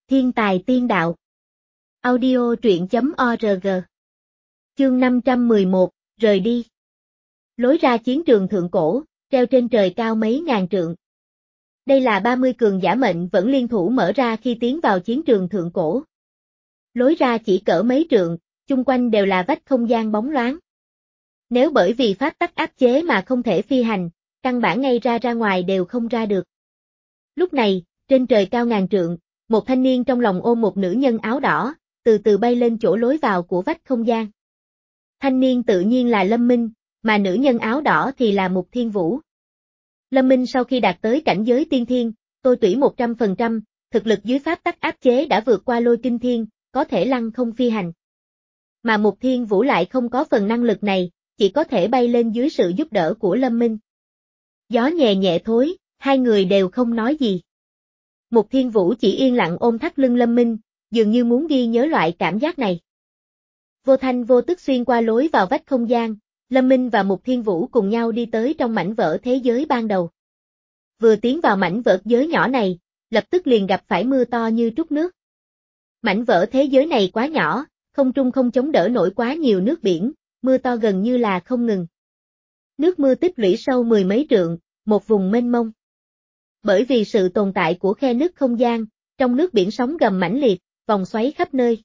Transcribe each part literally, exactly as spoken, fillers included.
Thiên tài tiên đạo. Audio truyện chấm org. Chương năm trăm mười một, rời đi. Lối ra chiến trường thượng cổ, treo trên trời cao mấy ngàn trượng. Đây là ba mươi cường giả mệnh vẫn liên thủ mở ra khi tiến vào chiến trường thượng cổ. Lối ra chỉ cỡ mấy trượng, chung quanh đều là vách không gian bóng loáng. Nếu bởi vì pháp tắc áp chế mà không thể phi hành, căn bản ngay ra ra ngoài đều không ra được. Lúc này, trên trời cao ngàn trượng, một thanh niên trong lòng ôm một nữ nhân áo đỏ, từ từ bay lên chỗ lối vào của vách không gian. Thanh niên tự nhiên là Lâm Minh, mà nữ nhân áo đỏ thì là Mục Thiên Vũ. Lâm Minh sau khi đạt tới cảnh giới tiên thiên, tôi tủy một trăm phần trăm, thực lực dưới pháp tắc áp chế đã vượt qua lôi kinh thiên, có thể lăng không phi hành. Mà Mục Thiên Vũ lại không có phần năng lực này, chỉ có thể bay lên dưới sự giúp đỡ của Lâm Minh. Gió nhẹ nhẹ thối, hai người đều không nói gì. Mục Thiên Vũ chỉ yên lặng ôm thắt lưng Lâm Minh, dường như muốn ghi nhớ loại cảm giác này. Vô thanh vô tức xuyên qua lối vào vách không gian, Lâm Minh và Mục Thiên Vũ cùng nhau đi tới trong mảnh vỡ thế giới ban đầu. Vừa tiến vào mảnh vỡ giới nhỏ này, lập tức liền gặp phải mưa to như trút nước. Mảnh vỡ thế giới này quá nhỏ, không trung không chống đỡ nổi quá nhiều nước biển, mưa to gần như là không ngừng. Nước mưa tích lũy sâu mười mấy trượng, một vùng mênh mông. Bởi vì sự tồn tại của khe nứt không gian, trong nước biển sóng gầm mãnh liệt, vòng xoáy khắp nơi.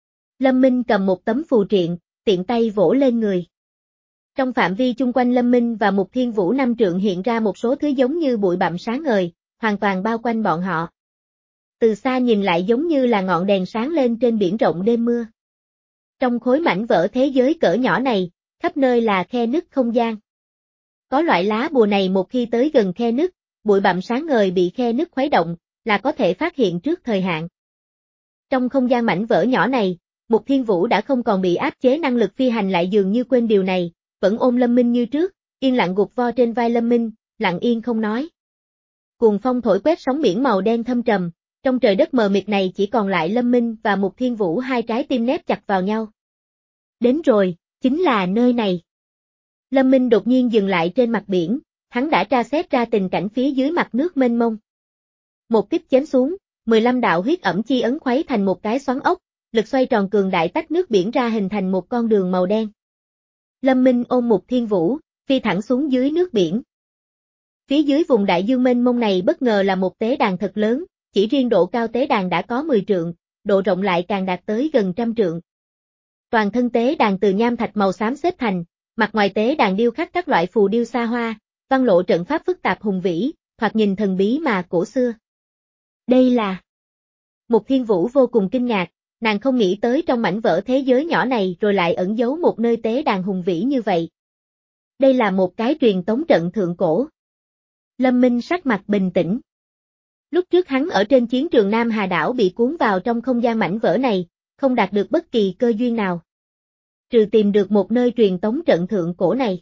Lâm Minh cầm một tấm phù triện, tiện tay vỗ lên người. Trong phạm vi chung quanh Lâm Minh và Mục Thiên Vũ năm trượng hiện ra một số thứ giống như bụi bặm sáng ngời, hoàn toàn bao quanh bọn họ. Từ xa nhìn lại giống như là ngọn đèn sáng lên trên biển rộng đêm mưa. Trong khối mảnh vỡ thế giới cỡ nhỏ này, khắp nơi là khe nứt không gian. Có loại lá bùa này một khi tới gần khe nứt, bụi bặm sáng ngời bị khe nứt khuấy động, là có thể phát hiện trước thời hạn. Trong không gian mảnh vỡ nhỏ này, Mục Thiên Vũ đã không còn bị áp chế năng lực phi hành lại dường như quên điều này, vẫn ôm Lâm Minh như trước, yên lặng gục vo trên vai Lâm Minh, lặng yên không nói. Cuồng phong thổi quét sóng biển màu đen thâm trầm, trong trời đất mờ mịt này chỉ còn lại Lâm Minh và Mục Thiên Vũ hai trái tim nép chặt vào nhau. Đến rồi, chính là nơi này. Lâm Minh đột nhiên dừng lại trên mặt biển, hắn đã tra xét ra tình cảnh phía dưới mặt nước mênh mông. Một kích chém xuống, mười lăm đạo huyết ẩm chi ấn khuấy thành một cái xoắn ốc, lực xoay tròn cường đại tách nước biển ra hình thành một con đường màu đen. Lâm Minh ôm Mục Thiên Vũ, phi thẳng xuống dưới nước biển. Phía dưới vùng đại dương mênh mông này bất ngờ là một tế đàn thật lớn, chỉ riêng độ cao tế đàn đã có mười trượng, độ rộng lại càng đạt tới gần trăm trượng. Toàn thân tế đàn từ nham thạch màu xám xếp thành, mặt ngoài tế đàn điêu khắc các loại phù điêu xa hoa, văn lộ trận pháp phức tạp hùng vĩ, thoạt nhìn thần bí mà cổ xưa. Đây là... Mục Thiên Vũ vô cùng kinh ngạc, nàng không nghĩ tới trong mảnh vỡ thế giới nhỏ này rồi lại ẩn giấu một nơi tế đàn hùng vĩ như vậy. Đây là một cái truyền tống trận thượng cổ. Lâm Minh sắc mặt bình tĩnh. Lúc trước hắn ở trên chiến trường Nam Hà Đảo bị cuốn vào trong không gian mảnh vỡ này, không đạt được bất kỳ cơ duyên nào. Trừ tìm được một nơi truyền tống trận thượng cổ này.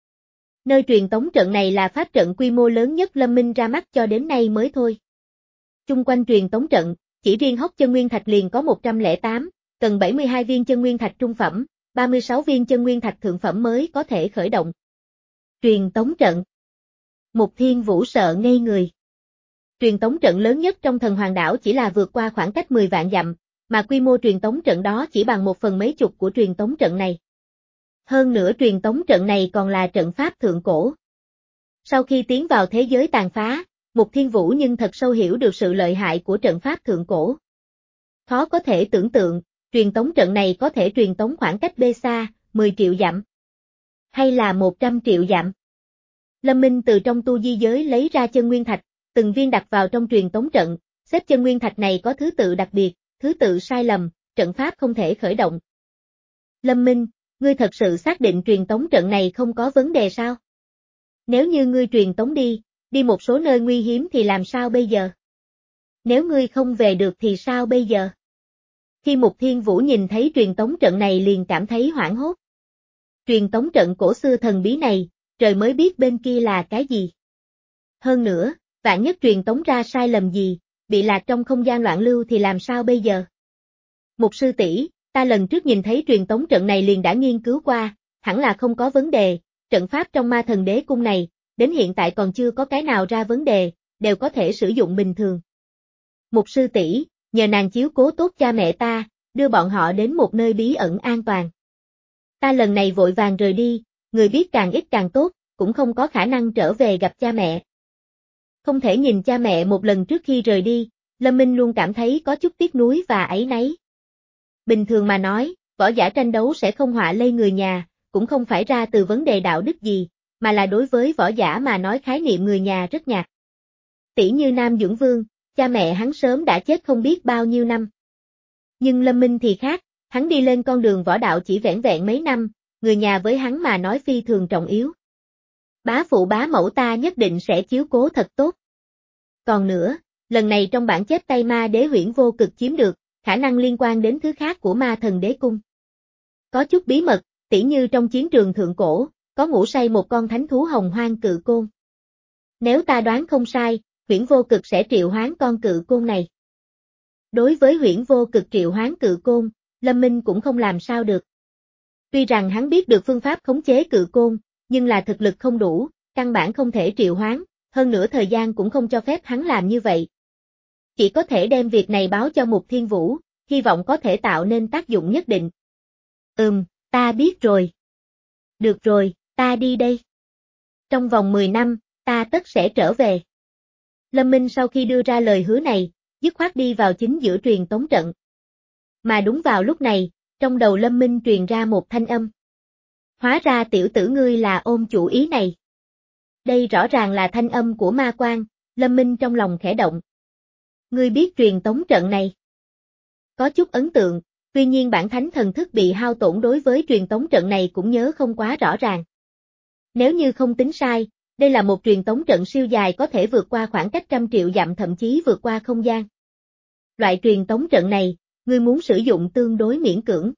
Nơi truyền tống trận này là pháp trận quy mô lớn nhất Lâm Minh ra mắt cho đến nay mới thôi. Chung quanh truyền tống trận, chỉ riêng hốc chân nguyên thạch liền có một trăm lẻ tám, cần bảy mươi hai viên chân nguyên thạch trung phẩm, ba mươi sáu viên chân nguyên thạch thượng phẩm mới có thể khởi động. Truyền tống trận. Mục Thiên Vũ sợ ngây người. Truyền tống trận lớn nhất trong thần hoàng đảo chỉ là vượt qua khoảng cách mười vạn dặm, mà quy mô truyền tống trận đó chỉ bằng một phần mấy chục của truyền tống trận này. Hơn nữa truyền tống trận này còn là trận pháp thượng cổ. Sau khi tiến vào thế giới tàn phá, Mục Thiên Vũ nhưng thật sâu hiểu được sự lợi hại của trận pháp thượng cổ. Khó có thể tưởng tượng, truyền tống trận này có thể truyền tống khoảng cách bê xa, mười triệu dặm. Hay là một trăm triệu dặm. Lâm Minh từ trong tu di giới lấy ra chân nguyên thạch, từng viên đặt vào trong truyền tống trận, xếp chân nguyên thạch này có thứ tự đặc biệt, thứ tự sai lầm, trận pháp không thể khởi động. Lâm Minh, ngươi thật sự xác định truyền tống trận này không có vấn đề sao? Nếu như ngươi truyền tống đi, đi một số nơi nguy hiểm thì làm sao bây giờ? Nếu ngươi không về được thì sao bây giờ? Khi Mục Thiên Vũ nhìn thấy truyền tống trận này liền cảm thấy hoảng hốt. Truyền tống trận cổ xưa thần bí này, trời mới biết bên kia là cái gì. Hơn nữa, vạn nhất truyền tống ra sai lầm gì, bị lạc trong không gian loạn lưu thì làm sao bây giờ? Mục sư tỷ, ta lần trước nhìn thấy truyền tống trận này liền đã nghiên cứu qua, hẳn là không có vấn đề, trận pháp trong Ma Thần Đế Cung này, đến hiện tại còn chưa có cái nào ra vấn đề, đều có thể sử dụng bình thường. Mục sư tỷ, nhờ nàng chiếu cố tốt cha mẹ ta, đưa bọn họ đến một nơi bí ẩn an toàn. Ta lần này vội vàng rời đi, người biết càng ít càng tốt, cũng không có khả năng trở về gặp cha mẹ. Không thể nhìn cha mẹ một lần trước khi rời đi, Lâm Minh luôn cảm thấy có chút tiếc nuối và áy náy. Bình thường mà nói, võ giả tranh đấu sẽ không họa lây người nhà, cũng không phải ra từ vấn đề đạo đức gì, mà là đối với võ giả mà nói khái niệm người nhà rất nhạt. Tỷ như Nam Dưỡng Vương, cha mẹ hắn sớm đã chết không biết bao nhiêu năm. Nhưng Lâm Minh thì khác, hắn đi lên con đường võ đạo chỉ vẻn vẹn mấy năm, người nhà với hắn mà nói phi thường trọng yếu. Bá phụ bá mẫu ta nhất định sẽ chiếu cố thật tốt. Còn nữa, lần này trong bản chép tay ma đế Huyễn Vô Cực chiếm được, khả năng liên quan đến thứ khác của ma thần đế cung. Có chút bí mật, tỉ như trong chiến trường thượng cổ, có ngủ say một con thánh thú hồng hoang cự côn. Nếu ta đoán không sai, Huyễn Vô Cực sẽ triệu hoán con cự côn này. Đối với Huyễn Vô Cực triệu hoán cự côn, Lâm Minh cũng không làm sao được. Tuy rằng hắn biết được phương pháp khống chế cự côn, nhưng là thực lực không đủ, căn bản không thể triệu hoán, hơn nữa thời gian cũng không cho phép hắn làm như vậy. Chỉ có thể đem việc này báo cho Mục Thiên Vũ, hy vọng có thể tạo nên tác dụng nhất định. Ừm, ta biết rồi. Được rồi, ta đi đây. Trong vòng mười năm, ta tất sẽ trở về. Lâm Minh sau khi đưa ra lời hứa này, dứt khoát đi vào chính giữa truyền tống trận. Mà đúng vào lúc này, trong đầu Lâm Minh truyền ra một thanh âm. Hóa ra tiểu tử ngươi là ôm chủ ý này. Đây rõ ràng là thanh âm của ma quan, Lâm Minh trong lòng khẽ động. Ngươi biết truyền tống trận này? Có chút ấn tượng, tuy nhiên bản thánh thần thức bị hao tổn đối với truyền tống trận này cũng nhớ không quá rõ ràng. Nếu như không tính sai, đây là một truyền tống trận siêu dài có thể vượt qua khoảng cách trăm triệu dặm thậm chí vượt qua không gian. Loại truyền tống trận này, ngươi muốn sử dụng tương đối miễn cưỡng.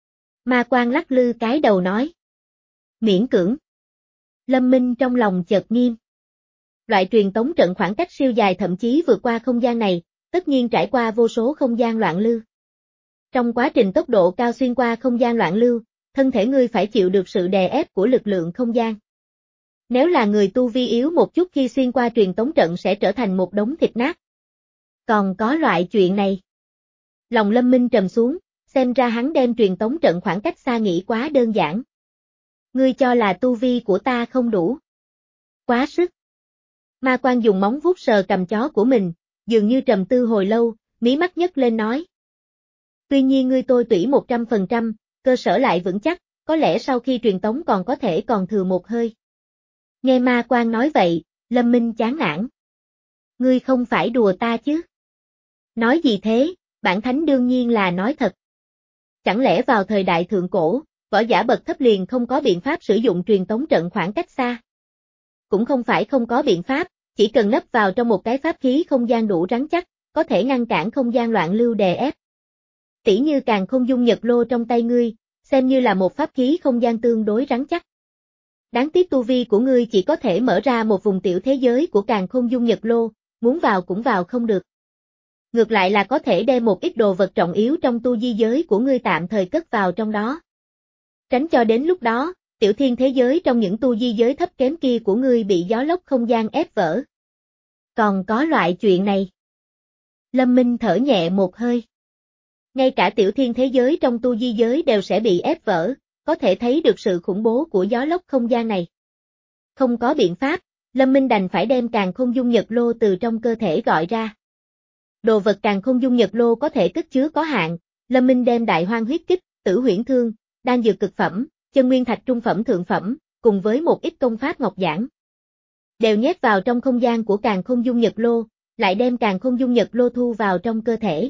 Ma quan lắc lư cái đầu nói. Miễn cưỡng. Lâm Minh trong lòng chợt nghiêm. Loại truyền tống trận khoảng cách siêu dài thậm chí vượt qua không gian này, tất nhiên trải qua vô số không gian loạn lưu. Trong quá trình tốc độ cao xuyên qua không gian loạn lưu, thân thể ngươi phải chịu được sự đè ép của lực lượng không gian. Nếu là người tu vi yếu một chút khi xuyên qua truyền tống trận sẽ trở thành một đống thịt nát. Còn có loại chuyện này. Lòng Lâm Minh trầm xuống, xem ra hắn đem truyền tống trận khoảng cách xa nghĩ quá đơn giản. Ngươi cho là tu vi của ta không đủ. Quá sức. Ma quan dùng móng vuốt sờ cầm chó của mình, dường như trầm tư hồi lâu, mí mắt nhấc lên nói. Tuy nhiên ngươi tôi tủy một trăm phần trăm, cơ sở lại vững chắc, có lẽ sau khi truyền tống còn có thể còn thừa một hơi. Nghe ma quan nói vậy, Lâm Minh chán nản. Ngươi không phải đùa ta chứ? Nói gì thế, bản thánh đương nhiên là nói thật. Chẳng lẽ vào thời đại thượng cổ, võ giả bậc thấp liền không có biện pháp sử dụng truyền tống trận khoảng cách xa? Cũng không phải không có biện pháp, chỉ cần nấp vào trong một cái pháp khí không gian đủ rắn chắc, có thể ngăn cản không gian loạn lưu đè ép. Tỉ như Càn Không Dung Nhật Lô trong tay ngươi, xem như là một pháp khí không gian tương đối rắn chắc. Đáng tiếc tu vi của ngươi chỉ có thể mở ra một vùng tiểu thế giới của Càn Không Dung Nhật Lô, muốn vào cũng vào không được. Ngược lại là có thể đem một ít đồ vật trọng yếu trong tu di giới của ngươi tạm thời cất vào trong đó. Tránh cho đến lúc đó, tiểu thiên thế giới trong những tu di giới thấp kém kia của ngươi bị gió lốc không gian ép vỡ. Còn có loại chuyện này. Lâm Minh thở nhẹ một hơi. Ngay cả tiểu thiên thế giới trong tu di giới đều sẽ bị ép vỡ, có thể thấy được sự khủng bố của gió lốc không gian này. Không có biện pháp, Lâm Minh đành phải đem Càn Không Dung Nhật Lô từ trong cơ thể gọi ra. Đồ vật Càn Không Dung Nhật Lô có thể cất chứa có hạn, Lâm Minh đem Đại Hoang Huyết Kích, Tử Huyễn Thương, đan dược cực phẩm, chân nguyên thạch trung phẩm thượng phẩm, cùng với một ít công pháp ngọc giản. Đều nhét vào trong không gian của Càn Không Dung Nhật Lô, lại đem Càn Không Dung Nhật Lô thu vào trong cơ thể.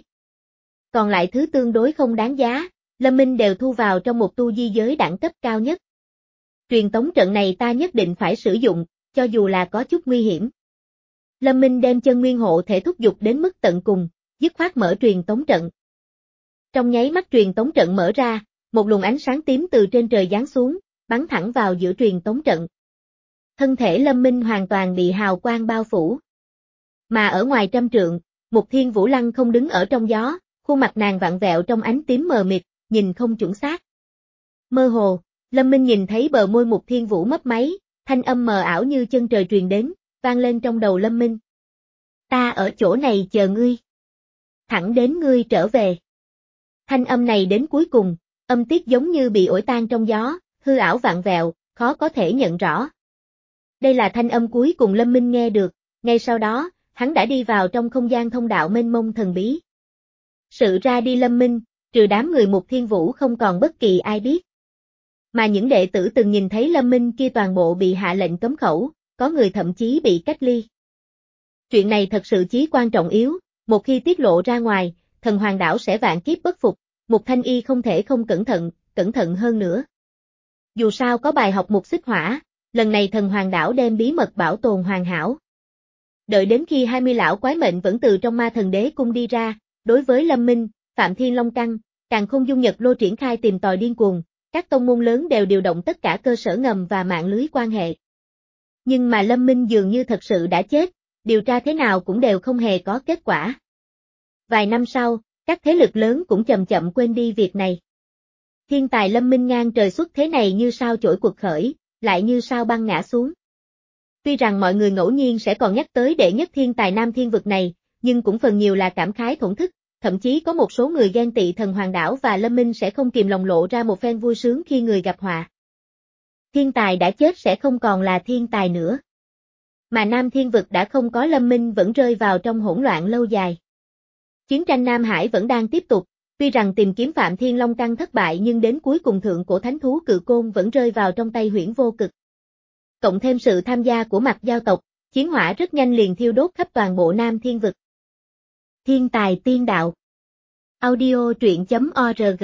Còn lại thứ tương đối không đáng giá, Lâm Minh đều thu vào trong một tu di giới đẳng cấp cao nhất. Truyền tống trận này ta nhất định phải sử dụng, cho dù là có chút nguy hiểm. Lâm Minh đem chân nguyên hộ thể thúc dục đến mức tận cùng, dứt khoát mở truyền tống trận. Trong nháy mắt truyền tống trận mở ra, một luồng ánh sáng tím từ trên trời giáng xuống, bắn thẳng vào giữa truyền tống trận. Thân thể Lâm Minh hoàn toàn bị hào quang bao phủ. Mà ở ngoài trăm trượng, Mục Thiên Vũ lăng không đứng ở trong gió, khuôn mặt nàng vặn vẹo trong ánh tím mờ mịt, nhìn không chuẩn xác. Mơ hồ, Lâm Minh nhìn thấy bờ môi Mục Thiên Vũ mấp máy, thanh âm mờ ảo như chân trời truyền đến, vang lên trong đầu Lâm Minh. Ta ở chỗ này chờ ngươi. thẳng đến ngươi trở về. Thanh âm này đến cuối cùng, âm tiết giống như bị ổi tan trong gió, hư ảo vạn vẹo, khó có thể nhận rõ. Đây là thanh âm cuối cùng Lâm Minh nghe được, ngay sau đó, hắn đã đi vào trong không gian thông đạo mênh mông thần bí. Sự ra đi Lâm Minh, trừ đám người Mục Thiên Vũ không còn bất kỳ ai biết. Mà những đệ tử từng nhìn thấy Lâm Minh kia toàn bộ bị hạ lệnh cấm khẩu, có người thậm chí bị cách ly. Chuyện này thật sự chí quan trọng yếu, một khi tiết lộ ra ngoài, thần hoàng đảo sẽ vạn kiếp bất phục, Mục Thanh Y không thể không cẩn thận, cẩn thận hơn nữa. Dù sao có bài học Mục Xích Hỏa, lần này thần hoàng đảo đem bí mật bảo tồn hoàn hảo. Đợi đến khi hai mươi lão quái mệnh vẫn từ trong ma thần đế cung đi ra, đối với Lâm Minh, Phạm Thiên Long Căng, Càn Khôn Dung Nhật Lô triển khai tìm tòi điên cuồng, các tông môn lớn đều điều động tất cả cơ sở ngầm và mạng lưới quan hệ. Nhưng mà Lâm Minh dường như thật sự đã chết, điều tra thế nào cũng đều không hề có kết quả. Vài năm sau, các thế lực lớn cũng chậm chậm quên đi việc này. Thiên tài Lâm Minh ngang trời xuất thế này như sao chổi quật khởi, lại như sao băng ngã xuống. Tuy rằng mọi người ngẫu nhiên sẽ còn nhắc tới đệ nhất thiên tài Nam Thiên Vực này, nhưng cũng phần nhiều là cảm khái thổn thức, thậm chí có một số người ghen tị thần hoàng đảo và Lâm Minh sẽ không kìm lòng lộ ra một phen vui sướng khi người gặp họa. Thiên tài đã chết sẽ không còn là thiên tài nữa. Mà Nam Thiên Vực đã không có Lâm Minh vẫn rơi vào trong hỗn loạn lâu dài. Chiến tranh Nam Hải vẫn đang tiếp tục, tuy rằng tìm kiếm Phạm Thiên Long Căng thất bại nhưng đến cuối cùng thượng cổ thánh thú cự côn vẫn rơi vào trong tay Huyễn Vô Cực. Cộng thêm sự tham gia của mặt giao tộc, chiến hỏa rất nhanh liền thiêu đốt khắp toàn bộ Nam Thiên Vực. Thiên tài tiên đạo. Audio truyện chấm org.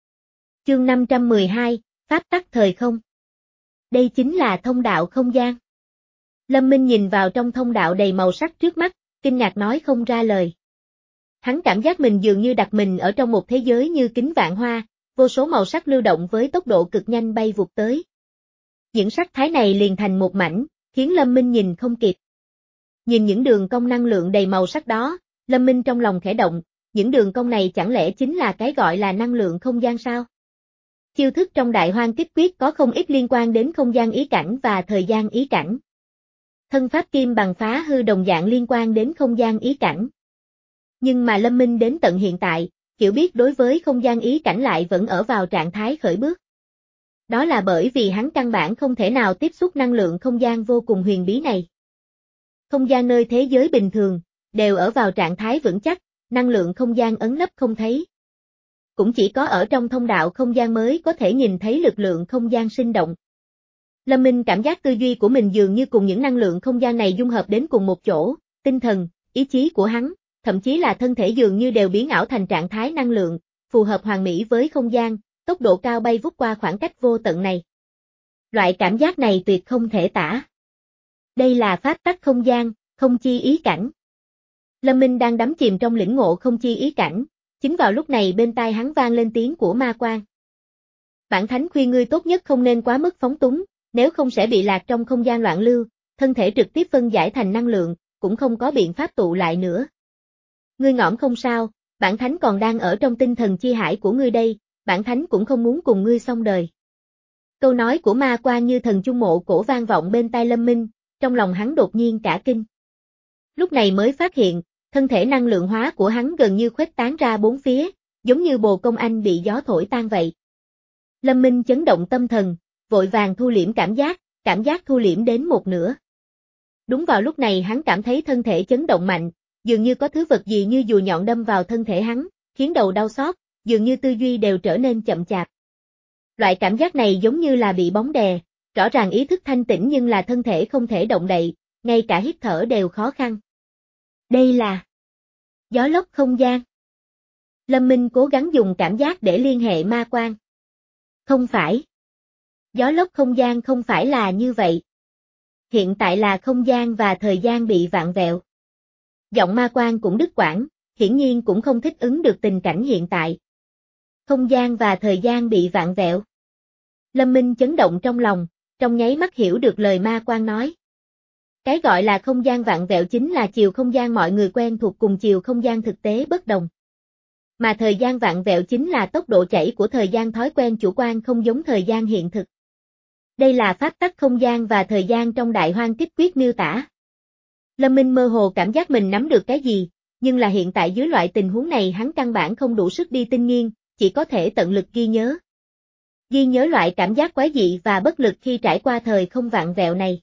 Chương năm trăm mười hai, Pháp tắc thời không. Đây chính là thông đạo không gian. Lâm Minh nhìn vào trong thông đạo đầy màu sắc trước mắt, kinh ngạc nói không ra lời. Hắn cảm giác mình dường như đặt mình ở trong một thế giới như kính vạn hoa, vô số màu sắc lưu động với tốc độ cực nhanh bay vụt tới. Những sắc thái này liền thành một mảnh, khiến Lâm Minh nhìn không kịp. Nhìn những đường cong năng lượng đầy màu sắc đó, Lâm Minh trong lòng khẽ động, những đường cong này chẳng lẽ chính là cái gọi là năng lượng không gian sao? Chiêu thức trong Đại Hoang Kích Quyết có không ít liên quan đến không gian ý cảnh và thời gian ý cảnh. Thân pháp kim bằng phá hư đồng dạng liên quan đến không gian ý cảnh. Nhưng mà Lâm Minh đến tận hiện tại, hiểu biết đối với không gian ý cảnh lại vẫn ở vào trạng thái khởi bước. Đó là bởi vì hắn căn bản không thể nào tiếp xúc năng lượng không gian vô cùng huyền bí này. Không gian nơi thế giới bình thường, đều ở vào trạng thái vững chắc, năng lượng không gian ấn nấp không thấy. Cũng chỉ có ở trong thông đạo không gian mới có thể nhìn thấy lực lượng không gian sinh động. Lâm Minh cảm giác tư duy của mình dường như cùng những năng lượng không gian này dung hợp đến cùng một chỗ, tinh thần, ý chí của hắn, thậm chí là thân thể dường như đều biến ảo thành trạng thái năng lượng, phù hợp hoàn mỹ với không gian, tốc độ cao bay vút qua khoảng cách vô tận này. Loại cảm giác này tuyệt không thể tả. Đây là pháp tắc không gian, không chi ý cảnh. Lâm Minh đang đắm chìm trong lĩnh ngộ không chi ý cảnh, chính vào lúc này bên tai hắn vang lên tiếng của ma quan. Bản thánh khuyên ngươi tốt nhất không nên quá mức phóng túng, nếu không sẽ bị lạc trong không gian loạn lưu, thân thể trực tiếp phân giải thành năng lượng, cũng không có biện pháp tụ lại nữa. Ngươi ngẫm không sao, bản thánh còn đang ở trong tinh thần chi hải của ngươi đây, bản thánh cũng không muốn cùng ngươi xong đời. Câu nói của ma quan như thần trung mộ cổ vang vọng bên tai Lâm Minh, trong lòng hắn đột nhiên cả kinh. Lúc này mới phát hiện, thân thể năng lượng hóa của hắn gần như khuếch tán ra bốn phía, giống như bồ công anh bị gió thổi tan vậy. Lâm Minh chấn động tâm thần, vội vàng thu liễm cảm giác, cảm giác thu liễm đến một nửa. Đúng vào lúc này hắn cảm thấy thân thể chấn động mạnh, dường như có thứ vật gì như dùi nhọn đâm vào thân thể hắn, khiến đầu đau xót, dường như tư duy đều trở nên chậm chạp. Loại cảm giác này giống như là bị bóng đè, rõ ràng ý thức thanh tĩnh nhưng là thân thể không thể động đậy, ngay cả hít thở đều khó khăn. Đây là gió lốc không gian. Lâm Minh cố gắng dùng cảm giác để liên hệ ma quan. Không phải. Gió lốc không gian không phải là như vậy. Hiện tại là không gian và thời gian bị vạn vẹo. Giọng ma quan cũng đứt quãng, hiển nhiên cũng không thích ứng được tình cảnh hiện tại. Không gian và thời gian bị vạn vẹo. Lâm Minh chấn động trong lòng, trong nháy mắt hiểu được lời ma quan nói. Cái gọi là không gian vạn vẹo chính là chiều không gian mọi người quen thuộc cùng chiều không gian thực tế bất đồng. Mà thời gian vạn vẹo chính là tốc độ chảy của thời gian thói quen chủ quan không giống thời gian hiện thực. Đây là pháp tắc không gian và thời gian trong Đại Hoang Kích Quyết miêu tả. Lâm Minh mơ hồ cảm giác mình nắm được cái gì, nhưng là hiện tại dưới loại tình huống này hắn căn bản không đủ sức đi tinh nghiên, chỉ có thể tận lực ghi nhớ. Ghi nhớ loại cảm giác quái dị và bất lực khi trải qua thời không vặn vẹo này.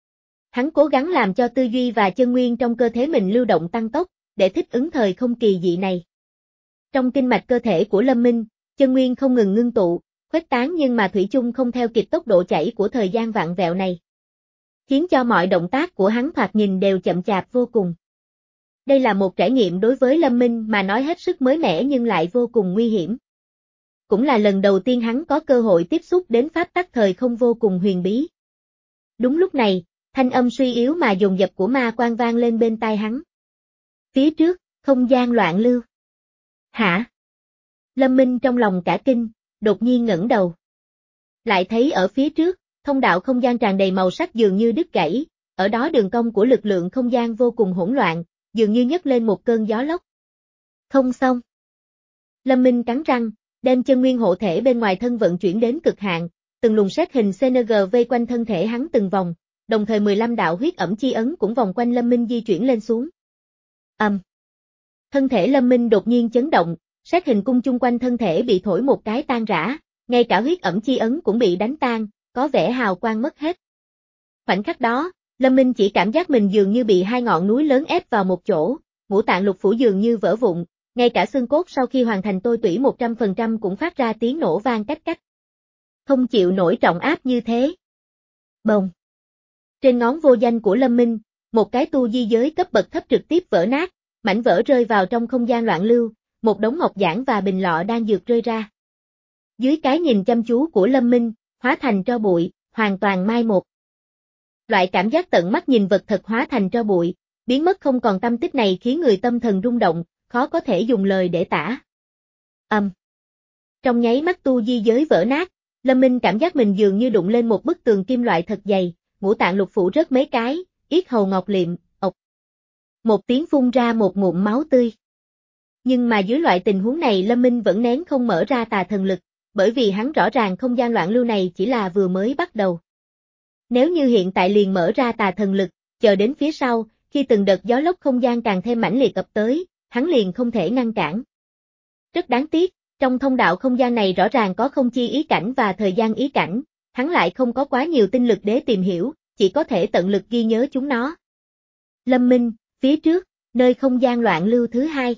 Hắn cố gắng làm cho tư duy và chân nguyên trong cơ thể mình lưu động tăng tốc, để thích ứng thời không kỳ dị này. Trong kinh mạch cơ thể của Lâm Minh, chân nguyên không ngừng ngưng tụ, khuếch tán nhưng mà thủy chung không theo kịp tốc độ chảy của thời gian vặn vẹo này. Khiến cho mọi động tác của hắn thoạt nhìn đều chậm chạp vô cùng. Đây là một trải nghiệm đối với Lâm Minh mà nói hết sức mới mẻ nhưng lại vô cùng nguy hiểm. Cũng là lần đầu tiên hắn có cơ hội tiếp xúc đến pháp tắc thời không vô cùng huyền bí. Đúng lúc này, thanh âm suy yếu mà dồn dập của ma quan vang lên bên tai hắn. Phía trước, không gian loạn lưu. Hả? Lâm Minh trong lòng cả kinh, đột nhiên ngẩng đầu. Lại thấy ở phía trước, thông đạo không gian tràn đầy màu sắc dường như đứt gãy, ở đó đường cong của lực lượng không gian vô cùng hỗn loạn, dường như nhấc lên một cơn gió lốc. Không xong. Lâm Minh cắn răng, đem chân nguyên hộ thể bên ngoài thân vận chuyển đến cực hạn, từng luồng sét hình xê en giê vây quanh thân thể hắn từng vòng, đồng thời mười lăm đạo huyết ẩm chi ấn cũng vòng quanh Lâm Minh di chuyển lên xuống. Ầm. Um. Thân thể Lâm Minh đột nhiên chấn động, sét hình cung chung quanh thân thể bị thổi một cái tan rã, ngay cả huyết ẩm chi ấn cũng bị đánh tan, có vẻ hào quang mất hết. Khoảnh khắc đó, Lâm Minh chỉ cảm giác mình dường như bị hai ngọn núi lớn ép vào một chỗ, ngũ tạng lục phủ dường như vỡ vụn, ngay cả xương cốt sau khi hoàn thành tôi tủy một trăm phần trăm cũng phát ra tiếng nổ vang cách cách. Không chịu nổi trọng áp như thế. Bồng. Trên ngón vô danh của Lâm Minh, một cái tu di giới cấp bậc thấp trực tiếp vỡ nát, mảnh vỡ rơi vào trong không gian loạn lưu, một đống ngọc giản và bình lọ đang dược rơi ra. Dưới cái nhìn chăm chú của Lâm Minh, hóa thành tro bụi, hoàn toàn mai một. Loại cảm giác tận mắt nhìn vật thật hóa thành tro bụi, biến mất không còn tâm tích này khiến người tâm thần rung động, khó có thể dùng lời để tả. Ầm. Um. Trong nháy mắt tu di giới vỡ nát, Lâm Minh cảm giác mình dường như đụng lên một bức tường kim loại thật dày, ngũ tạng lục phủ rớt mấy cái, yết hầu ngọc liệm, ộc. Một tiếng phun ra một ngụm máu tươi. Nhưng mà dưới loại tình huống này Lâm Minh vẫn nén không mở ra tà thần lực, bởi vì hắn rõ ràng không gian loạn lưu này chỉ là vừa mới bắt đầu. Nếu như hiện tại liền mở ra tà thần lực, chờ đến phía sau, khi từng đợt gió lốc không gian càng thêm mãnh liệt ập tới, hắn liền không thể ngăn cản. Rất đáng tiếc, trong thông đạo không gian này rõ ràng có không chi ý cảnh và thời gian ý cảnh, hắn lại không có quá nhiều tinh lực để tìm hiểu, chỉ có thể tận lực ghi nhớ chúng nó. Lâm Minh, phía trước, nơi không gian loạn lưu thứ hai.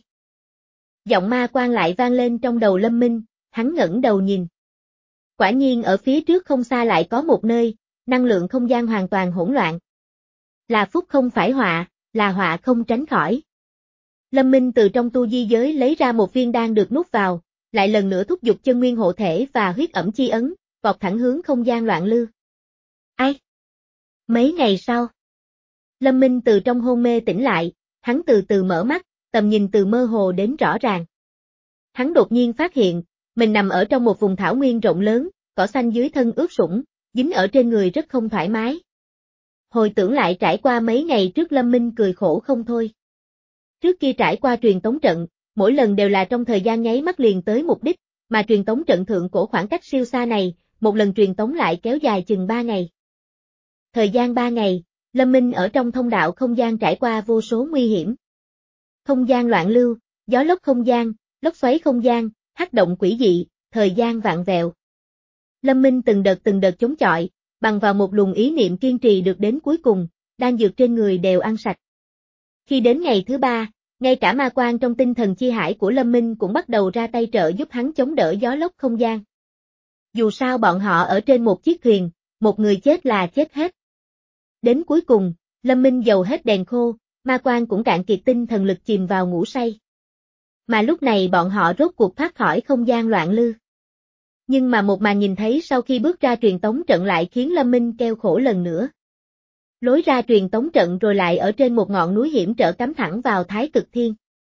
Giọng ma quan lại vang lên trong đầu Lâm Minh, hắn ngẩng đầu nhìn. Quả nhiên ở phía trước không xa lại có một nơi, năng lượng không gian hoàn toàn hỗn loạn. Là phúc không phải họa, là họa không tránh khỏi. Lâm Minh từ trong tu di giới lấy ra một viên đan được nuốt vào, lại lần nữa thúc giục chân nguyên hộ thể và huyết ẩm chi ấn, vọt thẳng hướng không gian loạn lưu. Ai? Mấy ngày sau, Lâm Minh từ trong hôn mê tỉnh lại, hắn từ từ mở mắt, tầm nhìn từ mơ hồ đến rõ ràng. Hắn đột nhiên phát hiện, mình nằm ở trong một vùng thảo nguyên rộng lớn, cỏ xanh dưới thân ướt sũng, dính ở trên người rất không thoải mái. Hồi tưởng lại trải qua mấy ngày trước Lâm Minh cười khổ không thôi. Trước kia trải qua truyền tống trận, mỗi lần đều là trong thời gian nháy mắt liền tới mục đích, mà truyền tống trận thượng cổ khoảng cách siêu xa này, một lần truyền tống lại kéo dài chừng ba ngày. Thời gian ba ngày, Lâm Minh ở trong thông đạo không gian trải qua vô số nguy hiểm. Không gian loạn lưu, gió lốc không gian, lốc xoáy không gian, hắc động quỷ dị, thời gian vạn vẹo. Lâm Minh từng đợt từng đợt chống chọi, bằng vào một luồng ý niệm kiên trì được đến cuối cùng, đan dược trên người đều ăn sạch. Khi đến ngày thứ ba, ngay cả ma quan trong tinh thần chi hải của Lâm Minh cũng bắt đầu ra tay trợ giúp hắn chống đỡ gió lốc không gian. Dù sao bọn họ ở trên một chiếc thuyền, một người chết là chết hết. Đến cuối cùng, Lâm Minh dầu hết đèn khô, ma quan cũng cạn kiệt tinh thần lực chìm vào ngủ say. Mà lúc này bọn họ rốt cuộc thoát khỏi không gian loạn lưu. Nhưng mà một màn nhìn thấy sau khi bước ra truyền tống trận lại khiến Lâm Minh kêu khổ lần nữa. Lối ra truyền tống trận rồi lại ở trên một ngọn núi hiểm trở cắm thẳng vào Thái Cực Thiên.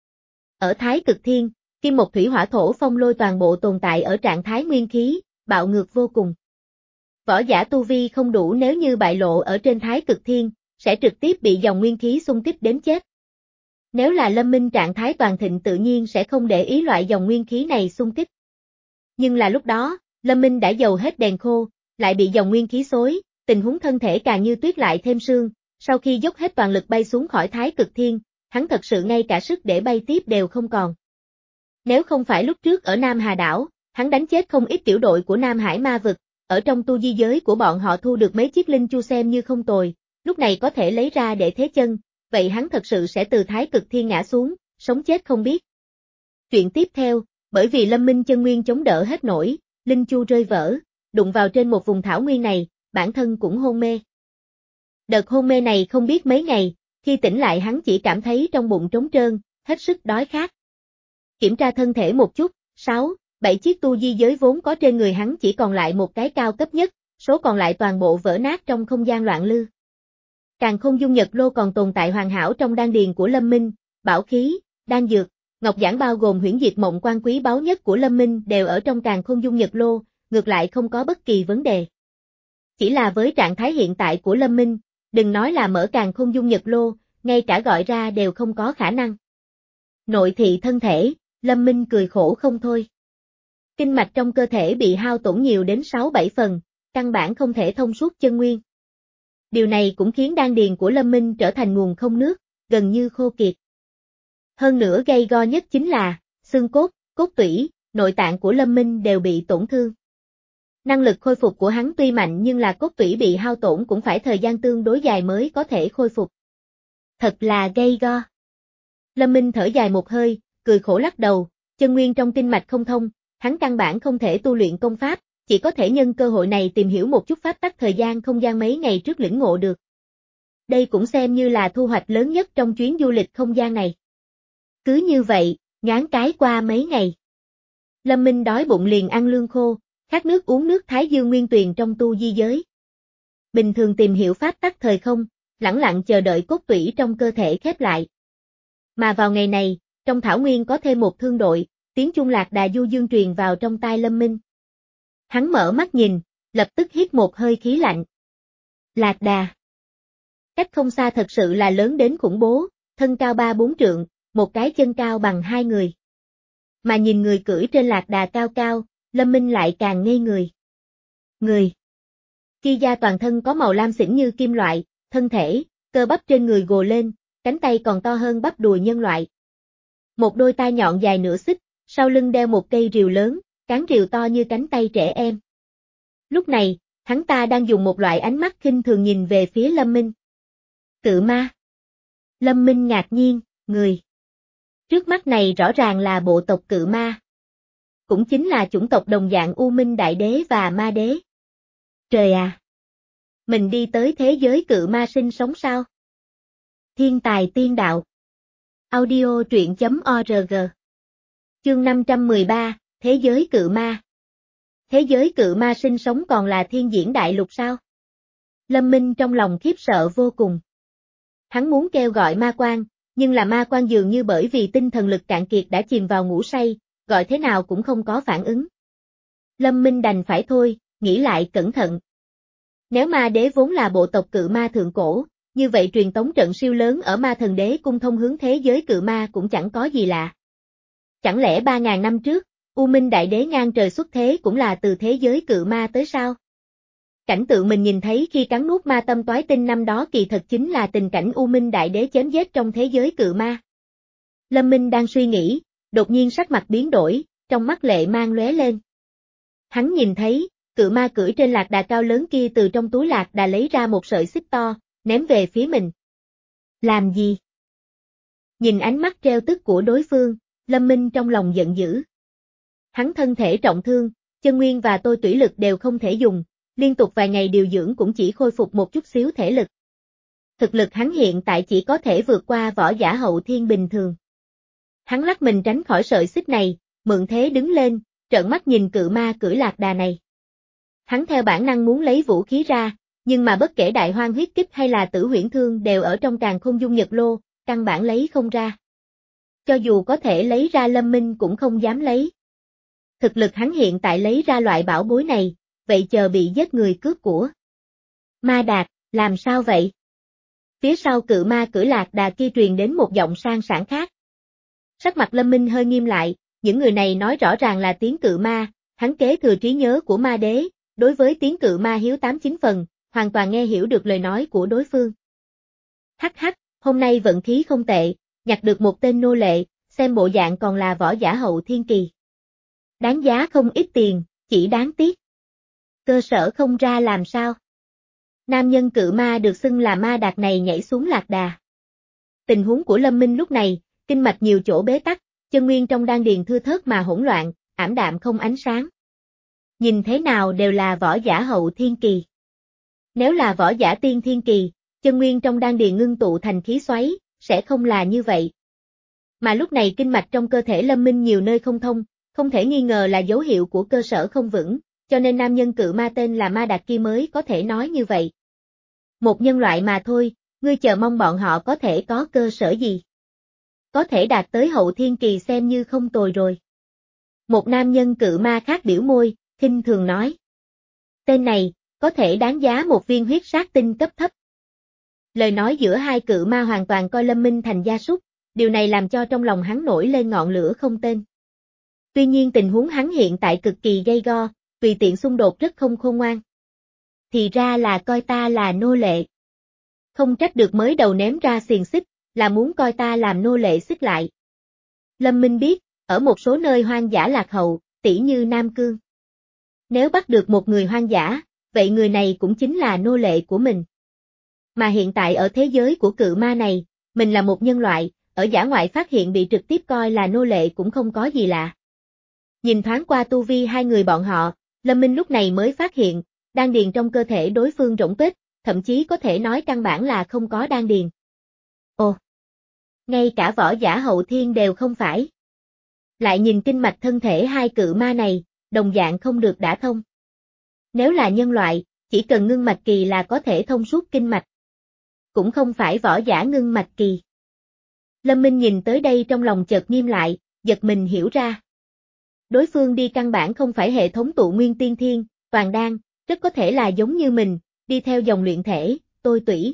Ở Thái Cực Thiên, kim một thủy hỏa thổ phong lôi toàn bộ tồn tại ở trạng thái nguyên khí, bạo ngược vô cùng. Võ giả tu vi không đủ nếu như bại lộ ở trên Thái Cực Thiên, sẽ trực tiếp bị dòng nguyên khí xung kích đến chết. Nếu là Lâm Minh trạng thái toàn thịnh tự nhiên sẽ không để ý loại dòng nguyên khí này xung kích. Nhưng là lúc đó, Lâm Minh đã dầu hết đèn khô, lại bị dòng nguyên khí xối, tình huống thân thể càng như tuyết lại thêm sương, sau khi dốc hết toàn lực bay xuống khỏi Thái Cực Thiên, hắn thật sự ngay cả sức để bay tiếp đều không còn. Nếu không phải lúc trước ở Nam Hà Đảo, hắn đánh chết không ít tiểu đội của Nam Hải Ma Vực, ở trong tu di giới của bọn họ thu được mấy chiếc linh chu xem như không tồi, lúc này có thể lấy ra để thế chân, vậy hắn thật sự sẽ từ thái cực thiên ngã xuống, sống chết không biết. Chuyện tiếp theo, bởi vì Lâm Minh chân nguyên chống đỡ hết nổi, linh chu rơi vỡ, đụng vào trên một vùng thảo nguyên này, bản thân cũng hôn mê. Đợt hôn mê này không biết mấy ngày, khi tỉnh lại hắn chỉ cảm thấy trong bụng trống trơn, hết sức đói khát. Kiểm tra thân thể một chút, sáu, bảy chiếc tu di giới vốn có trên người hắn chỉ còn lại một cái cao cấp nhất, số còn lại toàn bộ vỡ nát trong không gian loạn lưu. Càn Khôn Dung Nhật Lô còn tồn tại hoàn hảo trong đan điền của Lâm Minh, bảo khí, đan dược, ngọc giản bao gồm huyễn diệt mộng quan quý báu nhất của Lâm Minh đều ở trong Càn Khôn Dung Nhật Lô, ngược lại không có bất kỳ vấn đề. Chỉ là với trạng thái hiện tại của Lâm Minh, đừng nói là mở Càn Khôn Dung Nhật Lô, ngay cả gọi ra đều không có khả năng. Nội thị thân thể, Lâm Minh cười khổ không thôi. Kinh mạch trong cơ thể bị hao tổn nhiều đến sáu bảy phần, căn bản không thể thông suốt chân nguyên. Điều này cũng khiến đan điền của Lâm Minh trở thành nguồn không nước, gần như khô kiệt. Hơn nữa gây go nhất chính là, xương cốt, cốt tủy, nội tạng của Lâm Minh đều bị tổn thương. Năng lực khôi phục của hắn tuy mạnh nhưng là cốt tủy bị hao tổn cũng phải thời gian tương đối dài mới có thể khôi phục. Thật là gây go. Lâm Minh thở dài một hơi, cười khổ lắc đầu, chân nguyên trong kinh mạch không thông, hắn căn bản không thể tu luyện công pháp, chỉ có thể nhân cơ hội này tìm hiểu một chút pháp tắc thời gian không gian mấy ngày trước lĩnh ngộ được. Đây cũng xem như là thu hoạch lớn nhất trong chuyến du lịch không gian này. Cứ như vậy, ngán cái qua mấy ngày. Lâm Minh đói bụng liền ăn lương khô, khát nước uống nước Thái Dương Nguyên Tuyền trong tu di giới. Bình thường tìm hiểu pháp tắc thời không, lẳng lặng chờ đợi cốt tủy trong cơ thể khép lại. Mà vào ngày này, trong thảo nguyên có thêm một thương đội, tiếng chuông lạc đà du dương truyền vào trong tai Lâm Minh. Hắn mở mắt nhìn, lập tức hít một hơi khí lạnh. Lạc đà. Cách không xa thật sự là lớn đến khủng bố, thân cao ba bốn trượng, một cái chân cao bằng hai người. Mà nhìn người cưỡi trên lạc đà cao cao, Lâm Minh lại càng ngây người. Người. Kia da toàn thân có màu lam xỉn như kim loại, thân thể, cơ bắp trên người gồ lên, cánh tay còn to hơn bắp đùi nhân loại. Một đôi tai nhọn dài nửa xích, sau lưng đeo một cây rìu lớn, cán rìu to như cánh tay trẻ em. Lúc này, hắn ta đang dùng một loại ánh mắt khinh thường nhìn về phía Lâm Minh. Cự ma. Lâm Minh ngạc nhiên, người. Trước mắt này rõ ràng là bộ tộc cự ma. Cũng chính là chủng tộc đồng dạng U Minh Đại Đế và Ma Đế. Trời à! Mình đi tới thế giới cự ma sinh sống sao? Thiên tài tiên đạo. Audio truyện chấm org. Chương năm trăm mười ba, Thế giới cự ma. Thế giới cự ma sinh sống còn là thiên diễn đại lục sao? Lâm Minh trong lòng khiếp sợ vô cùng. Hắn muốn kêu gọi ma quan, nhưng là ma quan dường như bởi vì tinh thần lực cạn kiệt đã chìm vào ngủ say, gọi thế nào cũng không có phản ứng. Lâm Minh đành phải thôi, nghĩ lại cẩn thận. Nếu ma đế vốn là bộ tộc cự ma thượng cổ, như vậy truyền tống trận siêu lớn ở ma thần đế cung thông hướng thế giới cự ma cũng chẳng có gì lạ. Chẳng lẽ ba ngàn năm trước, U Minh Đại Đế ngang trời xuất thế cũng là từ thế giới cự ma tới sao? Cảnh tượng mình nhìn thấy khi cắn nuốt ma tâm toái tinh năm đó kỳ thật chính là tình cảnh U Minh Đại Đế chém giết trong thế giới cự ma. Lâm Minh đang suy nghĩ, đột nhiên sắc mặt biến đổi, trong mắt lệ mang lóe lên. Hắn nhìn thấy, cự ma cưỡi trên lạc đà cao lớn kia từ trong túi lạc đà lấy ra một sợi xích to, ném về phía mình. Làm gì? Nhìn ánh mắt treo tức của đối phương, Lâm Minh trong lòng giận dữ. Hắn thân thể trọng thương, chân nguyên và tôi tủy lực đều không thể dùng, liên tục vài ngày điều dưỡng cũng chỉ khôi phục một chút xíu thể lực. Thực lực hắn hiện tại chỉ có thể vượt qua võ giả hậu thiên bình thường. Hắn lắc mình tránh khỏi sợi xích này, mượn thế đứng lên, trợn mắt nhìn cự ma cưỡi lạc đà này. Hắn theo bản năng muốn lấy vũ khí ra, nhưng mà bất kể đại hoang huyết kích hay là tử huyễn thương đều ở trong Càn Khôn Dung Nhật Lô, căn bản lấy không ra. Cho dù có thể lấy ra Lâm Minh cũng không dám lấy. Thực lực hắn hiện tại lấy ra loại bảo bối này, vậy chờ bị giết người cướp của. Ma Đạt, làm sao vậy? Phía sau cự ma cưỡi lạc đà kia truyền đến một giọng sang sảng khác. Sắc mặt Lâm Minh hơi nghiêm lại, những người này nói rõ ràng là tiếng cự ma, hắn kế thừa trí nhớ của ma đế, đối với tiếng cự ma hiếu tám chín phần, hoàn toàn nghe hiểu được lời nói của đối phương. Hắc hắc, hôm nay vận khí không tệ, nhặt được một tên nô lệ, xem bộ dạng còn là võ giả hậu thiên kỳ. Đáng giá không ít tiền, chỉ đáng tiếc. Cơ sở không ra làm sao. Nam nhân cự ma được xưng là ma đạt này nhảy xuống lạc đà. Tình huống của Lâm Minh lúc này, kinh mạch nhiều chỗ bế tắc, chân nguyên trong đan điền thưa thớt mà hỗn loạn, ảm đạm không ánh sáng. Nhìn thế nào đều là võ giả hậu thiên kỳ. Nếu là võ giả tiên thiên kỳ, chân nguyên trong đan điền ngưng tụ thành khí xoáy, sẽ không là như vậy. Mà lúc này kinh mạch trong cơ thể Lâm Minh nhiều nơi không thông, không thể nghi ngờ là dấu hiệu của cơ sở không vững, cho nên nam nhân cự ma tên là Ma Đạt kia mới có thể nói như vậy. Một nhân loại mà thôi, ngươi chờ mong bọn họ có thể có cơ sở gì? Có thể đạt tới hậu thiên kỳ xem như không tồi rồi. Một nam nhân cự ma khác biểu môi, khinh thường nói. Tên này, có thể đáng giá một viên huyết sát tinh cấp thấp. Lời nói giữa hai cự ma hoàn toàn coi Lâm Minh thành gia súc, điều này làm cho trong lòng hắn nổi lên ngọn lửa không tên. Tuy nhiên tình huống hắn hiện tại cực kỳ gay go, tùy tiện xung đột rất không khôn ngoan. Thì ra là coi ta là nô lệ. Không trách được mới đầu ném ra xiềng xích, là muốn coi ta làm nô lệ xích lại. Lâm Minh biết, ở một số nơi hoang dã lạc hậu, tỉ như Nam Cương. Nếu bắt được một người hoang dã, vậy người này cũng chính là nô lệ của mình. Mà hiện tại ở thế giới của cự ma này, mình là một nhân loại, ở dã ngoại phát hiện bị trực tiếp coi là nô lệ cũng không có gì lạ. Nhìn thoáng qua tu vi hai người bọn họ, Lâm Minh lúc này mới phát hiện, đan điền trong cơ thể đối phương rỗng tuếch, thậm chí có thể nói căn bản là không có đan điền. Ồ! Ngay cả võ giả hậu thiên đều không phải. Lại nhìn kinh mạch thân thể hai cự ma này, đồng dạng không được đả thông. Nếu là nhân loại, chỉ cần ngưng mạch kỳ là có thể thông suốt kinh mạch. Cũng không phải võ giả ngưng mạch kỳ. Lâm Minh nhìn tới đây trong lòng chợt nghiêm lại, giật mình hiểu ra. Đối phương đi căn bản không phải hệ thống tụ nguyên tiên thiên, toàn đan, rất có thể là giống như mình, đi theo dòng luyện thể, tôi tủy.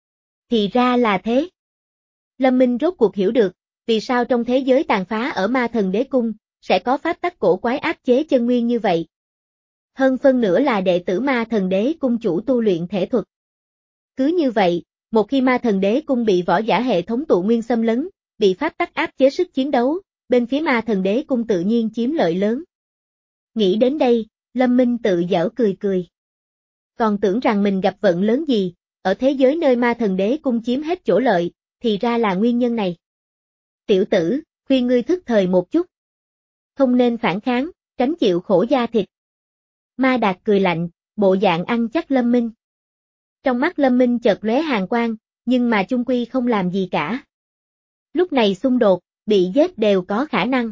Thì ra là thế. Lâm Minh rốt cuộc hiểu được, vì sao trong thế giới tàn phá ở ma thần đế cung, sẽ có pháp tắc cổ quái áp chế chân nguyên như vậy. Hơn phân nửa là đệ tử ma thần đế cung chủ tu luyện thể thuật. Cứ như vậy, một khi ma thần đế cung bị võ giả hệ thống tụ nguyên xâm lấn, bị pháp tắc áp chế sức chiến đấu, bên phía ma thần đế cung tự nhiên chiếm lợi lớn. Nghĩ đến đây, Lâm Minh tự giễu cười cười. Còn tưởng rằng mình gặp vận lớn gì, ở thế giới nơi ma thần đế cung chiếm hết chỗ lợi, thì ra là nguyên nhân này. Tiểu tử, khuyên ngươi thức thời một chút. Không nên phản kháng, tránh chịu khổ da thịt. Ma Đạt cười lạnh, bộ dạng ăn chắc Lâm Minh. Trong mắt Lâm Minh chợt lóe hàn quang, nhưng mà chung quy không làm gì cả. Lúc này xung đột, bị giết đều có khả năng.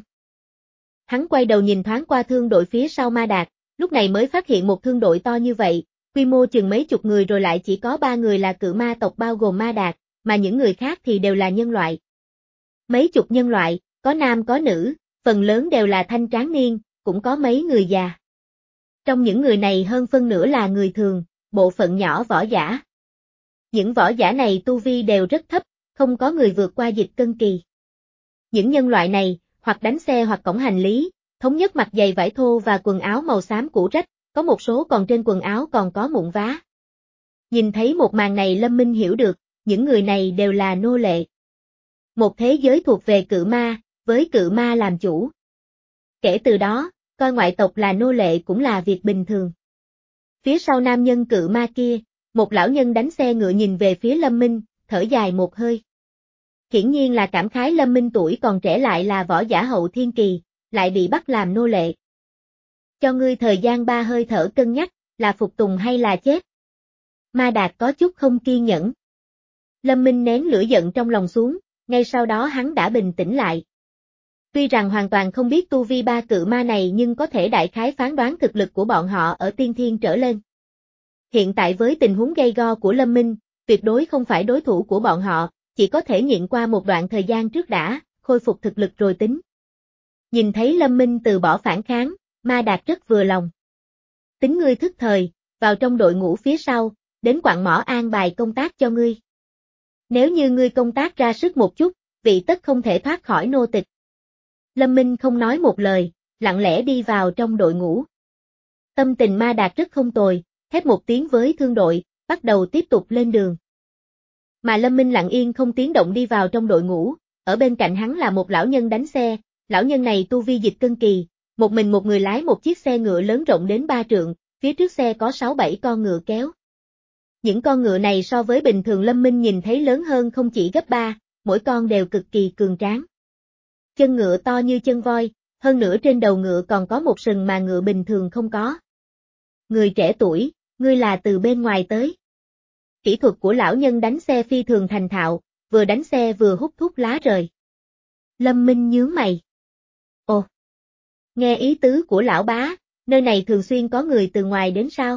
Hắn quay đầu nhìn thoáng qua thương đội phía sau Ma Đạt, lúc này mới phát hiện một thương đội to như vậy, quy mô chừng mấy chục người rồi lại chỉ có ba người là cự ma tộc bao gồm Ma Đạt, mà những người khác thì đều là nhân loại. Mấy chục nhân loại, có nam có nữ, phần lớn đều là thanh tráng niên, cũng có mấy người già. Trong những người này hơn phân nửa là người thường, bộ phận nhỏ võ giả. Những võ giả này tu vi đều rất thấp, không có người vượt qua dịch cân kỳ. Những nhân loại này, hoặc đánh xe hoặc cõng hành lý, thống nhất mặc giày vải thô và quần áo màu xám cũ rách, có một số còn trên quần áo còn có mụn vá. Nhìn thấy một màn này Lâm Minh hiểu được, những người này đều là nô lệ. Một thế giới thuộc về cự ma, với cự ma làm chủ. Kể từ đó, coi ngoại tộc là nô lệ cũng là việc bình thường. Phía sau nam nhân cự ma kia, một lão nhân đánh xe ngựa nhìn về phía Lâm Minh, thở dài một hơi. Hiển nhiên là cảm khái Lâm Minh tuổi còn trẻ lại là võ giả hậu thiên kỳ, lại bị bắt làm nô lệ. Cho ngươi thời gian ba hơi thở cân nhắc, là phục tùng hay là chết. Ma Đạt có chút không kiên nhẫn. Lâm Minh nén lửa giận trong lòng xuống, ngay sau đó hắn đã bình tĩnh lại. Tuy rằng hoàn toàn không biết tu vi ba cự ma này nhưng có thể đại khái phán đoán thực lực của bọn họ ở tiên thiên trở lên. Hiện tại với tình huống gay go của Lâm Minh, tuyệt đối không phải đối thủ của bọn họ, chỉ có thể nhịn qua một đoạn thời gian trước đã, khôi phục thực lực rồi tính. Nhìn thấy Lâm Minh từ bỏ phản kháng, Ma Đạt rất vừa lòng. Tính ngươi thức thời, vào trong đội ngũ phía sau, đến quặng mỏ an bài công tác cho ngươi. Nếu như ngươi công tác ra sức một chút, vị tất không thể thoát khỏi nô tịch. Lâm Minh không nói một lời, lặng lẽ đi vào trong đội ngũ. Tâm tình Ma Đạt rất không tồi, hét một tiếng với thương đội, bắt đầu tiếp tục lên đường. Mà Lâm Minh lặng yên không tiếng động đi vào trong đội ngũ, ở bên cạnh hắn là một lão nhân đánh xe, lão nhân này tu vi dịch cân kỳ, một mình một người lái một chiếc xe ngựa lớn rộng đến ba trượng, phía trước xe có sáu bảy con ngựa kéo. Những con ngựa này so với bình thường Lâm Minh nhìn thấy lớn hơn không chỉ gấp ba, mỗi con đều cực kỳ cường tráng. Chân ngựa to như chân voi, hơn nữa trên đầu ngựa còn có một sừng mà ngựa bình thường không có. Người trẻ tuổi, ngươi là từ bên ngoài tới. Kỹ thuật của lão nhân đánh xe phi thường thành thạo, vừa đánh xe vừa hút thuốc lá rời. Lâm Minh nhướng mày. Ồ, nghe ý tứ của lão bá, nơi này thường xuyên có người từ ngoài đến sao?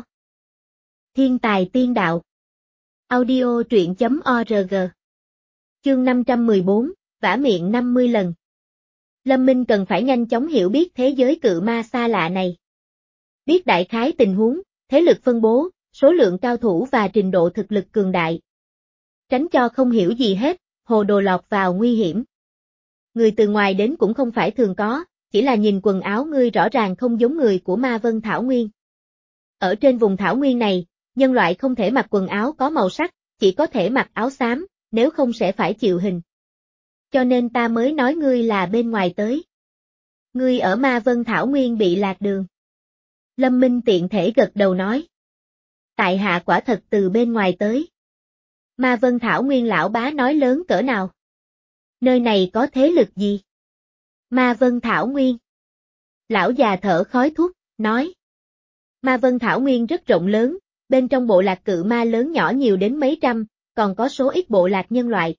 Thiên tài tiên đạo. Audio truyện chấm org. Chương năm trăm mười bốn, vả miệng năm mươi lần. Lâm Minh cần phải nhanh chóng hiểu biết thế giới cự ma xa lạ này. Biết đại khái tình huống, thế lực phân bố, số lượng cao thủ và trình độ thực lực cường đại. Tránh cho không hiểu gì hết, hồ đồ lọt vào nguy hiểm. Người từ ngoài đến cũng không phải thường có, chỉ là nhìn quần áo ngươi rõ ràng không giống người của Ma Vân Thảo Nguyên. Ở trên vùng Thảo Nguyên này, nhân loại không thể mặc quần áo có màu sắc, chỉ có thể mặc áo xám, nếu không sẽ phải chịu hình. Cho nên ta mới nói ngươi là bên ngoài tới. Ngươi ở Ma Vân Thảo Nguyên bị lạc đường. Lâm Minh tiện thể gật đầu nói. Tại hạ quả thật từ bên ngoài tới. Ma Vân Thảo Nguyên lão bá nói lớn cỡ nào? Nơi này có thế lực gì? Ma Vân Thảo Nguyên. Lão già thở khói thuốc, nói. Ma Vân Thảo Nguyên rất rộng lớn, bên trong bộ lạc cự ma lớn nhỏ nhiều đến mấy trăm, còn có số ít bộ lạc nhân loại.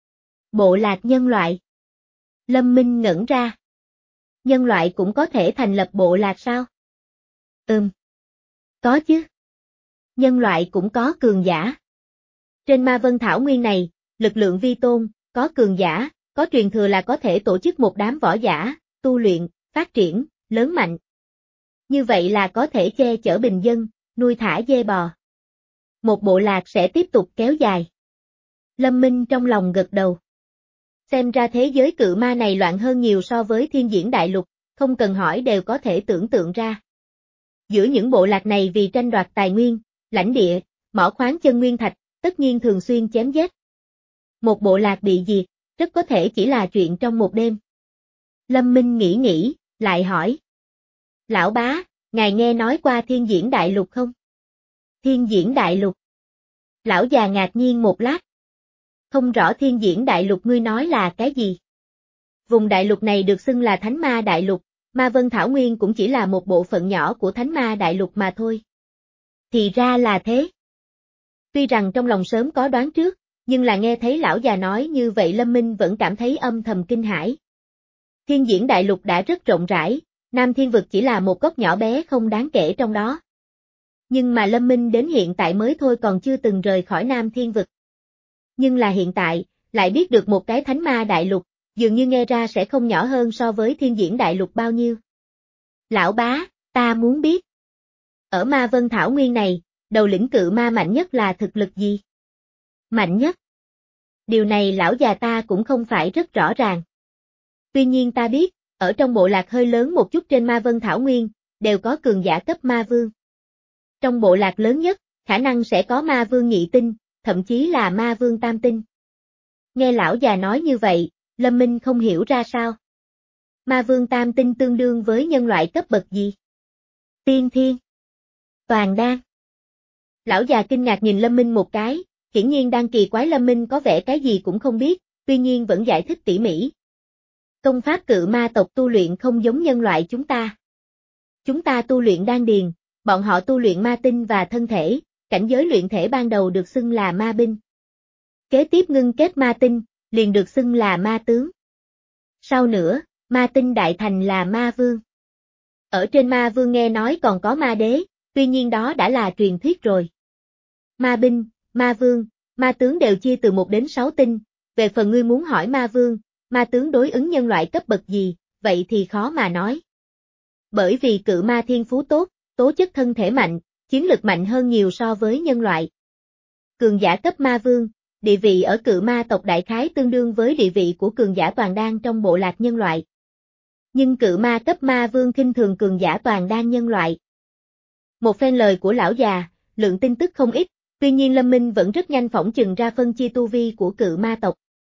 Bộ lạc nhân loại. Lâm Minh ngẩn ra. Nhân loại cũng có thể thành lập bộ lạc sao? Ừm. Có chứ. Nhân loại cũng có cường giả. Trên Ma Vân Thảo Nguyên này, lực lượng vi tôn, có cường giả, có truyền thừa là có thể tổ chức một đám võ giả, tu luyện, phát triển, lớn mạnh. Như vậy là có thể che chở bình dân, nuôi thả dê bò. Một bộ lạc sẽ tiếp tục kéo dài. Lâm Minh trong lòng gật đầu. Xem ra thế giới cự ma này loạn hơn nhiều so với thiên diễn đại lục, không cần hỏi đều có thể tưởng tượng ra. Giữa những bộ lạc này vì tranh đoạt tài nguyên, lãnh địa, mỏ khoáng chân nguyên thạch, tất nhiên thường xuyên chém giết. Một bộ lạc bị diệt, rất có thể chỉ là chuyện trong một đêm. Lâm Minh nghĩ nghĩ, lại hỏi. Lão bá, ngài nghe nói qua thiên diễn đại lục không? Thiên diễn đại lục. Lão già ngạc nhiên một lát. Không rõ thiên diễn đại lục ngươi nói là cái gì? Vùng đại lục này được xưng là Thánh Ma Đại Lục, Ma Vân Thảo Nguyên cũng chỉ là một bộ phận nhỏ của Thánh Ma Đại Lục mà thôi. Thì ra là thế. Tuy rằng trong lòng sớm có đoán trước, nhưng là nghe thấy lão già nói như vậy Lâm Minh vẫn cảm thấy âm thầm kinh hãi. Thiên diễn đại lục đã rất rộng rãi, Nam Thiên Vực chỉ là một góc nhỏ bé không đáng kể trong đó. Nhưng mà Lâm Minh đến hiện tại mới thôi còn chưa từng rời khỏi Nam Thiên Vực. Nhưng là hiện tại, lại biết được một cái Thánh Ma Đại Lục, dường như nghe ra sẽ không nhỏ hơn so với thiên diễn đại lục bao nhiêu. Lão bá, ta muốn biết. Ở Ma Vân Thảo Nguyên này, đầu lĩnh cự ma mạnh nhất là thực lực gì? Mạnh nhất. Điều này lão già ta cũng không phải rất rõ ràng. Tuy nhiên ta biết, ở trong bộ lạc hơi lớn một chút trên Ma Vân Thảo Nguyên, đều có cường giả cấp ma vương. Trong bộ lạc lớn nhất, khả năng sẽ có ma vương nhị tinh, thậm chí là ma vương tam tinh. Nghe lão già nói như vậy, Lâm Minh không hiểu ra sao. Ma vương tam tinh tương đương với nhân loại cấp bậc gì? Tiên thiên. Toàn đan. Lão già kinh ngạc nhìn Lâm Minh một cái, hiển nhiên đang kỳ quái Lâm Minh có vẻ cái gì cũng không biết, tuy nhiên vẫn giải thích tỉ mỉ. Công pháp cự ma tộc tu luyện không giống nhân loại chúng ta. Chúng ta tu luyện đan điền, bọn họ tu luyện ma tinh và thân thể, cảnh giới luyện thể ban đầu được xưng là ma binh. Kế tiếp ngưng kết ma tinh, liền được xưng là ma tướng. Sau nữa, ma tinh đại thành là ma vương. Ở trên ma vương nghe nói còn có ma đế, tuy nhiên đó đã là truyền thuyết rồi. Ma binh, ma vương, ma tướng đều chia từ một đến sáu tinh, về phần ngươi muốn hỏi ma vương, ma tướng đối ứng nhân loại cấp bậc gì, vậy thì khó mà nói. Bởi vì cự ma thiên phú tốt, tố chất thân thể mạnh, chiến lực mạnh hơn nhiều so với nhân loại. Cường giả cấp ma vương, địa vị ở cự ma tộc đại khái tương đương với địa vị của cường giả toàn đan trong bộ lạc nhân loại. Nhưng cự ma cấp ma vương khinh thường cường giả toàn đan nhân loại. Một phen lời của lão già, lượng tin tức không ít, tuy nhiên Lâm Minh vẫn rất nhanh phỏng chừng ra phân chia tu vi của cự ma tộc.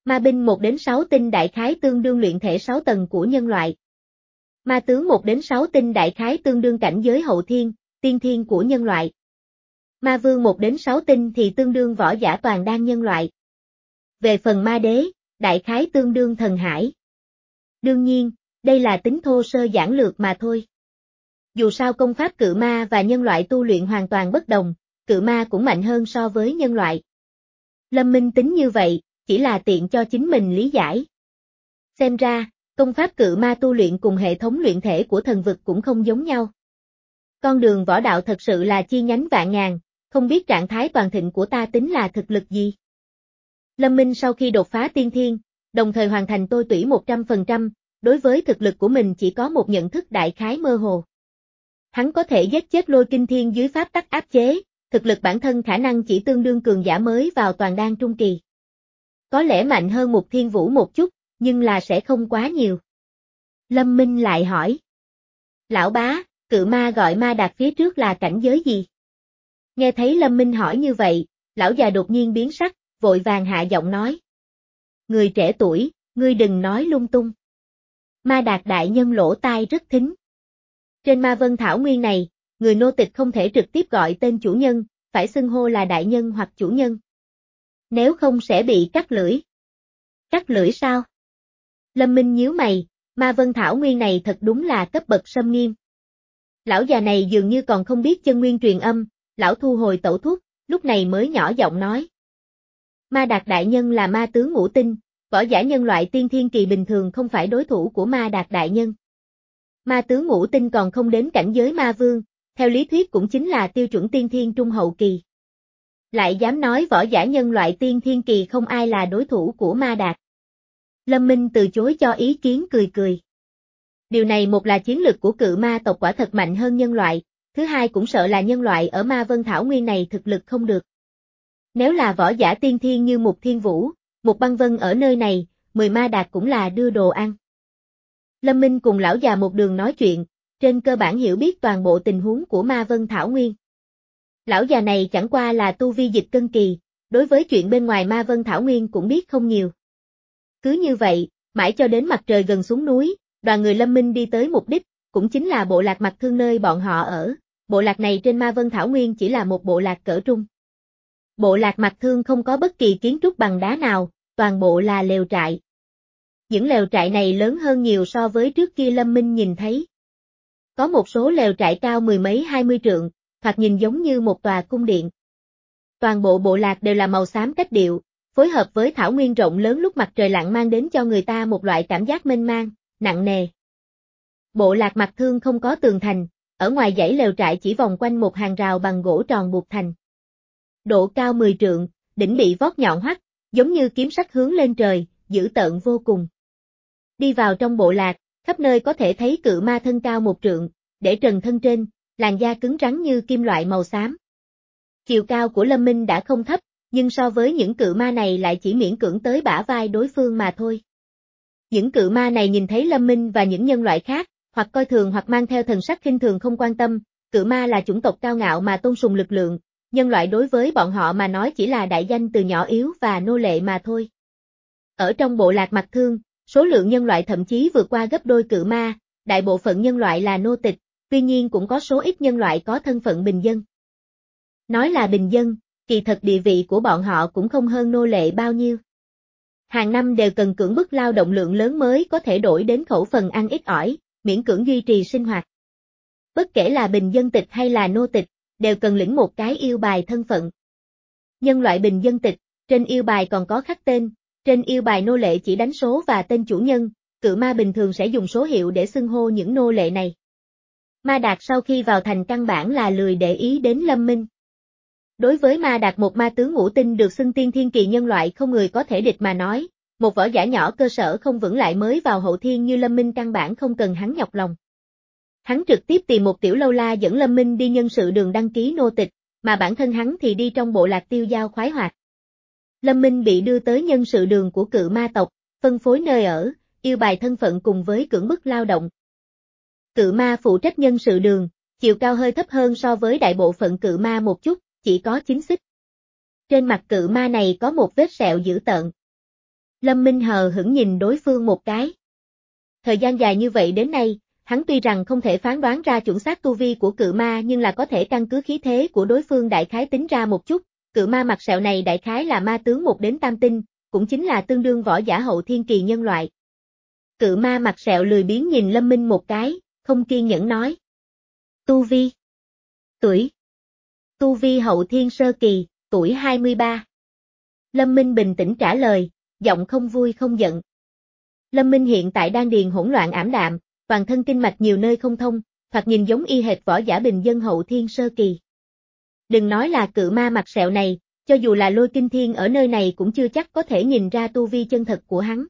Ma binh một đến sáu tinh đại khái tương đương luyện thể sáu tầng của nhân loại. Ma tướng một đến sáu tinh đại khái tương đương cảnh giới hậu thiên, tiên thiên của nhân loại. Ma vương một đến sáu tinh thì tương đương võ giả toàn đan nhân loại. Về phần ma đế, đại khái tương đương thần hải. Đương nhiên, đây là tính thô sơ giản lược mà thôi. Dù sao công pháp cự ma và nhân loại tu luyện hoàn toàn bất đồng, cự ma cũng mạnh hơn so với nhân loại. Lâm Minh tính như vậy, chỉ là tiện cho chính mình lý giải. Xem ra, công pháp cự ma tu luyện cùng hệ thống luyện thể của thần vực cũng không giống nhau. Con đường võ đạo thật sự là chi nhánh vạn ngàn, không biết trạng thái toàn thịnh của ta tính là thực lực gì. Lâm Minh sau khi đột phá tiên thiên, đồng thời hoàn thành tôi tủy một trăm phần trăm, đối với thực lực của mình chỉ có một nhận thức đại khái mơ hồ. Hắn có thể giết chết lôi kinh thiên dưới pháp tắc áp chế, thực lực bản thân khả năng chỉ tương đương cường giả mới vào toàn đan trung kỳ. Có lẽ mạnh hơn một thiên vũ một chút, nhưng là sẽ không quá nhiều. Lâm Minh lại hỏi. Lão bá, cự ma gọi ma đạt phía trước là cảnh giới gì? Nghe thấy Lâm Minh hỏi như vậy, lão già đột nhiên biến sắc, vội vàng hạ giọng nói. Người trẻ tuổi, ngươi đừng nói lung tung. Ma đạt đại nhân lỗ tai rất thính. Trên ma vân thảo nguyên này, người nô tịch không thể trực tiếp gọi tên chủ nhân, phải xưng hô là đại nhân hoặc chủ nhân. Nếu không sẽ bị cắt lưỡi. Cắt lưỡi sao? Lâm Minh nhíu mày, ma vân thảo nguyên này thật đúng là cấp bậc xâm nghiêm. Lão già này dường như còn không biết chân nguyên truyền âm, lão thu hồi tẩu thuốc, lúc này mới nhỏ giọng nói. Ma đạt đại nhân là ma tướng ngũ tinh, võ giả nhân loại tiên thiên kỳ bình thường không phải đối thủ của ma đạt đại nhân. Ma tướng ngũ tinh còn không đến cảnh giới ma vương, theo lý thuyết cũng chính là tiêu chuẩn tiên thiên trung hậu kỳ. Lại dám nói võ giả nhân loại tiên thiên kỳ không ai là đối thủ của ma đạt. Lâm Minh từ chối cho ý kiến cười cười. Điều này một là chiến lực của cự ma tộc quả thật mạnh hơn nhân loại, thứ hai cũng sợ là nhân loại ở ma vân thảo nguyên này thực lực không được. Nếu là võ giả tiên thiên như một thiên vũ, một băng vân ở nơi này, mười ma đạt cũng là đưa đồ ăn. Lâm Minh cùng lão già một đường nói chuyện, trên cơ bản hiểu biết toàn bộ tình huống của ma vân thảo nguyên. Lão già này chẳng qua là tu vi dịch cân kỳ, đối với chuyện bên ngoài ma vân thảo nguyên cũng biết không nhiều. Cứ như vậy, mãi cho đến mặt trời gần xuống núi, đoàn người Lâm Minh đi tới mục đích, cũng chính là bộ lạc Mặc Thương nơi bọn họ ở. Bộ lạc này trên ma vân thảo nguyên chỉ là một bộ lạc cỡ trung. Bộ lạc Mặc Thương không có bất kỳ kiến trúc bằng đá nào, toàn bộ là lều trại. Những lều trại này lớn hơn nhiều so với trước kia Lâm Minh nhìn thấy. Có một số lều trại cao mười mấy hai mươi trượng, thoạt nhìn giống như một tòa cung điện. Toàn bộ bộ lạc đều là màu xám cách điệu, phối hợp với thảo nguyên rộng lớn lúc mặt trời lặn mang đến cho người ta một loại cảm giác mênh mang, nặng nề. Bộ lạc Mặc Thương không có tường thành, ở ngoài dãy lều trại chỉ vòng quanh một hàng rào bằng gỗ tròn buộc thành. Độ cao mười trượng, đỉnh bị vót nhọn hoắt, giống như kiếm sắc hướng lên trời, dữ tợn vô cùng. Đi vào trong bộ lạc, khắp nơi có thể thấy cự ma thân cao một trượng, để trần thân trên, làn da cứng rắn như kim loại màu xám. Chiều cao của Lâm Minh đã không thấp, nhưng so với những cự ma này lại chỉ miễn cưỡng tới bả vai đối phương mà thôi. Những cự ma này nhìn thấy Lâm Minh và những nhân loại khác, hoặc coi thường hoặc mang theo thần sắc khinh thường không quan tâm, cự ma là chủng tộc cao ngạo mà tôn sùng lực lượng, nhân loại đối với bọn họ mà nói chỉ là đại danh từ nhỏ yếu và nô lệ mà thôi. Ở trong bộ lạc Mặc Thương, số lượng nhân loại thậm chí vượt qua gấp đôi cự ma, đại bộ phận nhân loại là nô tịch, tuy nhiên cũng có số ít nhân loại có thân phận bình dân. Nói là bình dân, kỳ thật địa vị của bọn họ cũng không hơn nô lệ bao nhiêu. Hàng năm đều cần cưỡng bức lao động lượng lớn mới có thể đổi đến khẩu phần ăn ít ỏi, miễn cưỡng duy trì sinh hoạt. Bất kể là bình dân tịch hay là nô tịch, đều cần lĩnh một cái yêu bài thân phận. Nhân loại bình dân tịch, trên yêu bài còn có khắc tên, trên yêu bài nô lệ chỉ đánh số và tên chủ nhân, cự ma bình thường sẽ dùng số hiệu để xưng hô những nô lệ này. Ma Đạt sau khi vào thành căn bản là lười để ý đến Lâm Minh. Đối với Ma Đạt một ma tướng ngũ tinh được xưng tiên thiên kỳ nhân loại không người có thể địch mà nói, một võ giả nhỏ cơ sở không vững lại mới vào hậu thiên như Lâm Minh căn bản không cần hắn nhọc lòng. Hắn trực tiếp tìm một tiểu lâu la dẫn Lâm Minh đi nhân sự đường đăng ký nô tịch, mà bản thân hắn thì đi trong bộ lạc tiêu giao khoái hoạt. Lâm Minh bị đưa tới nhân sự đường của cự ma tộc, phân phối nơi ở, yêu bài thân phận cùng với cưỡng bức lao động. Cự ma phụ trách nhân sự đường, chiều cao hơi thấp hơn so với đại bộ phận cự ma một chút, chỉ có chín xích. Trên mặt cự ma này có một vết sẹo dữ tợn. Lâm Minh hờ hững nhìn đối phương một cái. Thời gian dài như vậy đến nay, hắn tuy rằng không thể phán đoán ra chuẩn xác tu vi của cự ma nhưng là có thể căn cứ khí thế của đối phương đại khái tính ra một chút, cự ma mặt sẹo này đại khái là ma tướng một đến tam tinh, cũng chính là tương đương võ giả hậu thiên kỳ nhân loại. Cự ma mặt sẹo lười biếng nhìn Lâm Minh một cái, không kiên nhẫn nói. Tu vi. Tuổi. Tu vi hậu thiên sơ kỳ, tuổi hai mươi ba. Lâm Minh bình tĩnh trả lời, giọng không vui không giận. Lâm Minh hiện tại đang điền hỗn loạn ảm đạm, toàn thân kinh mạch nhiều nơi không thông, thoạt nhìn giống y hệt võ giả bình dân hậu thiên sơ kỳ. Đừng nói là cự ma mặt sẹo này, cho dù là Lôi Kinh Thiên ở nơi này cũng chưa chắc có thể nhìn ra tu vi chân thật của hắn.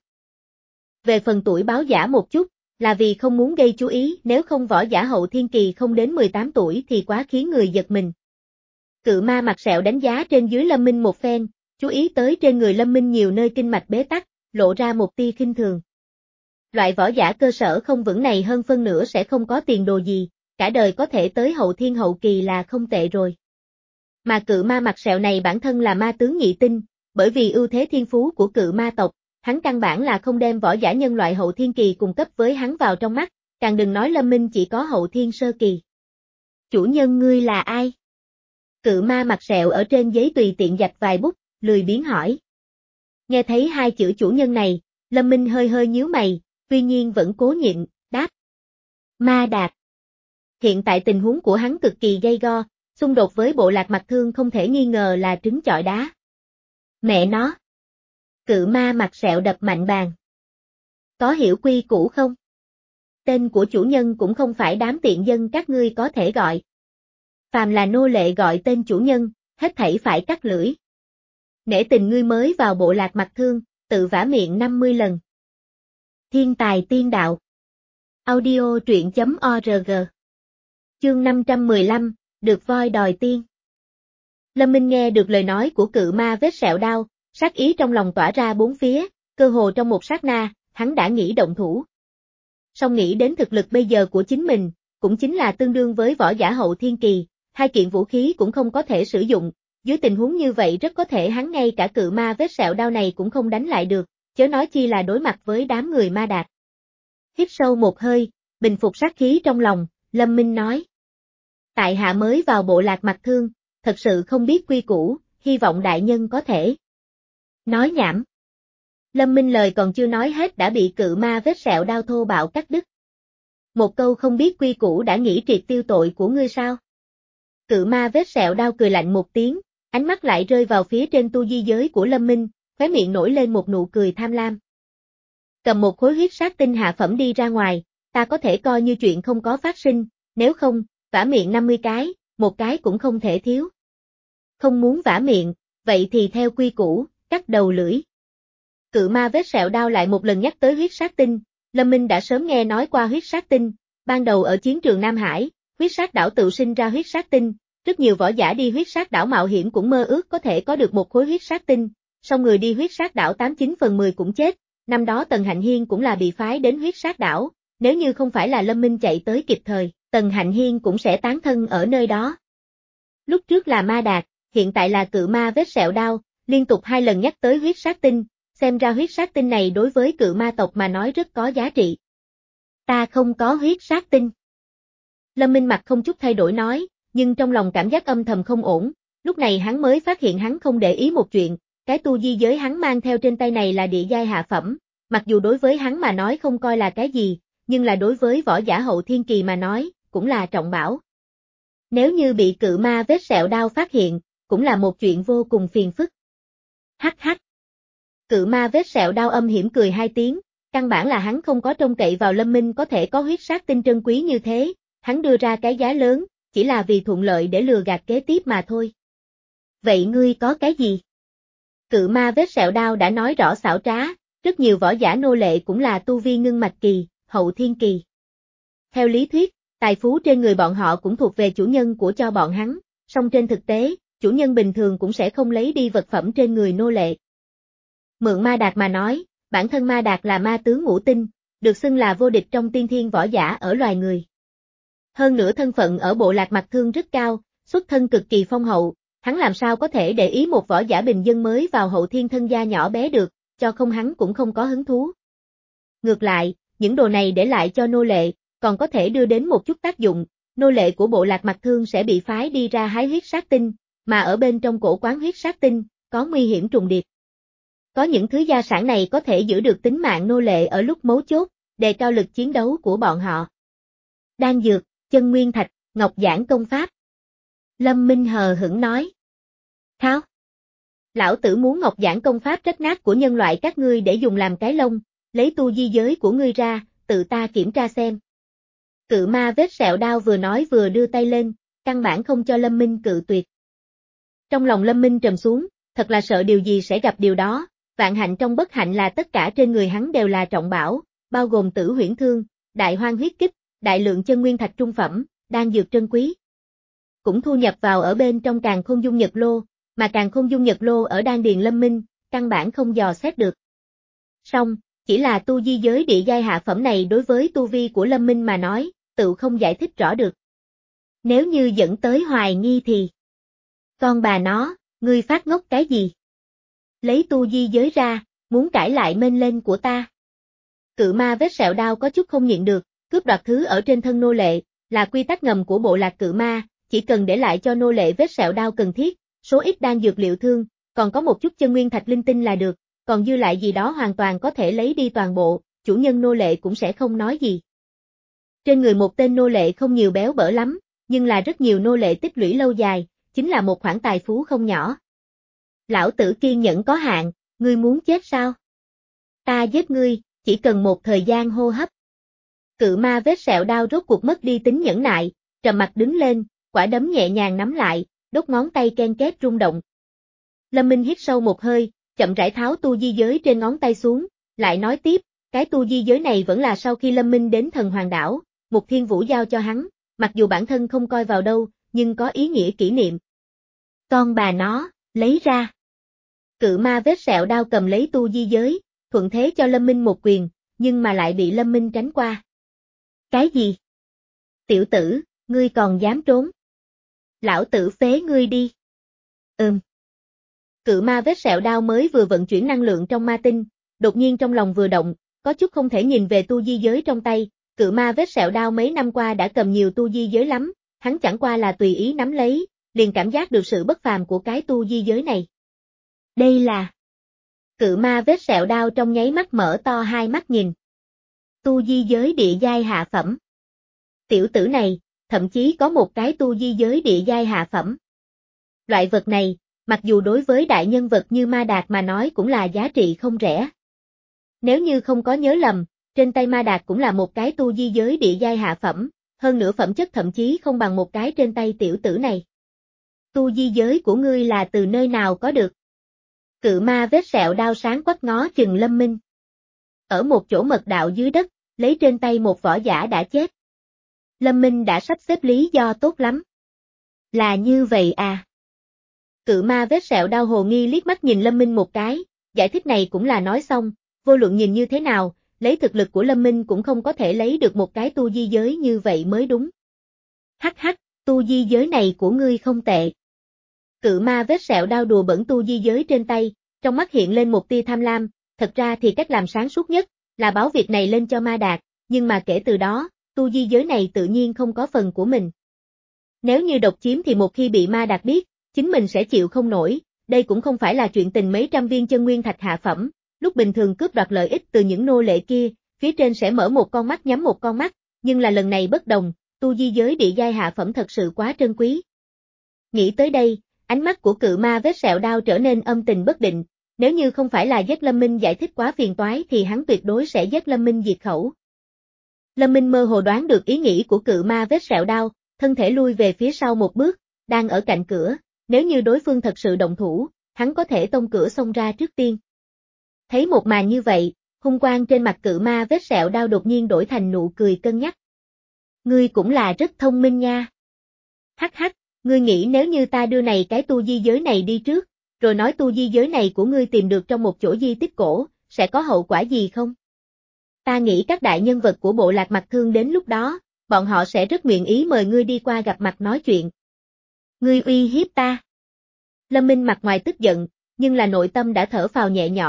Về phần tuổi báo giả một chút, là vì không muốn gây chú ý, nếu không võ giả hậu thiên kỳ không đến mười tám tuổi thì quá khiến người giật mình. Cự ma mặt sẹo đánh giá trên dưới Lâm Minh một phen, chú ý tới trên người Lâm Minh nhiều nơi kinh mạch bế tắc, lộ ra một tia khinh thường. Loại võ giả cơ sở không vững này hơn phân nửa sẽ không có tiền đồ gì, cả đời có thể tới hậu thiên hậu kỳ là không tệ rồi. Mà cự ma mặt sẹo này bản thân là ma tướng nhị tinh, bởi vì ưu thế thiên phú của cự ma tộc, hắn căn bản là không đem võ giả nhân loại hậu thiên kỳ cùng cấp với hắn vào trong mắt, càng đừng nói Lâm Minh chỉ có hậu thiên sơ kỳ. Chủ nhân ngươi là ai? Cự ma mặt sẹo ở trên giấy tùy tiện dạch vài bút, lười biếng hỏi. Nghe thấy hai chữ chủ nhân này, Lâm Minh hơi hơi nhíu mày, tuy nhiên vẫn cố nhịn, đáp. Ma Đạt. Hiện tại tình huống của hắn cực kỳ gay go, xung đột với bộ lạc mặt thương không thể nghi ngờ là trứng chọi đá. Mẹ nó. Cự ma mặt sẹo đập mạnh bàn. Có hiểu quy củ không? Tên của chủ nhân cũng không phải đám tiện dân các ngươi có thể gọi. Phàm là nô lệ gọi tên chủ nhân, hết thảy phải cắt lưỡi. Nể tình ngươi mới vào bộ lạc mặt thương, tự vả miệng năm mươi lần. Thiên tài tiên đạo. Audio truyện chấm org. Chương năm trăm mười lăm, được voi đòi tiên. Lâm Minh nghe được lời nói của cự ma vết sẹo đao, sát ý trong lòng tỏa ra bốn phía, cơ hồ trong một sát na, hắn đã nghĩ động thủ. Song nghĩ đến thực lực bây giờ của chính mình, cũng chính là tương đương với võ giả hậu thiên kỳ, hai kiện vũ khí cũng không có thể sử dụng, dưới tình huống như vậy rất có thể hắn ngay cả cự ma vết sẹo đao này cũng không đánh lại được, chớ nói chi là đối mặt với đám người Ma Đạt. Hít sâu một hơi, bình phục sát khí trong lòng, Lâm Minh nói. Tại hạ mới vào bộ lạc mặt thương, thật sự không biết quy củ, hy vọng đại nhân có thể. Nói nhảm. Lâm Minh lời còn chưa nói hết đã bị cự ma vết sẹo đao thô bạo cắt đứt. Một câu không biết quy củ đã nghĩ triệt tiêu tội của ngươi sao? Cự ma vết sẹo đao cười lạnh một tiếng, ánh mắt lại rơi vào phía trên tu di giới của Lâm Minh, khóe miệng nổi lên một nụ cười tham lam. Cầm một khối huyết sát tinh hạ phẩm đi ra ngoài, ta có thể coi như chuyện không có phát sinh, nếu không, vả miệng năm mươi cái, một cái cũng không thể thiếu. Không muốn vả miệng, vậy thì theo quy củ, cắt đầu lưỡi. Cự ma vết sẹo đao lại một lần nhắc tới huyết sát tinh, Lâm Minh đã sớm nghe nói qua huyết sát tinh, ban đầu ở chiến trường Nam Hải, huyết sát đảo tự sinh ra huyết sát tinh, rất nhiều võ giả đi huyết sát đảo mạo hiểm cũng mơ ước có thể có được một khối huyết sát tinh, song người đi huyết sát đảo tám chín phần mười cũng chết, năm đó Tần Hạnh Hiên cũng là bị phái đến huyết sát đảo, nếu như không phải là Lâm Minh chạy tới kịp thời, Tần Hạnh Hiên cũng sẽ tán thân ở nơi đó. Lúc trước là Ma Đạt, hiện tại là cự ma vết sẹo đao, liên tục hai lần nhắc tới huyết sát tinh, xem ra huyết sát tinh này đối với cự ma tộc mà nói rất có giá trị. Ta không có huyết sát tinh. Lâm Minh mặt không chút thay đổi nói, nhưng trong lòng cảm giác âm thầm không ổn, lúc này hắn mới phát hiện hắn không để ý một chuyện, cái tu di giới hắn mang theo trên tay này là địa giai hạ phẩm, mặc dù đối với hắn mà nói không coi là cái gì, nhưng là đối với võ giả hậu thiên kỳ mà nói, cũng là trọng bảo. Nếu như bị cự ma vết sẹo đao phát hiện, cũng là một chuyện vô cùng phiền phức. Hắc hắc. Cự ma vết sẹo đao âm hiểm cười hai tiếng, căn bản là hắn không có trông cậy vào Lâm Minh có thể có huyết sát tinh trân quý như thế, hắn đưa ra cái giá lớn, chỉ là vì thuận lợi để lừa gạt kế tiếp mà thôi. Vậy ngươi có cái gì? Cự ma vết sẹo đao đã nói rõ xảo trá, rất nhiều võ giả nô lệ cũng là tu vi ngưng mạch kỳ, hậu thiên kỳ. Theo lý thuyết, tài phú trên người bọn họ cũng thuộc về chủ nhân của cho bọn hắn, song trên thực tế, chủ nhân bình thường cũng sẽ không lấy đi vật phẩm trên người nô lệ. Mượn Ma Đạt mà nói, bản thân Ma Đạt là ma tướng ngũ tinh, được xưng là vô địch trong tiên thiên võ giả ở loài người. Hơn nữa thân phận ở bộ lạc mặt thương rất cao, xuất thân cực kỳ phong hậu, hắn làm sao có thể để ý một võ giả bình dân mới vào hậu thiên thân gia nhỏ bé được, cho không hắn cũng không có hứng thú. Ngược lại, những đồ này để lại cho nô lệ, còn có thể đưa đến một chút tác dụng, nô lệ của bộ lạc Mặc Thương sẽ bị phái đi ra hái huyết sát tinh, mà ở bên trong cổ quán huyết sát tinh, có nguy hiểm trùng điệp. Có những thứ gia sản này có thể giữ được tính mạng nô lệ ở lúc mấu chốt, đề cao lực chiến đấu của bọn họ. Đan dược, chân nguyên thạch, ngọc giản công pháp. Lâm Minh hờ hững nói. Tháo. Lão tử muốn ngọc giản công pháp rách nát của nhân loại các ngươi để dùng làm cái lông, lấy tu di giới của ngươi ra, tự ta kiểm tra xem. Cự ma vết sẹo đao vừa nói vừa đưa tay lên, căn bản không cho Lâm Minh cự tuyệt. Trong lòng Lâm Minh trầm xuống, thật là sợ điều gì sẽ gặp điều đó, vạn hạnh trong bất hạnh là tất cả trên người hắn đều là trọng bảo, bao gồm tử huyễn thương, đại hoang huyết kích, đại lượng chân nguyên thạch trung phẩm, đan dược trân quý. Cũng thu nhập vào ở bên trong càn khôn dung nhật lô, mà càn khôn dung nhật lô ở đan điền Lâm Minh, căn bản không dò xét được. Song, chỉ là tu di giới địa giai hạ phẩm này đối với tu vi của Lâm Minh mà nói, tự không giải thích rõ được. Nếu như dẫn tới hoài nghi thì... Con bà nó, ngươi phát ngốc cái gì? Lấy tu di giới ra, muốn cãi lại mên lên của ta. Cự ma vết sẹo đao có chút không nhịn được, cướp đoạt thứ ở trên thân nô lệ, là quy tắc ngầm của bộ lạc cự ma, chỉ cần để lại cho nô lệ vết sẹo đao cần thiết, số ít đan dược liệu thương, còn có một chút chân nguyên thạch linh tinh là được, còn dư lại gì đó hoàn toàn có thể lấy đi toàn bộ, chủ nhân nô lệ cũng sẽ không nói gì. Trên người một tên nô lệ không nhiều béo bở lắm, nhưng là rất nhiều nô lệ tích lũy lâu dài, chính là một khoản tài phú không nhỏ. Lão tử kiên nhẫn có hạn, ngươi muốn chết sao? Ta giết ngươi, chỉ cần một thời gian hô hấp. Cự ma vết sẹo đao rốt cuộc mất đi tính nhẫn nại, trầm mặt đứng lên, quả đấm nhẹ nhàng nắm lại, đốt ngón tay ken két rung động. Lâm Minh hít sâu một hơi, chậm rãi tháo tu di giới trên ngón tay xuống, lại nói tiếp, cái tu di giới này vẫn là sau khi Lâm Minh đến thần hoàng đảo, Mục Thiên Vũ giao cho hắn, mặc dù bản thân không coi vào đâu, nhưng có ý nghĩa kỷ niệm. Con bà nó, lấy ra. Cự ma vết sẹo đao cầm lấy tu di giới, thuận thế cho Lâm Minh một quyền, nhưng mà lại bị Lâm Minh tránh qua. Cái gì? Tiểu tử, ngươi còn dám trốn? Lão tử phế ngươi đi. Ừm. Cự ma vết sẹo đao mới vừa vận chuyển năng lượng trong ma tinh, đột nhiên trong lòng vừa động, có chút không thể nhìn về tu di giới trong tay, cự ma vết sẹo đao mấy năm qua đã cầm nhiều tu di giới lắm, hắn chẳng qua là tùy ý nắm lấy, liền cảm giác được sự bất phàm của cái tu di giới này. Đây là... Cự ma vết sẹo đao trong nháy mắt mở to hai mắt nhìn. Tu di giới địa giai hạ phẩm. Tiểu tử này, thậm chí có một cái tu di giới địa giai hạ phẩm. Loại vật này, mặc dù đối với đại nhân vật như Ma Đạt mà nói cũng là giá trị không rẻ. Nếu như không có nhớ lầm, trên tay Ma Đạt cũng là một cái tu di giới địa giai hạ phẩm, hơn nữa phẩm chất thậm chí không bằng một cái trên tay tiểu tử này. Tu di giới của ngươi là từ nơi nào có được? Cự ma vết sẹo đao sáng quắc ngó chừng Lâm Minh. Ở một chỗ mật đạo dưới đất, lấy trên tay một võ giả đã chết. Lâm Minh đã sắp xếp lý do tốt lắm. Là như vậy à? Cự ma vết sẹo đao hồ nghi liếc mắt nhìn Lâm Minh một cái, giải thích này cũng là nói xong, vô luận nhìn như thế nào, lấy thực lực của Lâm Minh cũng không có thể lấy được một cái tu di giới như vậy mới đúng. Hắc hắc, tu di giới này của ngươi không tệ. Cự ma vết sẹo đao đùa bẩn tu di giới trên tay, trong mắt hiện lên một tia tham lam, thật ra thì cách làm sáng suốt nhất, là báo việc này lên cho Ma Đạt, nhưng mà kể từ đó, tu di giới này tự nhiên không có phần của mình. Nếu như độc chiếm thì một khi bị Ma Đạt biết, chính mình sẽ chịu không nổi, đây cũng không phải là chuyện tình mấy trăm viên chân nguyên thạch hạ phẩm, lúc bình thường cướp đoạt lợi ích từ những nô lệ kia, phía trên sẽ mở một con mắt nhắm một con mắt, nhưng là lần này bất đồng, tu di giới địa giai hạ phẩm thật sự quá trân quý. Nghĩ tới đây, ánh mắt của cự ma vết sẹo đao trở nên âm tình bất định, nếu như không phải là giết Lâm Minh giải thích quá phiền toái thì hắn tuyệt đối sẽ giết Lâm Minh diệt khẩu. Lâm Minh mơ hồ đoán được ý nghĩ của cự ma vết sẹo đao, thân thể lui về phía sau một bước, đang ở cạnh cửa, nếu như đối phương thật sự động thủ, hắn có thể tông cửa xông ra trước tiên. Thấy một màn như vậy, hung quang trên mặt cự ma vết sẹo đao đột nhiên đổi thành nụ cười cân nhắc. Ngươi cũng là rất thông minh nha. Hắc hắc, ngươi nghĩ nếu như ta đưa này cái tu di giới này đi trước, rồi nói tu di giới này của ngươi tìm được trong một chỗ di tích cổ, sẽ có hậu quả gì không? Ta nghĩ các đại nhân vật của bộ lạc Mặc Thương đến lúc đó, bọn họ sẽ rất nguyện ý mời ngươi đi qua gặp mặt nói chuyện. Ngươi uy hiếp ta. Lâm Minh mặt ngoài tức giận, nhưng là nội tâm đã thở phào nhẹ nhõm,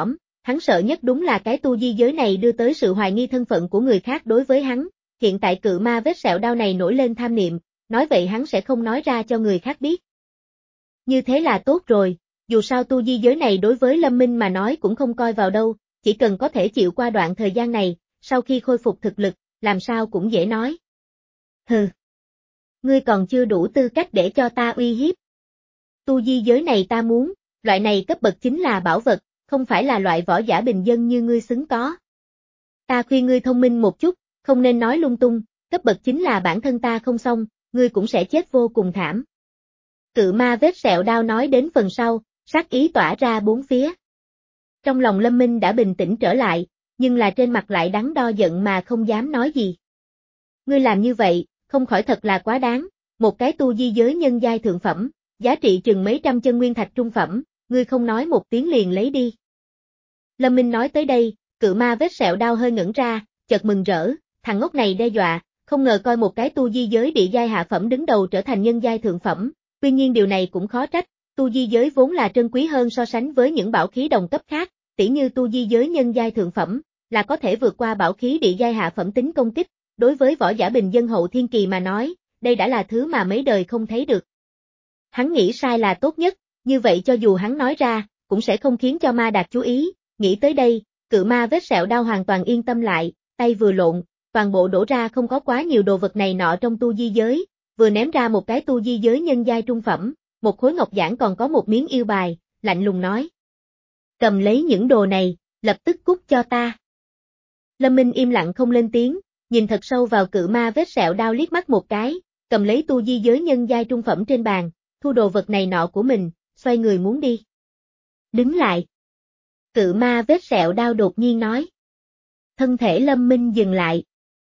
hắn sợ nhất đúng là cái tu di giới này đưa tới sự hoài nghi thân phận của người khác đối với hắn, hiện tại cự ma vết sẹo đao này nổi lên tham niệm, nói vậy hắn sẽ không nói ra cho người khác biết. Như thế là tốt rồi, dù sao tu di giới này đối với Lâm Minh mà nói cũng không coi vào đâu, chỉ cần có thể chịu qua đoạn thời gian này, sau khi khôi phục thực lực, làm sao cũng dễ nói. Hừ. Ngươi còn chưa đủ tư cách để cho ta uy hiếp. Tu di giới này ta muốn, loại này cấp bậc chính là bảo vật, không phải là loại võ giả bình dân như ngươi xứng có. Ta khuyên ngươi thông minh một chút, không nên nói lung tung, cấp bậc chính là bản thân ta không xong, ngươi cũng sẽ chết vô cùng thảm. Cự ma vết sẹo đao nói đến phần sau, sát ý tỏa ra bốn phía. Trong lòng Lâm Minh đã bình tĩnh trở lại, nhưng là trên mặt lại đắn đo giận mà không dám nói gì. Ngươi làm như vậy, không khỏi thật là quá đáng, một cái tu di giới nhân giai thượng phẩm, giá trị chừng mấy trăm chân nguyên thạch trung phẩm, ngươi không nói một tiếng liền lấy đi. Lâm Minh nói tới đây, cự ma vết sẹo đao hơi ngẩn ra, chợt mừng rỡ, thằng ngốc này đe dọa, không ngờ coi một cái tu di giới địa giai hạ phẩm đứng đầu trở thành nhân giai thượng phẩm, tuy nhiên điều này cũng khó trách, tu di giới vốn là trân quý hơn so sánh với những bảo khí đồng cấp khác, tỉ như tu di giới nhân giai thượng phẩm, là có thể vượt qua bảo khí địa giai hạ phẩm tính công kích, đối với võ giả bình dân hậu thiên kỳ mà nói, đây đã là thứ mà mấy đời không thấy được. Hắn nghĩ sai là tốt nhất, như vậy cho dù hắn nói ra, cũng sẽ không khiến cho Ma Đạt chú ý, nghĩ tới đây, cự ma vết sẹo đao hoàn toàn yên tâm lại, tay vừa lộn, toàn bộ đổ ra không có quá nhiều đồ vật này nọ trong tu di giới, vừa ném ra một cái tu di giới nhân giai trung phẩm, một khối ngọc giản còn có một miếng yêu bài, lạnh lùng nói. Cầm lấy những đồ này, lập tức cút cho ta. Lâm Minh im lặng không lên tiếng, nhìn thật sâu vào cự ma vết sẹo đao liếc mắt một cái, cầm lấy tu di giới nhân giai trung phẩm trên bàn, thu đồ vật này nọ của mình, xoay người muốn đi. Đứng lại. Cự ma vết sẹo đao đột nhiên nói. Thân thể Lâm Minh dừng lại.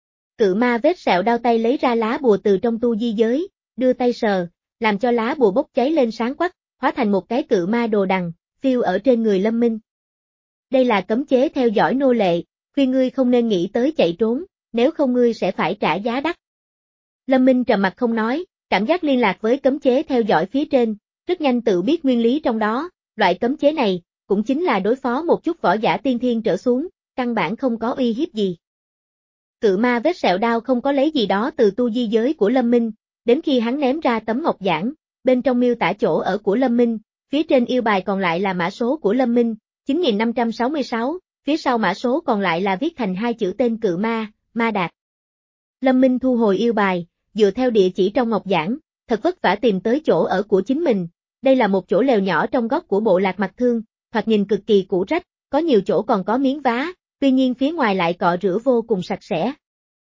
Cự ma vết sẹo đao tay lấy ra lá bùa từ trong tu di giới, đưa tay sờ, làm cho lá bùa bốc cháy lên sáng quắc, hóa thành một cái cự ma đồ đằng, phiêu ở trên người Lâm Minh. Đây là cấm chế theo dõi nô lệ, khuyên ngươi không nên nghĩ tới chạy trốn, nếu không ngươi sẽ phải trả giá đắt. Lâm Minh trầm mặt không nói, cảm giác liên lạc với cấm chế theo dõi phía trên, rất nhanh tự biết nguyên lý trong đó, loại cấm chế này, cũng chính là đối phó một chút võ giả tiên thiên trở xuống, căn bản không có uy hiếp gì. Cự ma vết sẹo đao không có lấy gì đó từ tu di giới của Lâm Minh, đến khi hắn ném ra tấm ngọc giản, bên trong miêu tả chỗ ở của Lâm Minh, phía trên yêu bài còn lại là mã số của Lâm Minh, chín nghìn năm trăm sáu mươi sáu, phía sau mã số còn lại là viết thành hai chữ tên cự ma, Ma Đạt. Lâm Minh thu hồi yêu bài, dựa theo địa chỉ trong ngọc giản, thật vất vả tìm tới chỗ ở của chính mình, đây là một chỗ lều nhỏ trong góc của bộ lạc mặt thương, thoạt nhìn cực kỳ cũ rách, có nhiều chỗ còn có miếng vá, tuy nhiên phía ngoài lại cọ rửa vô cùng sạch sẽ.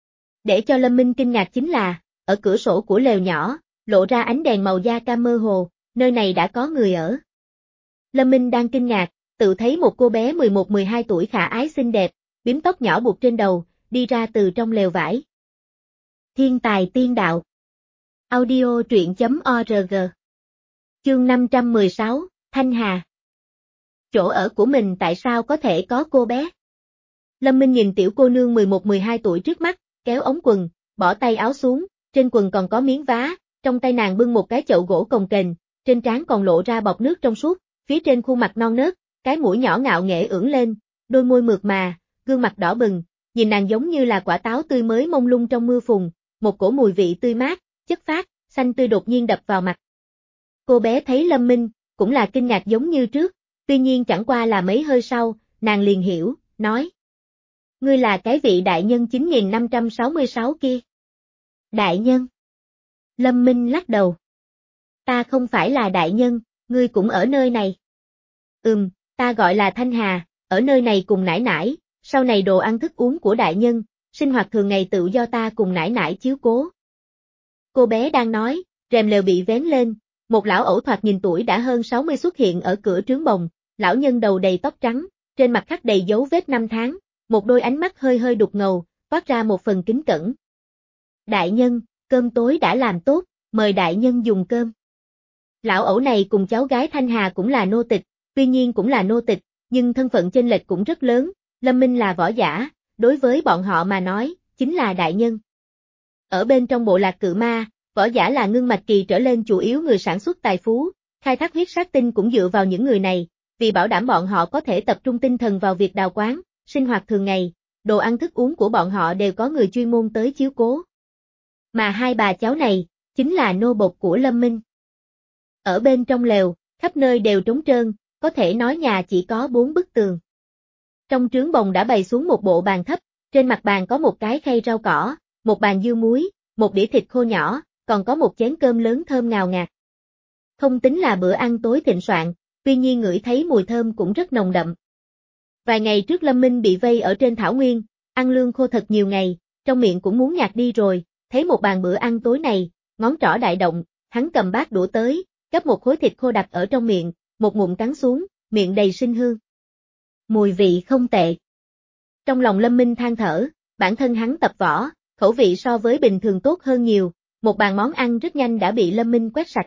Để cho Lâm Minh kinh ngạc chính là, ở cửa sổ của lều nhỏ, lộ ra ánh đèn màu da cam mơ hồ, nơi này đã có người ở. Lâm Minh đang kinh ngạc, tự thấy một cô bé mười một mười hai tuổi khả ái xinh đẹp, bím tóc nhỏ buộc trên đầu, đi ra từ trong lều vải. Thiên tài tiên đạo. Audio truyện chấm org. Chương năm trăm mười sáu, Thanh Hà. Chỗ ở của mình tại sao có thể có cô bé? Lâm Minh nhìn tiểu cô nương mười một mười hai tuổi trước mắt, kéo ống quần, bỏ tay áo xuống, trên quần còn có miếng vá, trong tay nàng bưng một cái chậu gỗ cồng kềnh, trên trán còn lộ ra bọt nước trong suốt, phía trên khuôn mặt non nớt, cái mũi nhỏ ngạo nghễ ưỡn lên, đôi môi mượt mà, gương mặt đỏ bừng, nhìn nàng giống như là quả táo tươi mới mông lung trong mưa phùn, một cổ mùi vị tươi mát, chất phác, xanh tươi đột nhiên đập vào mặt. Cô bé thấy Lâm Minh, cũng là kinh ngạc giống như trước, tuy nhiên chẳng qua là mấy hơi sau, nàng liền hiểu, nói. Ngươi là cái vị đại nhân chín nghìn năm trăm sáu mươi sáu kia. Đại nhân. Lâm Minh lắc đầu. Ta không phải là đại nhân, ngươi cũng ở nơi này. Ừm, ta gọi là Thanh Hà, ở nơi này cùng nải nải, sau này đồ ăn thức uống của đại nhân, sinh hoạt thường ngày tự do ta cùng nải nải chiếu cố. Cô bé đang nói, rèm lều bị vén lên, một lão ẩu thoạt nhìn tuổi đã hơn sáu mươi xuất hiện ở cửa trướng bồng, lão nhân đầu đầy tóc trắng, trên mặt khắc đầy dấu vết năm tháng, một đôi ánh mắt hơi hơi đục ngầu, toát ra một phần kính cẩn. Đại nhân, cơm tối đã làm tốt, mời đại nhân dùng cơm. Lão ẩu này cùng cháu gái Thanh Hà cũng là nô tịch, tuy nhiên cũng là nô tịch, nhưng thân phận chênh lệch cũng rất lớn, Lâm Minh là võ giả, đối với bọn họ mà nói, chính là đại nhân. Ở bên trong bộ lạc cự ma, võ giả là ngưng mạch kỳ trở lên chủ yếu người sản xuất tài phú, khai thác huyết sát tinh cũng dựa vào những người này, vì bảo đảm bọn họ có thể tập trung tinh thần vào việc đào quáng, sinh hoạt thường ngày, đồ ăn thức uống của bọn họ đều có người chuyên môn tới chiếu cố. Mà hai bà cháu này, chính là nô bộc của Lâm Minh. Ở bên trong lều, khắp nơi đều trống trơn, có thể nói nhà chỉ có bốn bức tường. Trong trướng bồng đã bày xuống một bộ bàn thấp, trên mặt bàn có một cái khay rau cỏ, một bàn dưa muối, một đĩa thịt khô nhỏ, còn có một chén cơm lớn thơm ngào ngạt. Không tính là bữa ăn tối thịnh soạn, tuy nhiên ngửi thấy mùi thơm cũng rất nồng đậm. Vài ngày trước Lâm Minh bị vây ở trên thảo nguyên, ăn lương khô thật nhiều ngày, trong miệng cũng muốn nhạt đi rồi, thấy một bàn bữa ăn tối này, ngón trỏ đại động, hắn cầm bát đũa tới, gắp một khối thịt khô đặt ở trong miệng, một ngụm cắn xuống, miệng đầy sinh hương. Mùi vị không tệ. Trong lòng Lâm Minh than thở, bản thân hắn tập võ, khẩu vị so với bình thường tốt hơn nhiều, một bàn món ăn rất nhanh đã bị Lâm Minh quét sạch.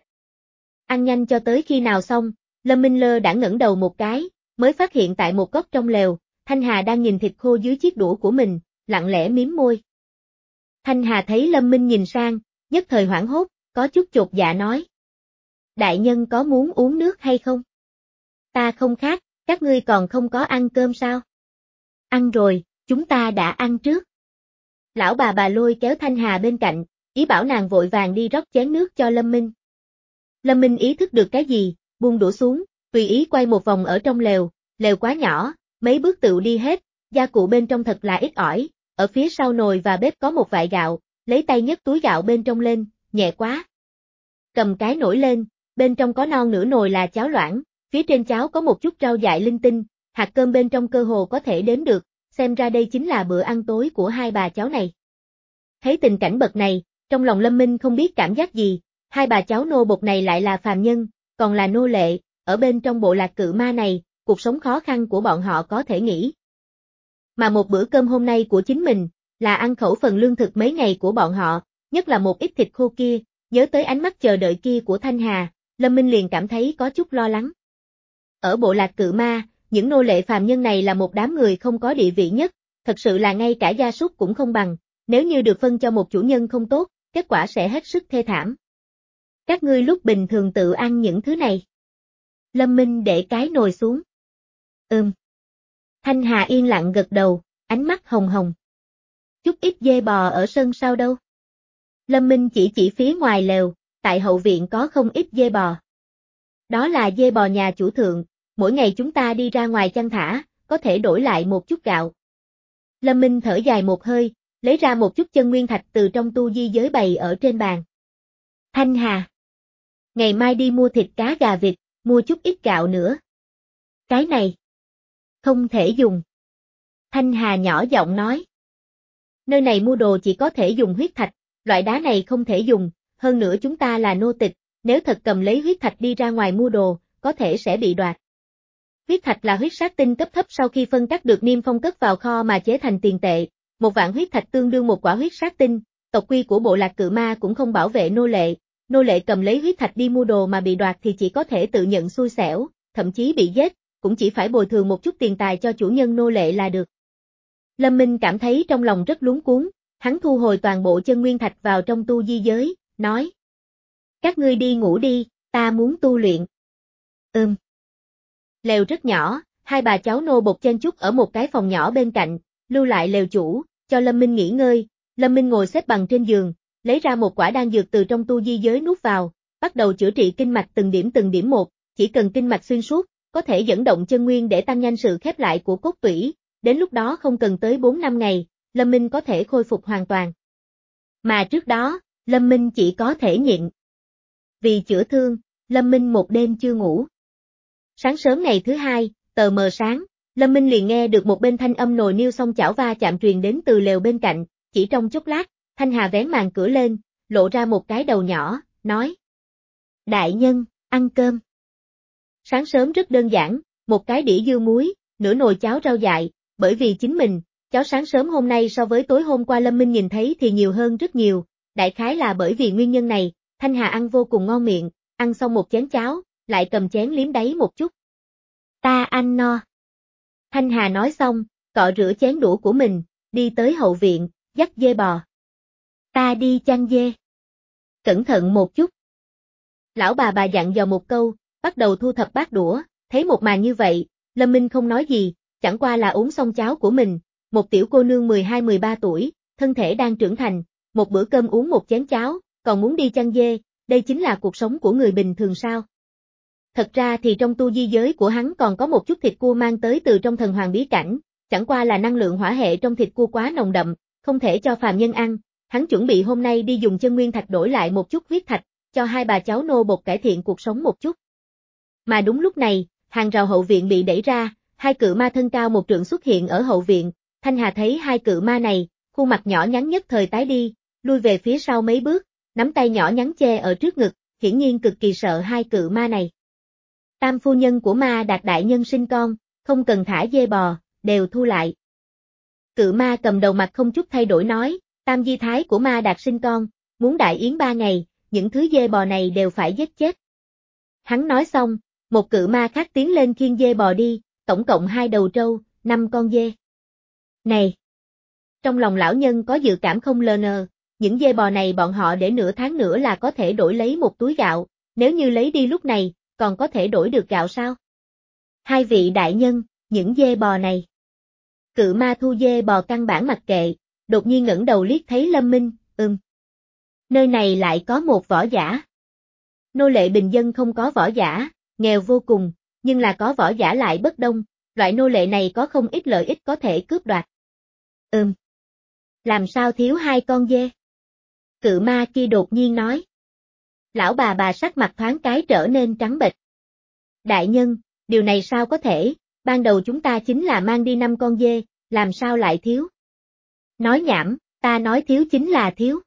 Ăn nhanh cho tới khi nào xong, Lâm Minh lơ đãng ngẩng đầu một cái, mới phát hiện tại một góc trong lều, Thanh Hà đang nhìn thịt khô dưới chiếc đũa của mình, lặng lẽ miếm môi. Thanh Hà thấy Lâm Minh nhìn sang, nhất thời hoảng hốt, có chút chột dạ nói. Đại nhân có muốn uống nước hay không? Ta không khát, các ngươi còn không có ăn cơm sao? Ăn rồi, chúng ta đã ăn trước. Lão bà bà lôi kéo Thanh Hà bên cạnh, ý bảo nàng vội vàng đi rót chén nước cho Lâm Minh. Lâm Minh ý thức được cái gì, buông đũa xuống, tùy ý quay một vòng ở trong lều, lều quá nhỏ, mấy bước tựu đi hết, gia cụ bên trong thật là ít ỏi, ở phía sau nồi và bếp có một vại gạo, lấy tay nhấc túi gạo bên trong lên, nhẹ quá. Cầm cái nổi lên, bên trong có non nửa nồi là cháo loãng, phía trên cháo có một chút rau dại linh tinh, hạt cơm bên trong cơ hồ có thể đếm được, xem ra đây chính là bữa ăn tối của hai bà cháu này. Thấy tình cảnh bậc này, trong lòng Lâm Minh không biết cảm giác gì, hai bà cháu nô bộc này lại là phàm nhân, còn là nô lệ, ở bên trong bộ lạc cự ma này, cuộc sống khó khăn của bọn họ có thể nghĩ. Mà một bữa cơm hôm nay của chính mình, là ăn khẩu phần lương thực mấy ngày của bọn họ, nhất là một ít thịt khô kia, nhớ tới ánh mắt chờ đợi kia của Thanh Hà, Lâm Minh liền cảm thấy có chút lo lắng. Ở bộ lạc cự ma, những nô lệ phàm nhân này là một đám người không có địa vị nhất, thật sự là ngay cả gia súc cũng không bằng, nếu như được phân cho một chủ nhân không tốt, kết quả sẽ hết sức thê thảm. Các ngươi lúc bình thường tự ăn những thứ này. Lâm Minh để cái nồi xuống. Ừm. Thanh Hà yên lặng gật đầu, ánh mắt hồng hồng. Chút ít dê bò ở sân sau đâu? Lâm Minh chỉ chỉ phía ngoài lều, tại hậu viện có không ít dê bò. Đó là dê bò nhà chủ thượng, mỗi ngày chúng ta đi ra ngoài chăn thả, có thể đổi lại một chút gạo. Lâm Minh thở dài một hơi, lấy ra một chút chân nguyên thạch từ trong tu di giới bày ở trên bàn. Thanh Hà. Ngày mai đi mua thịt cá gà vịt, mua chút ít gạo nữa. Cái này. Không thể dùng. Thanh Hà nhỏ giọng nói. Nơi này mua đồ chỉ có thể dùng huyết thạch, loại đá này không thể dùng, hơn nữa chúng ta là nô tịch, nếu thật cầm lấy huyết thạch đi ra ngoài mua đồ, có thể sẽ bị đoạt. Huyết thạch là huyết sát tinh cấp thấp sau khi phân cắt được niêm phong cất vào kho mà chế thành tiền tệ, một vạn huyết thạch tương đương một quả huyết sát tinh, tộc quy của bộ lạc cự ma cũng không bảo vệ nô lệ, nô lệ cầm lấy huyết thạch đi mua đồ mà bị đoạt thì chỉ có thể tự nhận xui xẻo, thậm chí bị giết, cũng chỉ phải bồi thường một chút tiền tài cho chủ nhân nô lệ là được. Lâm Minh cảm thấy trong lòng rất luống cuống, hắn thu hồi toàn bộ chân nguyên thạch vào trong tu di giới, nói. Các ngươi đi ngủ đi, ta muốn tu luyện. Ừm. Lều rất nhỏ, hai bà cháu nô bộc chen chúc ở một cái phòng nhỏ bên cạnh, lưu lại lều chủ, cho Lâm Minh nghỉ ngơi, Lâm Minh ngồi xếp bằng trên giường, lấy ra một quả đan dược từ trong tu di giới nuốt vào, bắt đầu chữa trị kinh mạch từng điểm từng điểm một, chỉ cần kinh mạch xuyên suốt, có thể dẫn động chân nguyên để tăng nhanh sự khép lại của cốt tủy, đến lúc đó không cần tới bốn năm ngày, Lâm Minh có thể khôi phục hoàn toàn. Mà trước đó, Lâm Minh chỉ có thể nhịn. Vì chữa thương, Lâm Minh một đêm chưa ngủ. Sáng sớm ngày thứ hai, tờ mờ sáng, Lâm Minh liền nghe được một bên thanh âm nồi niêu xong chảo va chạm truyền đến từ lều bên cạnh, chỉ trong chốc lát, Thanh Hà vén màn cửa lên, lộ ra một cái đầu nhỏ, nói. Đại nhân, ăn cơm. Sáng sớm rất đơn giản, một cái đĩa dưa muối, nửa nồi cháo rau dại, bởi vì chính mình, cháo sáng sớm hôm nay so với tối hôm qua Lâm Minh nhìn thấy thì nhiều hơn rất nhiều, đại khái là bởi vì nguyên nhân này, Thanh Hà ăn vô cùng ngon miệng, ăn xong một chén cháo, lại cầm chén liếm đáy một chút. Ta ăn no. Thanh Hà nói xong, cọ rửa chén đũa của mình, đi tới hậu viện, dắt dê bò. Ta đi chăn dê. Cẩn thận một chút. Lão bà bà dặn dò một câu, bắt đầu thu thập bát đũa, Thấy một màn như vậy, Lâm Minh không nói gì, chẳng qua là uống xong cháo của mình, một tiểu cô nương mười hai mười ba tuổi, thân thể đang trưởng thành, một bữa cơm uống một chén cháo, còn muốn đi chăn dê, đây chính là cuộc sống của người bình thường sao? Thật ra thì trong tu di giới của hắn còn có một chút thịt cua mang tới từ trong thần hoàng bí cảnh, chẳng qua là năng lượng hỏa hệ trong thịt cua quá nồng đậm, không thể cho phàm nhân ăn, hắn chuẩn bị hôm nay đi dùng chân nguyên thạch đổi lại một chút huyết thạch, cho hai bà cháu nô bột cải thiện cuộc sống một chút. Mà đúng lúc này, hàng rào hậu viện bị đẩy ra, hai cự ma thân cao một trượng xuất hiện ở hậu viện, Thanh Hà thấy hai cự ma này, khuôn mặt nhỏ nhắn nhất thời tái đi, lui về phía sau mấy bước, nắm tay nhỏ nhắn che ở trước ngực, hiển nhiên cực kỳ sợ hai cự ma này. Tam phu nhân của ma đạt đại nhân sinh con, không cần thả dê bò, đều thu lại. Cự ma cầm đầu mặt không chút thay đổi nói, tam di thái của ma đạt sinh con, muốn đại yến ba ngày, những thứ dê bò này đều phải giết chết. Hắn nói xong, một cự ma khác tiến lên khiêng dê bò đi, tổng cộng hai đầu trâu, năm con dê. Này! Trong lòng lão nhân có dự cảm không lờ nờ, những dê bò này bọn họ để nửa tháng nữa là có thể đổi lấy một túi gạo, nếu như lấy đi lúc này, còn có thể đổi được gạo sao? Hai vị đại nhân, những dê bò này. Cự ma thu dê bò căn bản mặc kệ, đột nhiên ngẩng đầu liếc thấy Lâm Minh, ừm. Nơi này lại có một võ giả. Nô lệ bình dân không có võ giả, nghèo vô cùng, nhưng là có võ giả lại bất đông, loại nô lệ này có không ít lợi ích có thể cướp đoạt. Ừm. Làm sao thiếu hai con dê? Cự ma kia đột nhiên nói. Lão bà bà sắc mặt thoáng cái trở nên trắng bệch. Đại nhân, điều này sao có thể, ban đầu chúng ta chính là mang đi năm con dê, làm sao lại thiếu? Nói nhảm, ta nói thiếu chính là thiếu.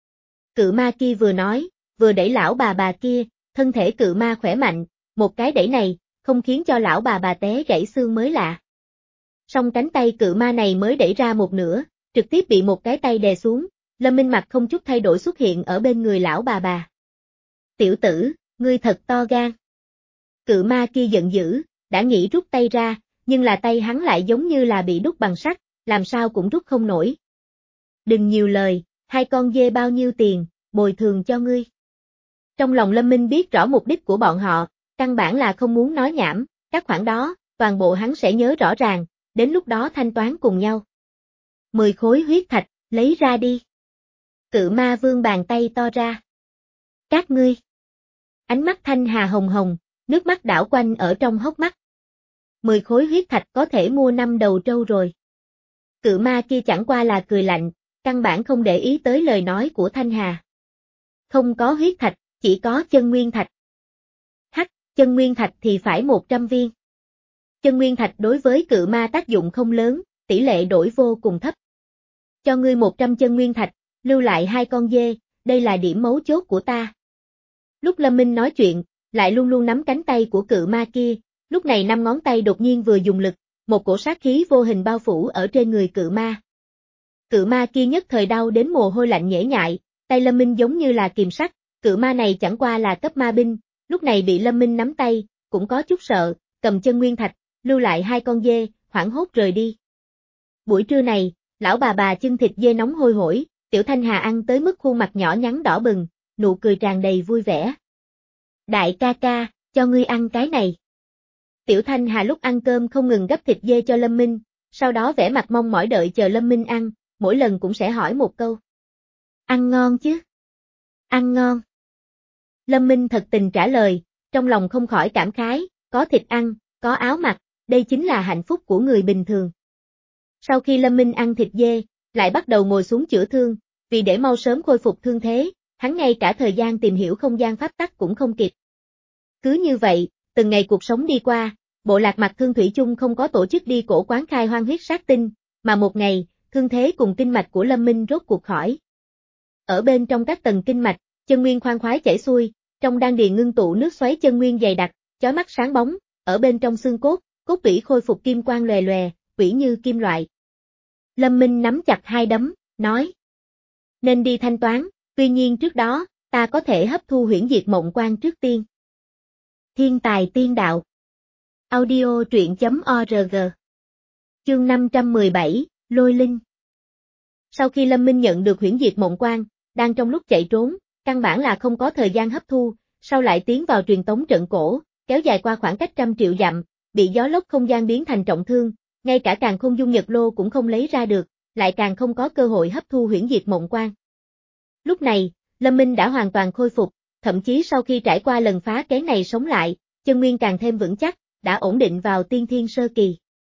Cự ma kia vừa nói, vừa đẩy lão bà bà kia, thân thể cự ma khỏe mạnh, một cái đẩy này, không khiến cho lão bà bà té gãy xương mới lạ. Song cánh tay cự ma này mới đẩy ra một nửa, trực tiếp bị một cái tay đè xuống, Lâm Minh mặt không chút thay đổi xuất hiện ở bên người lão bà bà. Tiểu tử, ngươi thật to gan. Cự ma kia giận dữ, đã nghĩ rút tay ra, nhưng là tay hắn lại giống như là bị đúc bằng sắt, làm sao cũng rút không nổi. Đừng nhiều lời, hai con dê bao nhiêu tiền, bồi thường cho ngươi. Trong lòng Lâm Minh biết rõ mục đích của bọn họ, căn bản là không muốn nói nhảm, các khoản đó, toàn bộ hắn sẽ nhớ rõ ràng, đến lúc đó thanh toán cùng nhau. Mười khối huyết thạch, lấy ra đi. Cự ma vương bàn tay to ra. Các ngươi. Ánh mắt Thanh Hà hồng hồng, nước mắt đảo quanh ở trong hốc mắt. Mười khối huyết thạch có thể mua năm đầu trâu rồi. Cự ma kia chẳng qua là cười lạnh, căn bản không để ý tới lời nói của Thanh Hà. Không có huyết thạch, chỉ có chân nguyên thạch. Hắc, chân nguyên thạch thì phải một trăm viên. Chân nguyên thạch đối với cự ma tác dụng không lớn, tỷ lệ đổi vô cùng thấp. Cho ngươi một trăm chân nguyên thạch, lưu lại hai con dê, đây là điểm mấu chốt của ta. Lúc Lâm Minh nói chuyện, lại luôn luôn nắm cánh tay của cự ma kia, lúc này năm ngón tay đột nhiên vừa dùng lực, một cổ sát khí vô hình bao phủ ở trên người cự ma. Cự ma kia nhất thời đau đến mồ hôi lạnh nhễ nhại, tay Lâm Minh giống như là kìm sắt, cự ma này chẳng qua là cấp ma binh, lúc này bị Lâm Minh nắm tay, cũng có chút sợ, cầm chân nguyên thạch, lưu lại hai con dê, hoảng hốt rời đi. Buổi trưa này, lão bà bà chưng thịt dê nóng hôi hổi, Tiểu Thanh Hà ăn tới mức khuôn mặt nhỏ nhắn đỏ bừng, nụ cười tràn đầy vui vẻ. Đại ca ca, cho ngươi ăn cái này. Tiểu Thanh Hà lúc ăn cơm không ngừng gấp thịt dê cho Lâm Minh, sau đó vẻ mặt mong mỏi đợi chờ Lâm Minh ăn, mỗi lần cũng sẽ hỏi một câu. Ăn ngon chứ? Ăn ngon. Lâm Minh thật tình trả lời, trong lòng không khỏi cảm khái, có thịt ăn, có áo mặc, đây chính là hạnh phúc của người bình thường. Sau khi Lâm Minh ăn thịt dê, lại bắt đầu ngồi xuống chữa thương, vì để mau sớm khôi phục thương thế, hắn ngay cả thời gian tìm hiểu không gian pháp tắc cũng không kịp. Cứ như vậy, từng ngày cuộc sống đi qua, bộ lạc Mạc Thương thủy chung không có tổ chức đi cổ quán khai hoang huyết sát tinh, mà một ngày, thương thế cùng kinh mạch của Lâm Minh rốt cuộc khỏi. Ở bên trong các tầng kinh mạch, chân nguyên khoan khoái chảy xuôi, trong đan điền ngưng tụ nước xoáy chân nguyên dày đặc, chói mắt sáng bóng, ở bên trong xương cốt, cốt tủy khôi phục kim quang lòe lòe, quỷ như kim loại. Lâm Minh nắm chặt hai đấm, nói: "Nên đi thanh toán, tuy nhiên trước đó, ta có thể hấp thu huyễn diệt mộng quang trước tiên." Thiên tài tiên đạo. Audio truyện chấm org. Chương năm trăm mười bảy, Lôi Linh. Sau khi Lâm Minh nhận được huyễn diệt mộng quang, đang trong lúc chạy trốn, căn bản là không có thời gian hấp thu, sau lại tiến vào truyền tống trận cổ, kéo dài qua khoảng cách trăm triệu dặm, bị gió lốc không gian biến thành trọng thương, ngay cả càn khôn dung nhật lô cũng không lấy ra được, lại càng không có cơ hội hấp thu huyễn diệt mộng quan. Lúc này, Lâm Minh đã hoàn toàn khôi phục, thậm chí sau khi trải qua lần phá kén này sống lại, chân nguyên càng thêm vững chắc, đã ổn định vào tiên thiên sơ kỳ.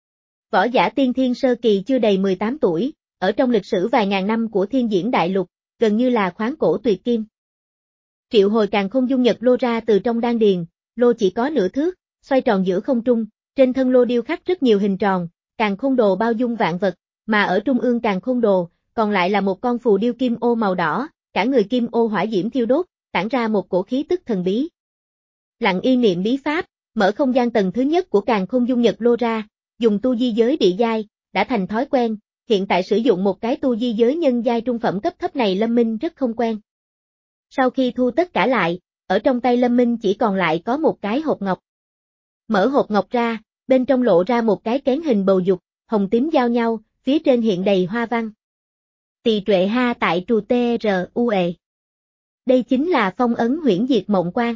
Võ giả tiên thiên sơ kỳ chưa đầy mười tám tuổi, ở trong lịch sử vài ngàn năm của thiên diễn đại lục, gần như là khoáng cổ tuyệt kim. Triệu hồi càn khôn dung nhật lô ra từ trong đan điền, lô chỉ có nửa thước, xoay tròn giữa không trung, trên thân lô điêu khắc rất nhiều hình tròn, càn khôn đồ bao dung vạn vật, mà ở trung ương càn khôn đồ, còn lại là một con phù điêu kim ô màu đỏ, cả người kim ô hỏa diễm thiêu đốt, tản ra một cổ khí tức thần bí. Lặng yên niệm bí pháp, mở không gian tầng thứ nhất của càn khôn dung nhật lô ra, dùng tu di giới địa giai, đã thành thói quen, hiện tại sử dụng một cái tu di giới nhân giai trung phẩm cấp thấp này Lâm Minh rất không quen. Sau khi thu tất cả lại, ở trong tay Lâm Minh chỉ còn lại có một cái hộp ngọc. Mở hộp ngọc ra, bên trong lộ ra một cái kén hình bầu dục, hồng tím giao nhau, phía trên hiện đầy hoa văn. Tỳ trệ ha tại trù tê rờ u ệ. Đây chính là phong ấn huyễn diệt mộng quan.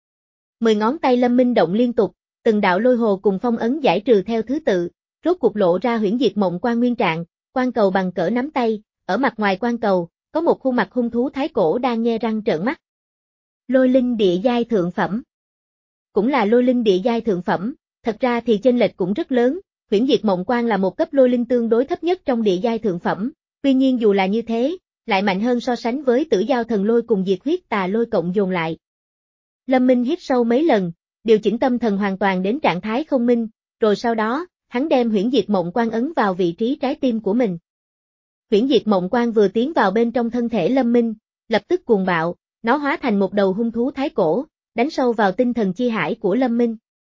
Mười ngón tay Lâm Minh động liên tục, từng đạo lôi hồ cùng phong ấn giải trừ theo thứ tự, rốt cuộc lộ ra huyễn diệt mộng quan nguyên trạng, quan cầu bằng cỡ nắm tay, ở mặt ngoài quan cầu, có một khuôn mặt hung thú thái cổ đang nhe răng trợn mắt. Lôi linh địa giai thượng phẩm. Cũng là lôi linh địa giai thượng phẩm, thật ra thì chênh lệch cũng rất lớn, huyễn diệt mộng quan là một cấp lôi linh tương đối thấp nhất trong địa giai thượng phẩm, tuy nhiên dù là như thế, lại mạnh hơn so sánh với tử giao thần lôi cùng diệt huyết tà lôi cộng dồn lại. Lâm Minh hít sâu mấy lần, điều chỉnh tâm thần hoàn toàn đến trạng thái không minh, rồi sau đó, hắn đem huyễn diệt mộng quan ấn vào vị trí trái tim của mình. Huyễn diệt mộng quan vừa tiến vào bên trong thân thể Lâm Minh, lập tức cuồng bạo, nó hóa thành một đầu hung thú thái cổ, đánh sâu vào tinh thần chi hải của Lâm Minh.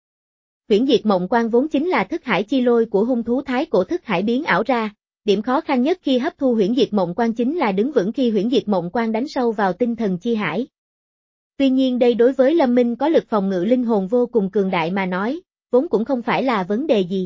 Huyễn diệt mộng quan vốn chính là thức hải chi lôi của hung thú thái cổ thức hải biến ảo ra, điểm khó khăn nhất khi hấp thu huyễn diệt mộng quan chính là đứng vững khi huyễn diệt mộng quan đánh sâu vào tinh thần chi hải. Tuy nhiên đây đối với Lâm Minh có lực phòng ngự linh hồn vô cùng cường đại mà nói, vốn cũng không phải là vấn đề gì.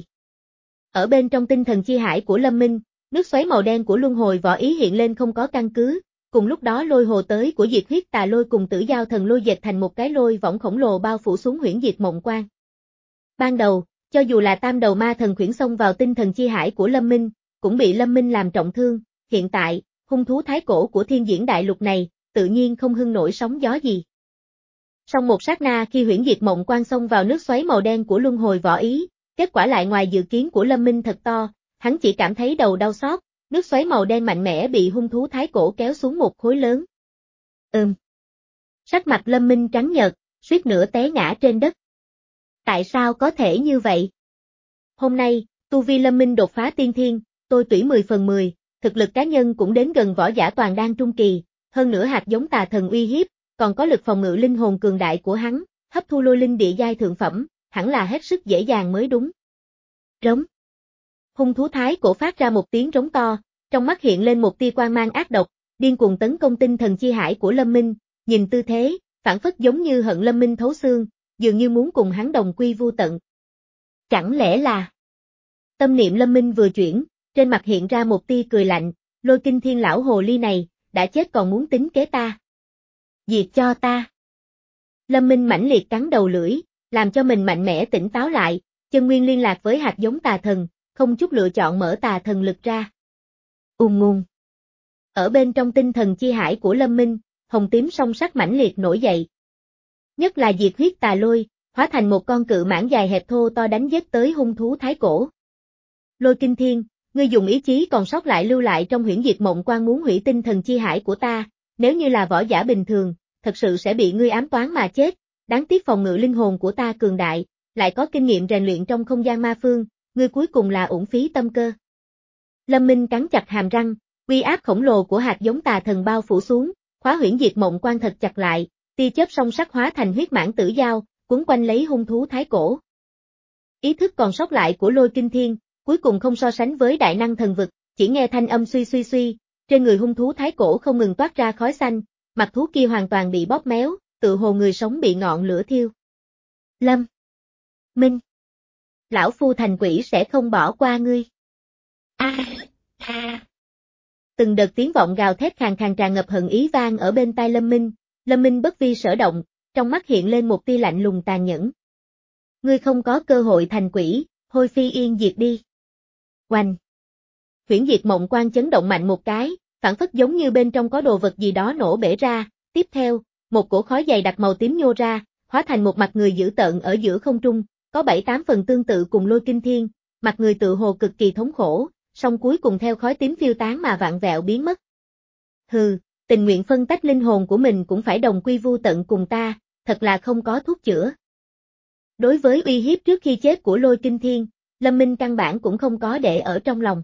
Ở bên trong tinh thần chi hải của Lâm Minh, nước xoáy màu đen của luân hồi võ ý hiện lên không có căn cứ, cùng lúc đó lôi hồ tới của diệt huyết tà lôi cùng tử giao thần lôi dệt thành một cái lôi võng khổng lồ bao phủ xuống huyễn diệt mộng quan. Ban đầu, cho dù là tam đầu ma thần khuyển xông vào tinh thần chi hải của Lâm Minh, cũng bị Lâm Minh làm trọng thương, hiện tại, hung thú thái cổ của thiên diễn đại lục này, tự nhiên không hưng nổi sóng gió gì. Song một sát na khi huyễn diệt mộng quan xông vào nước xoáy màu đen của luân hồi võ ý, kết quả lại ngoài dự kiến của Lâm Minh thật to, hắn chỉ cảm thấy đầu đau xót, nước xoáy màu đen mạnh mẽ bị hung thú thái cổ kéo xuống một khối lớn. Ừm. Sắc mặt Lâm Minh trắng nhợt, suýt nữa té ngã trên đất. Tại sao có thể như vậy? Hôm nay, tu vi Lâm Minh đột phá tiên thiên, tôi tủy mười phần mười, thực lực cá nhân cũng đến gần võ giả toàn đan trung kỳ, hơn nữa hạt giống tà thần uy hiếp, còn có lực phòng ngự linh hồn cường đại của hắn, hấp thu lôi linh địa giai thượng phẩm, hẳn là hết sức dễ dàng mới đúng. Rống. Hung thú thái cổ phát ra một tiếng rống to, trong mắt hiện lên một tia quang mang ác độc, điên cuồng tấn công tinh thần chi hải của Lâm Minh, nhìn tư thế, phản phất giống như hận Lâm Minh thấu xương, dường như muốn cùng hắn đồng quy vu tận. Chẳng lẽ là... Tâm niệm Lâm Minh vừa chuyển, trên mặt hiện ra một tia cười lạnh, Lôi Kinh Thiên lão hồ ly này, đã chết còn muốn tính kế ta. Diệt cho ta. Lâm Minh mãnh liệt cắn đầu lưỡi, làm cho mình mạnh mẽ tỉnh táo lại, chân nguyên liên lạc với hạt giống tà thần, không chút lựa chọn mở tà thần lực ra. Ùm ngùng. Ở bên trong tinh thần chi hải của Lâm Minh, hồng tím song sắc mãnh liệt nổi dậy. Nhất là diệt huyết tà lôi, hóa thành một con cự mãng dài hẹp thô to đánh giết tới hung thú thái cổ. Lôi Kinh Thiên, ngươi dùng ý chí còn sót lại lưu lại trong huyễn diệt mộng quan muốn hủy tinh thần chi hải của ta, nếu như là võ giả bình thường, thật sự sẽ bị ngươi ám toán mà chết, đáng tiếc phòng ngự linh hồn của ta cường đại, lại có kinh nghiệm rèn luyện trong không gian ma phương, ngươi cuối cùng là uổng phí tâm cơ. Lâm Minh cắn chặt hàm răng, uy áp khổng lồ của hạt giống tà thần bao phủ xuống, khóa huyễn diệt mộng quan thật chặt lại, tia chớp song sắc hóa thành huyết mãng tử dao, quấn quanh lấy hung thú thái cổ. Ý thức còn sót lại của Lôi Kinh Thiên, cuối cùng không so sánh với đại năng thần vực, chỉ nghe thanh âm suy suy suy, trên người hung thú thái cổ không ngừng toát ra khói xanh, mặt thú kia hoàn toàn bị bóp méo, tự hồ người sống bị ngọn lửa thiêu. Lâm Minh, lão phu thành quỷ sẽ không bỏ qua ngươi. A a. Từng đợt tiếng vọng gào thét khàn khàn tràn ngập hận ý vang ở bên tai Lâm Minh, Lâm Minh bất vi sở động, trong mắt hiện lên một tia lạnh lùng tàn nhẫn. Ngươi không có cơ hội thành quỷ, hôi phi yên diệt đi. Oanh! Huyễn diệt mộng quan chấn động mạnh một cái, phản phất giống như bên trong có đồ vật gì đó nổ bể ra, tiếp theo, một cổ khói dày đặc màu tím nhô ra, hóa thành một mặt người dữ tợn ở giữa không trung, có bảy tám phần tương tự cùng Lôi Kinh Thiên, mặt người tự hồ cực kỳ thống khổ, song cuối cùng theo khói tím phiêu tán mà vạn vẹo biến mất. Hừ, tình nguyện phân tách linh hồn của mình cũng phải đồng quy vu tận cùng ta, thật là không có thuốc chữa. Đối với uy hiếp trước khi chết của Lôi Kinh Thiên, Lâm Minh căn bản cũng không có để ở trong lòng.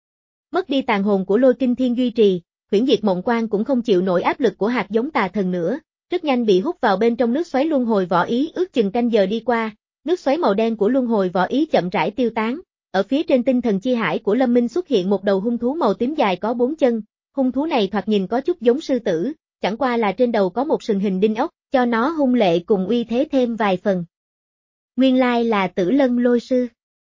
Mất đi tàn hồn của Lôi Kinh Thiên duy trì, huyễn diệt mộng quan cũng không chịu nổi áp lực của hạt giống tà thần nữa, rất nhanh bị hút vào bên trong nước xoáy luân hồi võ ý. Ước chừng canh giờ đi qua, nước xoáy màu đen của luân hồi võ ý chậm rãi tiêu tán, ở phía trên tinh thần chi hải của Lâm Minh xuất hiện một đầu hung thú màu tím dài có bốn chân, hung thú này thoạt nhìn có chút giống sư tử, chẳng qua là trên đầu có một sừng hình đinh ốc, cho nó hung lệ cùng uy thế thêm vài phần. Nguyên lai là Tử Lân Lôi Sư.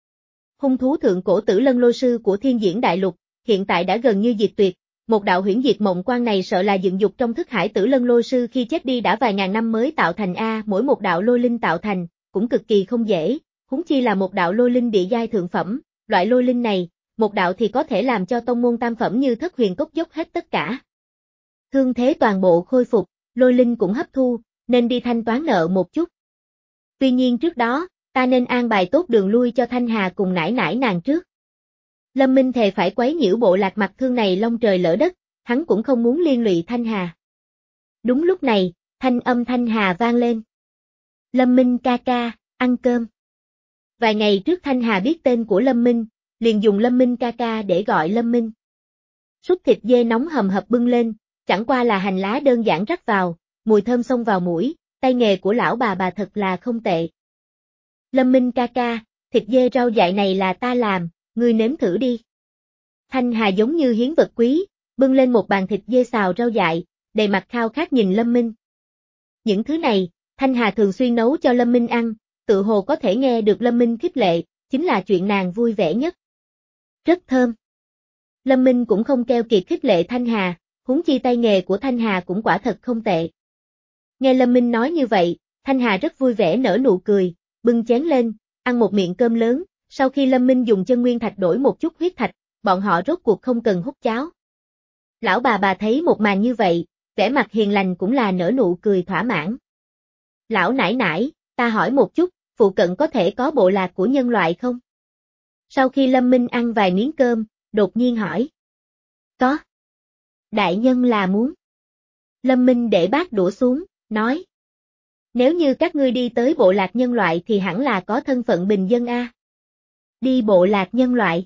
Hung thú thượng cổ Tử Lân Lôi Sư của Thiên Diễn Đại Lục, hiện tại đã gần như diệt tuyệt, một đạo huyễn diệt mộng quan này sợ là dựng dục trong thức hải Tử Lân Lôi Sư khi chết đi đã vài ngàn năm mới tạo thành a, mỗi một đạo lôi linh tạo thành, cũng cực kỳ không dễ, huống chi là một đạo lôi linh địa giai thượng phẩm, loại lôi linh này, một đạo thì có thể làm cho tông môn tam phẩm như Thất Huyền Cốc dốc hết tất cả. Thương thế toàn bộ khôi phục, lôi linh cũng hấp thu, nên đi thanh toán nợ một chút. Tuy nhiên trước đó, ta nên an bài tốt đường lui cho Thanh Hà cùng nải nải nàng trước. Lâm Minh thề phải quấy nhiễu bộ lạc mặt thương này long trời lỡ đất, hắn cũng không muốn liên lụy Thanh Hà. Đúng lúc này, thanh âm Thanh Hà vang lên. Lâm Minh ca ca, ăn cơm. Vài ngày trước Thanh Hà biết tên của Lâm Minh, liền dùng Lâm Minh ca ca để gọi Lâm Minh. Súp thịt dê nóng hầm hập bưng lên, chẳng qua là hành lá đơn giản rắc vào, mùi thơm xông vào mũi, tay nghề của lão bà bà thật là không tệ. Lâm Minh ca ca, thịt dê rau dại này là ta làm, ngươi nếm thử đi. Thanh Hà giống như hiến vật quý, bưng lên một bàn thịt dê xào rau dại, đầy mặt khao khát nhìn Lâm Minh. Những thứ này, Thanh Hà thường xuyên nấu cho Lâm Minh ăn, tự hồ có thể nghe được Lâm Minh khích lệ, chính là chuyện nàng vui vẻ nhất. Rất thơm. Lâm Minh cũng không keo kiệt khích lệ Thanh Hà, huống chi tay nghề của Thanh Hà cũng quả thật không tệ. Nghe Lâm Minh nói như vậy, Thanh Hà rất vui vẻ nở nụ cười, bưng chén lên, ăn một miệng cơm lớn, sau khi Lâm Minh dùng chân nguyên thạch đổi một chút huyết thạch, bọn họ rốt cuộc không cần hút cháo. Lão bà bà thấy một màn như vậy, vẻ mặt hiền lành cũng là nở nụ cười thỏa mãn. Lão nải nải, ta hỏi một chút, phụ cận có thể có bộ lạc của nhân loại không? Sau khi Lâm Minh ăn vài miếng cơm, đột nhiên hỏi. Có. Đại nhân là muốn. Lâm Minh để bát đũa xuống, nói. Nếu như các ngươi đi tới bộ lạc nhân loại thì hẳn là có thân phận bình dân a. Đi bộ lạc nhân loại.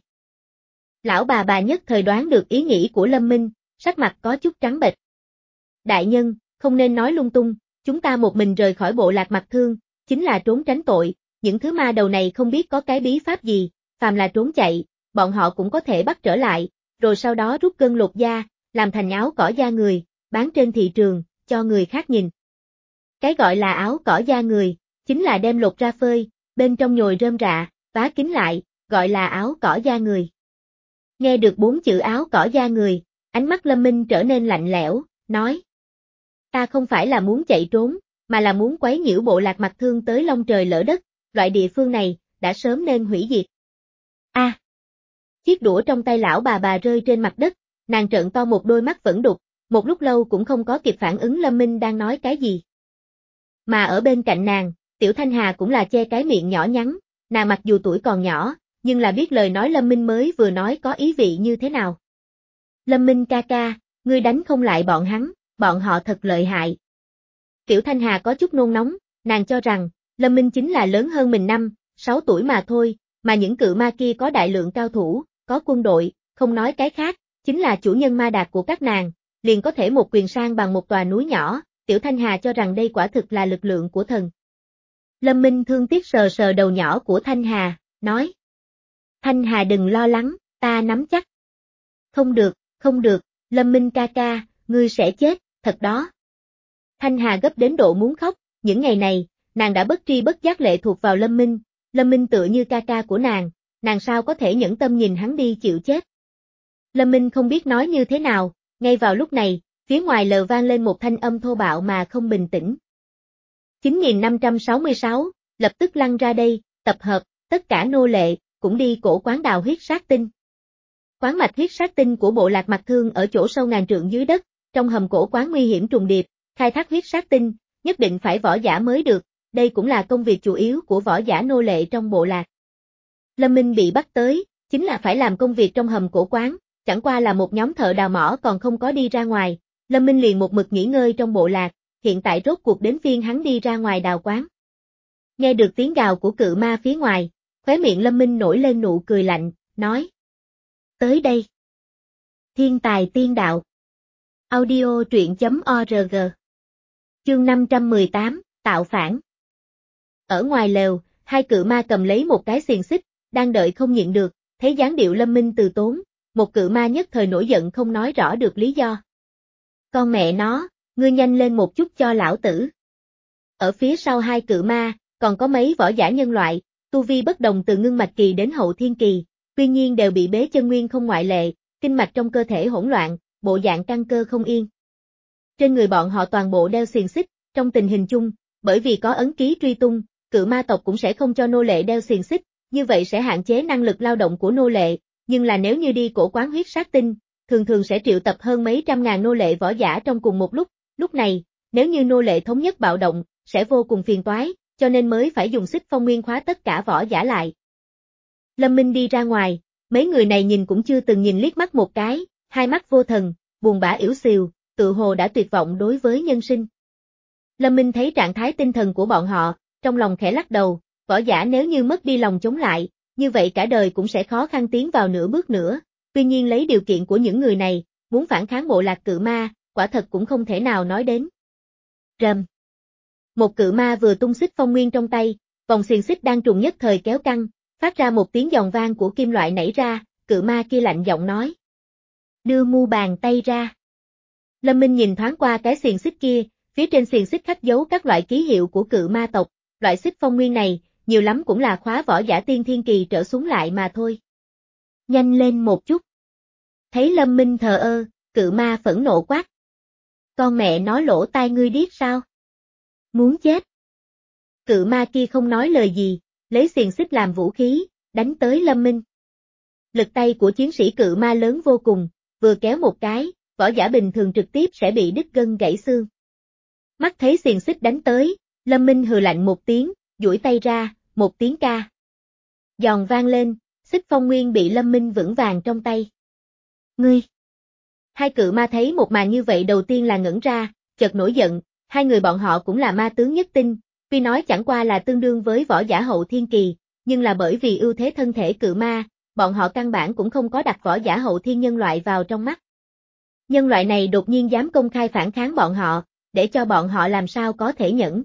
Lão bà bà nhất thời đoán được ý nghĩ của Lâm Minh, sắc mặt có chút trắng bệch. Đại nhân, không nên nói lung tung, chúng ta một mình rời khỏi bộ lạc mặt thương, chính là trốn tránh tội, những thứ ma đầu này không biết có cái bí pháp gì, phàm là trốn chạy, bọn họ cũng có thể bắt trở lại, rồi sau đó rút gân lột da, làm thành áo cỏ da người, bán trên thị trường, cho người khác nhìn. Cái gọi là áo cỏ da người, chính là đem lột ra phơi, bên trong nhồi rơm rạ, vá kín lại, gọi là áo cỏ da người. Nghe được bốn chữ áo cỏ da người, ánh mắt Lâm Minh trở nên lạnh lẽo, nói. Ta không phải là muốn chạy trốn, mà là muốn quấy nhiễu bộ lạc mặt thương tới long trời lỡ đất, loại địa phương này, đã sớm nên hủy diệt. A. À, chiếc đũa trong tay lão bà bà rơi trên mặt đất, nàng trợn to một đôi mắt vẫn đục, một lúc lâu cũng không có kịp phản ứng Lâm Minh đang nói cái gì. Mà ở bên cạnh nàng, Tiểu Thanh Hà cũng là che cái miệng nhỏ nhắn, nàng mặc dù tuổi còn nhỏ, nhưng là biết lời nói Lâm Minh mới vừa nói có ý vị như thế nào. Lâm Minh ca ca, ngươi đánh không lại bọn hắn, bọn họ thật lợi hại. Tiểu Thanh Hà có chút nôn nóng, nàng cho rằng, Lâm Minh chính là lớn hơn mình năm, sáu tuổi mà thôi, mà những cự ma kia có đại lượng cao thủ, có quân đội, không nói cái khác, chính là chủ nhân ma đạc của các nàng, liền có thể một quyền sang bằng một tòa núi nhỏ, Tiểu Thanh Hà cho rằng đây quả thực là lực lượng của thần. Lâm Minh thương tiếc sờ sờ đầu nhỏ của Thanh Hà, nói. Thanh Hà đừng lo lắng, ta nắm chắc. Không được, không được, Lâm Minh ca ca, ngươi sẽ chết, thật đó. Thanh Hà gấp đến độ muốn khóc, những ngày này, nàng đã bất tri bất giác lệ thuộc vào Lâm Minh, Lâm Minh tựa như ca ca của nàng, nàng sao có thể nhẫn tâm nhìn hắn đi chịu chết. Lâm Minh không biết nói như thế nào, ngay vào lúc này, phía ngoài lờ vang lên một thanh âm thô bạo mà không bình tĩnh. chín nghìn năm trăm sáu mươi sáu, lập tức lăn ra đây, tập hợp, tất cả nô lệ, cũng đi cổ quán đào huyết sát tinh. Quán mạch huyết sát tinh của bộ lạc Mặc Thương ở chỗ sâu ngàn trượng dưới đất, trong hầm cổ quán nguy hiểm trùng điệp, khai thác huyết sát tinh, nhất định phải võ giả mới được, đây cũng là công việc chủ yếu của võ giả nô lệ trong bộ lạc. Lâm Minh bị bắt tới, chính là phải làm công việc trong hầm cổ quán, chẳng qua là một nhóm thợ đào mỏ còn không có đi ra ngoài, Lâm Minh liền một mực nghỉ ngơi trong bộ lạc, hiện tại rốt cuộc đến phiên hắn đi ra ngoài đào quán. Nghe được tiếng gào của cự ma phía ngoài, khóe miệng Lâm Minh nổi lên nụ cười lạnh, nói. Tới đây. Thiên tài tiên đạo. Audio truyện chấm org. Chương năm trăm mười tám, tạo phản. Ở ngoài lều, hai cự ma cầm lấy một cái xiềng xích, đang đợi không nhịn được, thấy dáng điệu Lâm Minh từ tốn, một cự ma nhất thời nổi giận không nói rõ được lý do. Con mẹ nó, ngươi nhanh lên một chút cho lão tử. Ở phía sau hai cự ma, còn có mấy võ giả nhân loại, tu vi bất đồng từ ngưng mạch kỳ đến hậu thiên kỳ, tuy nhiên đều bị bế chân nguyên không ngoại lệ, kinh mạch trong cơ thể hỗn loạn, bộ dạng căng cơ không yên. Trên người bọn họ toàn bộ đeo xiềng xích, trong tình hình chung, bởi vì có ấn ký truy tung, cự ma tộc cũng sẽ không cho nô lệ đeo xiềng xích, như vậy sẽ hạn chế năng lực lao động của nô lệ, nhưng là nếu như đi cổ quán huyết sát tinh, thường thường sẽ triệu tập hơn mấy trăm ngàn nô lệ võ giả trong cùng một lúc, lúc này, nếu như nô lệ thống nhất bạo động, sẽ vô cùng phiền toái, cho nên mới phải dùng xích phong nguyên khóa tất cả võ giả lại. Lâm Minh đi ra ngoài, mấy người này nhìn cũng chưa từng nhìn liếc mắt một cái, hai mắt vô thần, buồn bã yểu xìu, tự hồ đã tuyệt vọng đối với nhân sinh. Lâm Minh thấy trạng thái tinh thần của bọn họ, trong lòng khẽ lắc đầu, võ giả nếu như mất đi lòng chống lại, như vậy cả đời cũng sẽ khó khăn tiến vào nửa bước nữa, tuy nhiên lấy điều kiện của những người này, muốn phản kháng bộ lạc cự ma, quả thật cũng không thể nào nói đến. Rầm. Một cự ma vừa tung xích phong nguyên trong tay, vòng xiềng xích đang trùng nhất thời kéo căng, phát ra một tiếng giòn vang của kim loại nảy ra, cự ma kia lạnh giọng nói. Đưa mu bàn tay ra. Lâm Minh nhìn thoáng qua cái xiềng xích kia, phía trên xiềng xích khắc dấu các loại ký hiệu của cự ma tộc, loại xích phong nguyên này, nhiều lắm cũng là khóa võ giả tiên thiên kỳ trở xuống lại mà thôi. Nhanh lên một chút. Thấy Lâm Minh thờ ơ, cự ma phẫn nộ quát. Con mẹ nói lỗ tai ngươi điếc sao? Muốn chết. Cự ma kia không nói lời gì, lấy xiềng xích làm vũ khí, đánh tới Lâm Minh. Lực tay của chiến sĩ cự ma lớn vô cùng, vừa kéo một cái, võ giả bình thường trực tiếp sẽ bị đứt gân gãy xương. Mắt thấy xiềng xích đánh tới, Lâm Minh hừ lạnh một tiếng, duỗi tay ra, một tiếng ca. Giòn vang lên, xích phong nguyên bị Lâm Minh vững vàng trong tay. Ngươi! Hai cự ma thấy một màn như vậy đầu tiên là ngẩn ra, chợt nổi giận, hai người bọn họ cũng là ma tướng nhất tinh, tuy nói chẳng qua là tương đương với võ giả hậu thiên kỳ, nhưng là bởi vì ưu thế thân thể cự ma, bọn họ căn bản cũng không có đặt võ giả hậu thiên nhân loại vào trong mắt. Nhân loại này đột nhiên dám công khai phản kháng bọn họ, để cho bọn họ làm sao có thể nhẫn.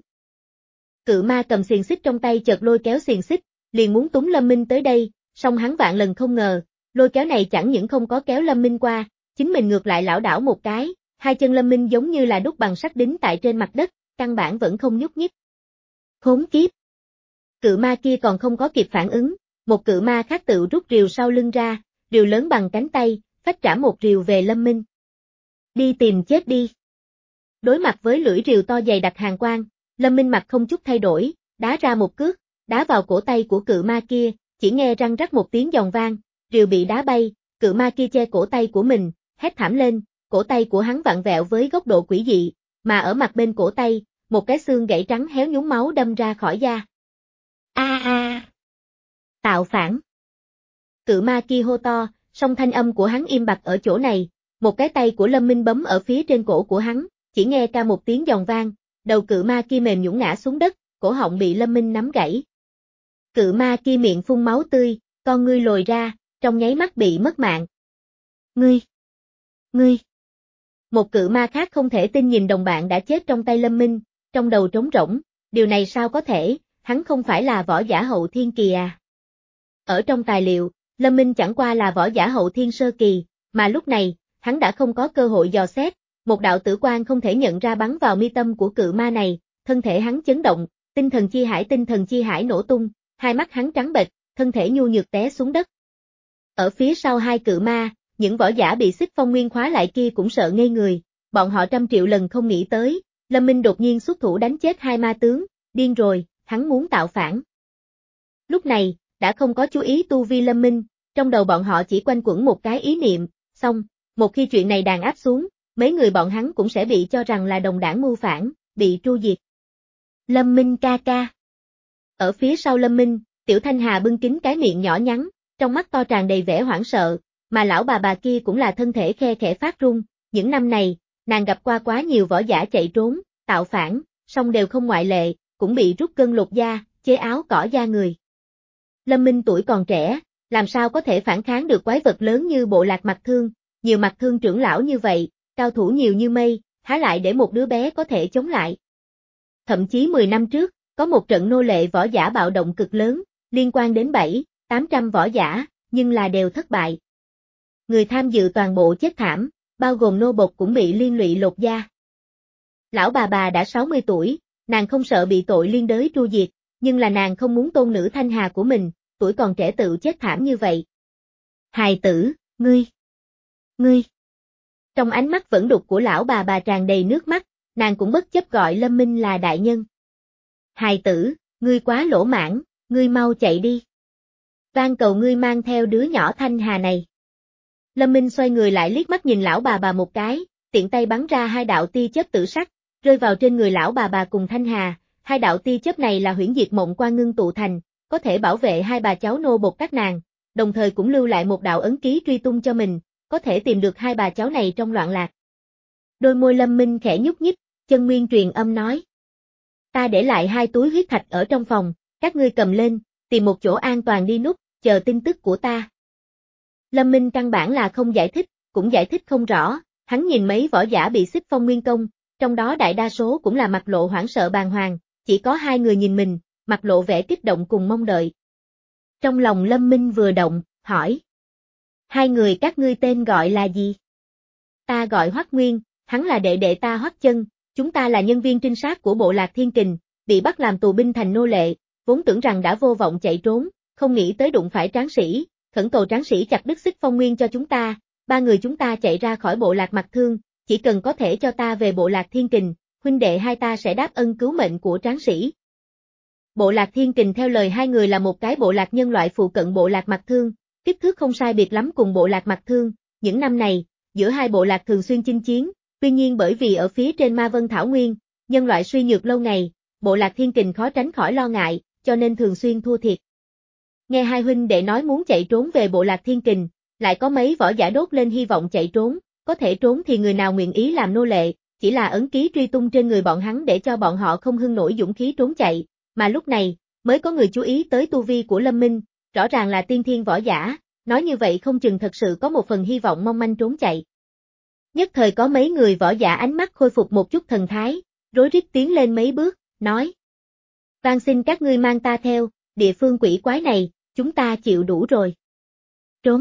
Cự ma cầm xiềng xích trong tay chợt lôi kéo xiềng xích, liền muốn túng Lâm Minh tới đây, song hắn vạn lần không ngờ, lôi kéo này chẳng những không có kéo Lâm Minh qua, chính mình ngược lại lảo đảo một cái, hai chân Lâm Minh giống như là đúc bằng sắt đính tại trên mặt đất, căn bản vẫn không nhúc nhích. Khốn kiếp! Cự ma kia còn không có kịp phản ứng, một cự ma khác tự rút rìu sau lưng ra, rìu lớn bằng cánh tay, phách trả một rìu về Lâm Minh. Đi tìm chết đi! Đối mặt với lưỡi rìu to dày đặc hàn quang, Lâm Minh mặt không chút thay đổi, đá ra một cước, đá vào cổ tay của cự ma kia, chỉ nghe răng rắc một tiếng giòn vang, rìu bị đá bay, cự ma kia che cổ tay của mình, hét thảm lên, cổ tay của hắn vặn vẹo với góc độ quỷ dị, mà ở mặt bên cổ tay, một cái xương gãy trắng héo nhúm máu đâm ra khỏi da. A a! Tạo phản! Cự ma kia hô to, song thanh âm của hắn im bặt ở chỗ này, một cái tay của Lâm Minh bấm ở phía trên cổ của hắn, chỉ nghe ca một tiếng giòn vang, đầu cự ma kia mềm nhũn ngã xuống đất, cổ họng bị Lâm Minh nắm gãy. Cự ma kia miệng phun máu tươi, con ngươi lồi ra, trong nháy mắt bị mất mạng. Ngươi! Ngươi! Một cự ma khác không thể tin nhìn đồng bạn đã chết trong tay Lâm Minh, trong đầu trống rỗng, điều này sao có thể, hắn không phải là võ giả hậu thiên kỳ à. Ở trong tài liệu, Lâm Minh chẳng qua là võ giả hậu thiên sơ kỳ, mà lúc này, hắn đã không có cơ hội dò xét, một đạo tử quang không thể nhận ra bắn vào mi tâm của cự ma này, thân thể hắn chấn động, tinh thần chi hải tinh thần chi hải nổ tung, hai mắt hắn trắng bệch, thân thể nhu nhược té xuống đất. Ở phía sau hai cự ma, những võ giả bị xích phong nguyên khóa lại kia cũng sợ ngây người, bọn họ trăm triệu lần không nghĩ tới, Lâm Minh đột nhiên xuất thủ đánh chết hai ma tướng, điên rồi, hắn muốn tạo phản. Lúc này, đã không có chú ý tu vi Lâm Minh, trong đầu bọn họ chỉ quanh quẩn một cái ý niệm, xong, một khi chuyện này đàn áp xuống, mấy người bọn hắn cũng sẽ bị cho rằng là đồng đảng mưu phản, bị tru diệt. Lâm Minh ca ca. Ở phía sau Lâm Minh, Tiểu Thanh Hà bưng kín cái miệng nhỏ nhắn, trong mắt to tràn đầy vẻ hoảng sợ, mà lão bà bà kia cũng là thân thể khe khẽ phát run, những năm này, nàng gặp qua quá nhiều võ giả chạy trốn, tạo phản, song đều không ngoại lệ, cũng bị rút gân lột da, chế áo cỏ da người. Lâm Minh tuổi còn trẻ, làm sao có thể phản kháng được quái vật lớn như bộ lạc Mặc Thương, nhiều Mặc Thương trưởng lão như vậy, cao thủ nhiều như mây, há lại để một đứa bé có thể chống lại. Thậm chí mười năm trước, có một trận nô lệ võ giả bạo động cực lớn, liên quan đến bảy, tám trăm võ giả, nhưng là đều thất bại. Người tham dự toàn bộ chết thảm, bao gồm nô bộc cũng bị liên lụy lột da. Lão bà bà đã sáu mươi tuổi, nàng không sợ bị tội liên đới tru diệt, nhưng là nàng không muốn tôn nữ Thanh Hà của mình, tuổi còn trẻ tự chết thảm như vậy. Hài tử, ngươi, ngươi. Trong ánh mắt vẫn đục của lão bà bà tràn đầy nước mắt, nàng cũng bất chấp gọi Lâm Minh là đại nhân. Hài tử, ngươi quá lỗ mãng, ngươi mau chạy đi. Van cầu ngươi mang theo đứa nhỏ Thanh Hà này. Lâm Minh xoay người lại liếc mắt nhìn lão bà bà một cái, tiện tay bắn ra hai đạo tia chớp tử sắc, rơi vào trên người lão bà bà cùng Thanh Hà. Hai đạo tia chớp này là huyễn diệt mộng quan ngưng tụ thành, có thể bảo vệ hai bà cháu nô bộc các nàng, đồng thời cũng lưu lại một đạo ấn ký truy tung cho mình, có thể tìm được hai bà cháu này trong loạn lạc. Đôi môi Lâm Minh khẽ nhúc nhích, chân nguyên truyền âm nói. Ta để lại hai túi huyết thạch ở trong phòng, các ngươi cầm lên, tìm một chỗ an toàn đi núp, chờ tin tức của ta. Lâm Minh căn bản là không giải thích, cũng giải thích không rõ, hắn nhìn mấy võ giả bị xích phong nguyên công, trong đó đại đa số cũng là mặt lộ hoảng sợ bàng hoàng, chỉ có hai người nhìn mình, mặt lộ vẻ kích động cùng mong đợi. Trong lòng Lâm Minh vừa động, hỏi. Hai người các ngươi tên gọi là gì? Ta gọi Hoắc Nguyên, hắn là đệ đệ ta Hoắc Chân, chúng ta là nhân viên trinh sát của bộ lạc Thiên Kình, bị bắt làm tù binh thành nô lệ, vốn tưởng rằng đã vô vọng chạy trốn, không nghĩ tới đụng phải tráng sĩ, khẩn cầu tráng sĩ chặt đứt xích phong nguyên cho chúng ta, ba người chúng ta chạy ra khỏi bộ lạc Mặc Thương, chỉ cần có thể cho ta về bộ lạc Thiên Kình, huynh đệ hai ta sẽ đáp ân cứu mệnh của tráng sĩ. Bộ lạc Thiên Kình theo lời hai người là một cái bộ lạc nhân loại phụ cận bộ lạc Mặc Thương, kích thước không sai biệt lắm cùng bộ lạc Mặc Thương, những năm này, giữa hai bộ lạc thường xuyên chinh chiến, tuy nhiên bởi vì ở phía trên Ma Vân Thảo Nguyên, nhân loại suy nhược lâu ngày, bộ lạc Thiên Kình khó tránh khỏi lo ngại, cho nên thường xuyên thua thiệt. Nghe hai huynh đệ nói muốn chạy trốn về bộ lạc Thiên Kình, lại có mấy võ giả đốt lên hy vọng chạy trốn, có thể trốn thì người nào nguyện ý làm nô lệ, chỉ là ấn ký truy tung trên người bọn hắn để cho bọn họ không hưng nổi dũng khí trốn chạy, mà lúc này, mới có người chú ý tới tu vi của Lâm Minh, rõ ràng là tiên thiên võ giả, nói như vậy không chừng thật sự có một phần hy vọng mong manh trốn chạy. Nhất thời có mấy người võ giả ánh mắt khôi phục một chút thần thái, rối rít tiến lên mấy bước, nói. Van xin các ngươi mang ta theo, địa phương quỷ quái này, chúng ta chịu đủ rồi. Trốn.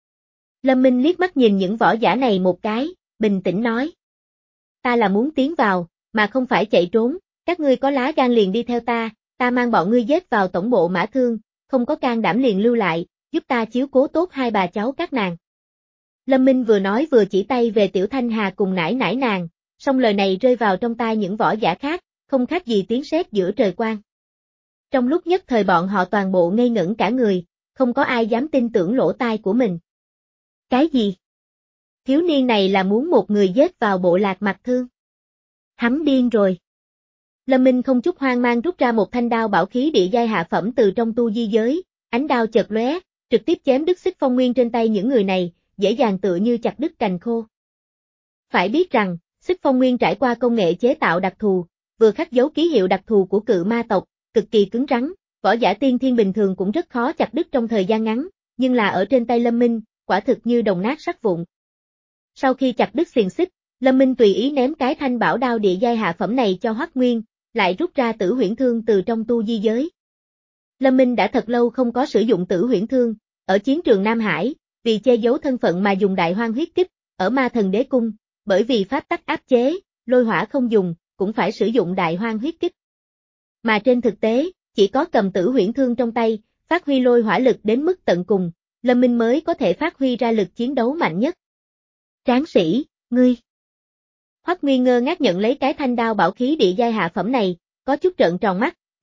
Lâm Minh liếc mắt nhìn những võ giả này một cái, bình tĩnh nói. Ta là muốn tiến vào, mà không phải chạy trốn, các ngươi có lá gan liền đi theo ta, ta mang bọn ngươi giết vào tổng bộ Mã Thương, không có can đảm liền lưu lại, giúp ta chiếu cố tốt hai bà cháu các nàng. Lâm Minh vừa nói vừa chỉ tay về Tiểu Thanh Hà cùng nải nải nàng, song lời này rơi vào trong tai những võ giả khác, không khác gì tiếng sét giữa trời quang. Trong lúc nhất thời bọn họ toàn bộ ngây ngẩn cả người, không có ai dám tin tưởng lỗ tai của mình. Cái gì? Thiếu niên này là muốn một người giết vào bộ lạc Mặc Thương. Hắn điên rồi. Lâm Minh không chút hoang mang rút ra một thanh đao bảo khí địa giai hạ phẩm từ trong tu di giới, ánh đao chợt lóe, trực tiếp chém đứt xích phong nguyên trên tay những người này, dễ dàng tựa như chặt đứt cành khô. Phải biết rằng, xích phong nguyên trải qua công nghệ chế tạo đặc thù, vừa khắc dấu ký hiệu đặc thù của cự ma tộc, cực kỳ cứng rắn, võ giả tiên thiên bình thường cũng rất khó chặt đứt trong thời gian ngắn, nhưng là ở trên tay Lâm Minh, quả thực như đồng nát sắt vụn. Sau khi chặt đứt xiềng xích, Lâm Minh tùy ý ném cái thanh bảo đao địa giai hạ phẩm này cho Hoắc Nguyên, lại rút ra tử huyễn thương từ trong tu di giới. Lâm Minh đã thật lâu không có sử dụng tử huyễn thương, ở chiến trường Nam Hải, vì che giấu thân phận mà dùng đại hoang huyết kích, ở Ma Thần Đế Cung, bởi vì pháp tắc áp chế, lôi hỏa không dùng, cũng phải sử dụng đại hoang huyết kích. Mà trên thực tế, chỉ có cầm tử huyễn thương trong tay, phát huy lôi hỏa lực đến mức tận cùng, Lâm Minh mới có thể phát huy ra lực chiến đấu mạnh nhất. Tráng sĩ, ngươi. Hoắc Nguyên ngơ ngác nhận lấy cái thanh đao bảo khí địa giai hạ phẩm này, có chút trợn tròn mắt,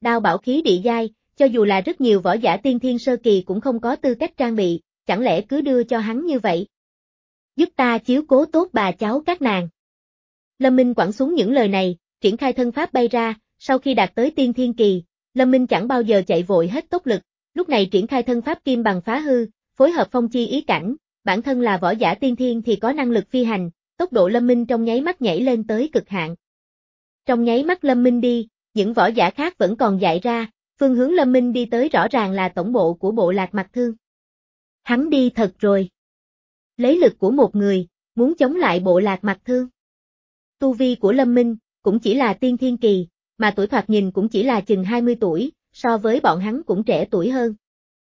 đao bảo khí địa giai, cho dù là rất nhiều võ giả tiên thiên sơ kỳ cũng không có tư cách trang bị, chẳng lẽ cứ đưa cho hắn như vậy? Giúp ta chiếu cố tốt bà cháu các nàng. Lâm Minh quẳng xuống những lời này, triển khai thân pháp bay ra, sau khi đạt tới tiên thiên kỳ, Lâm Minh chẳng bao giờ chạy vội hết tốc lực, lúc này triển khai thân pháp kim bằng phá hư, phối hợp phong chi ý cảnh, bản thân là võ giả tiên thiên thì có năng lực phi hành, tốc độ Lâm Minh trong nháy mắt nhảy lên tới cực hạn. Trong nháy mắt Lâm Minh đi, những võ giả khác vẫn còn dại ra, phương hướng Lâm Minh đi tới rõ ràng là tổng bộ của bộ Lạc Mặt Thương. Hắn đi thật rồi. Lấy lực của một người, muốn chống lại bộ Lạc Mặt Thương. Tu vi của Lâm Minh, cũng chỉ là tiên thiên kỳ, mà tuổi thoạt nhìn cũng chỉ là chừng hai mươi tuổi, so với bọn hắn cũng trẻ tuổi hơn.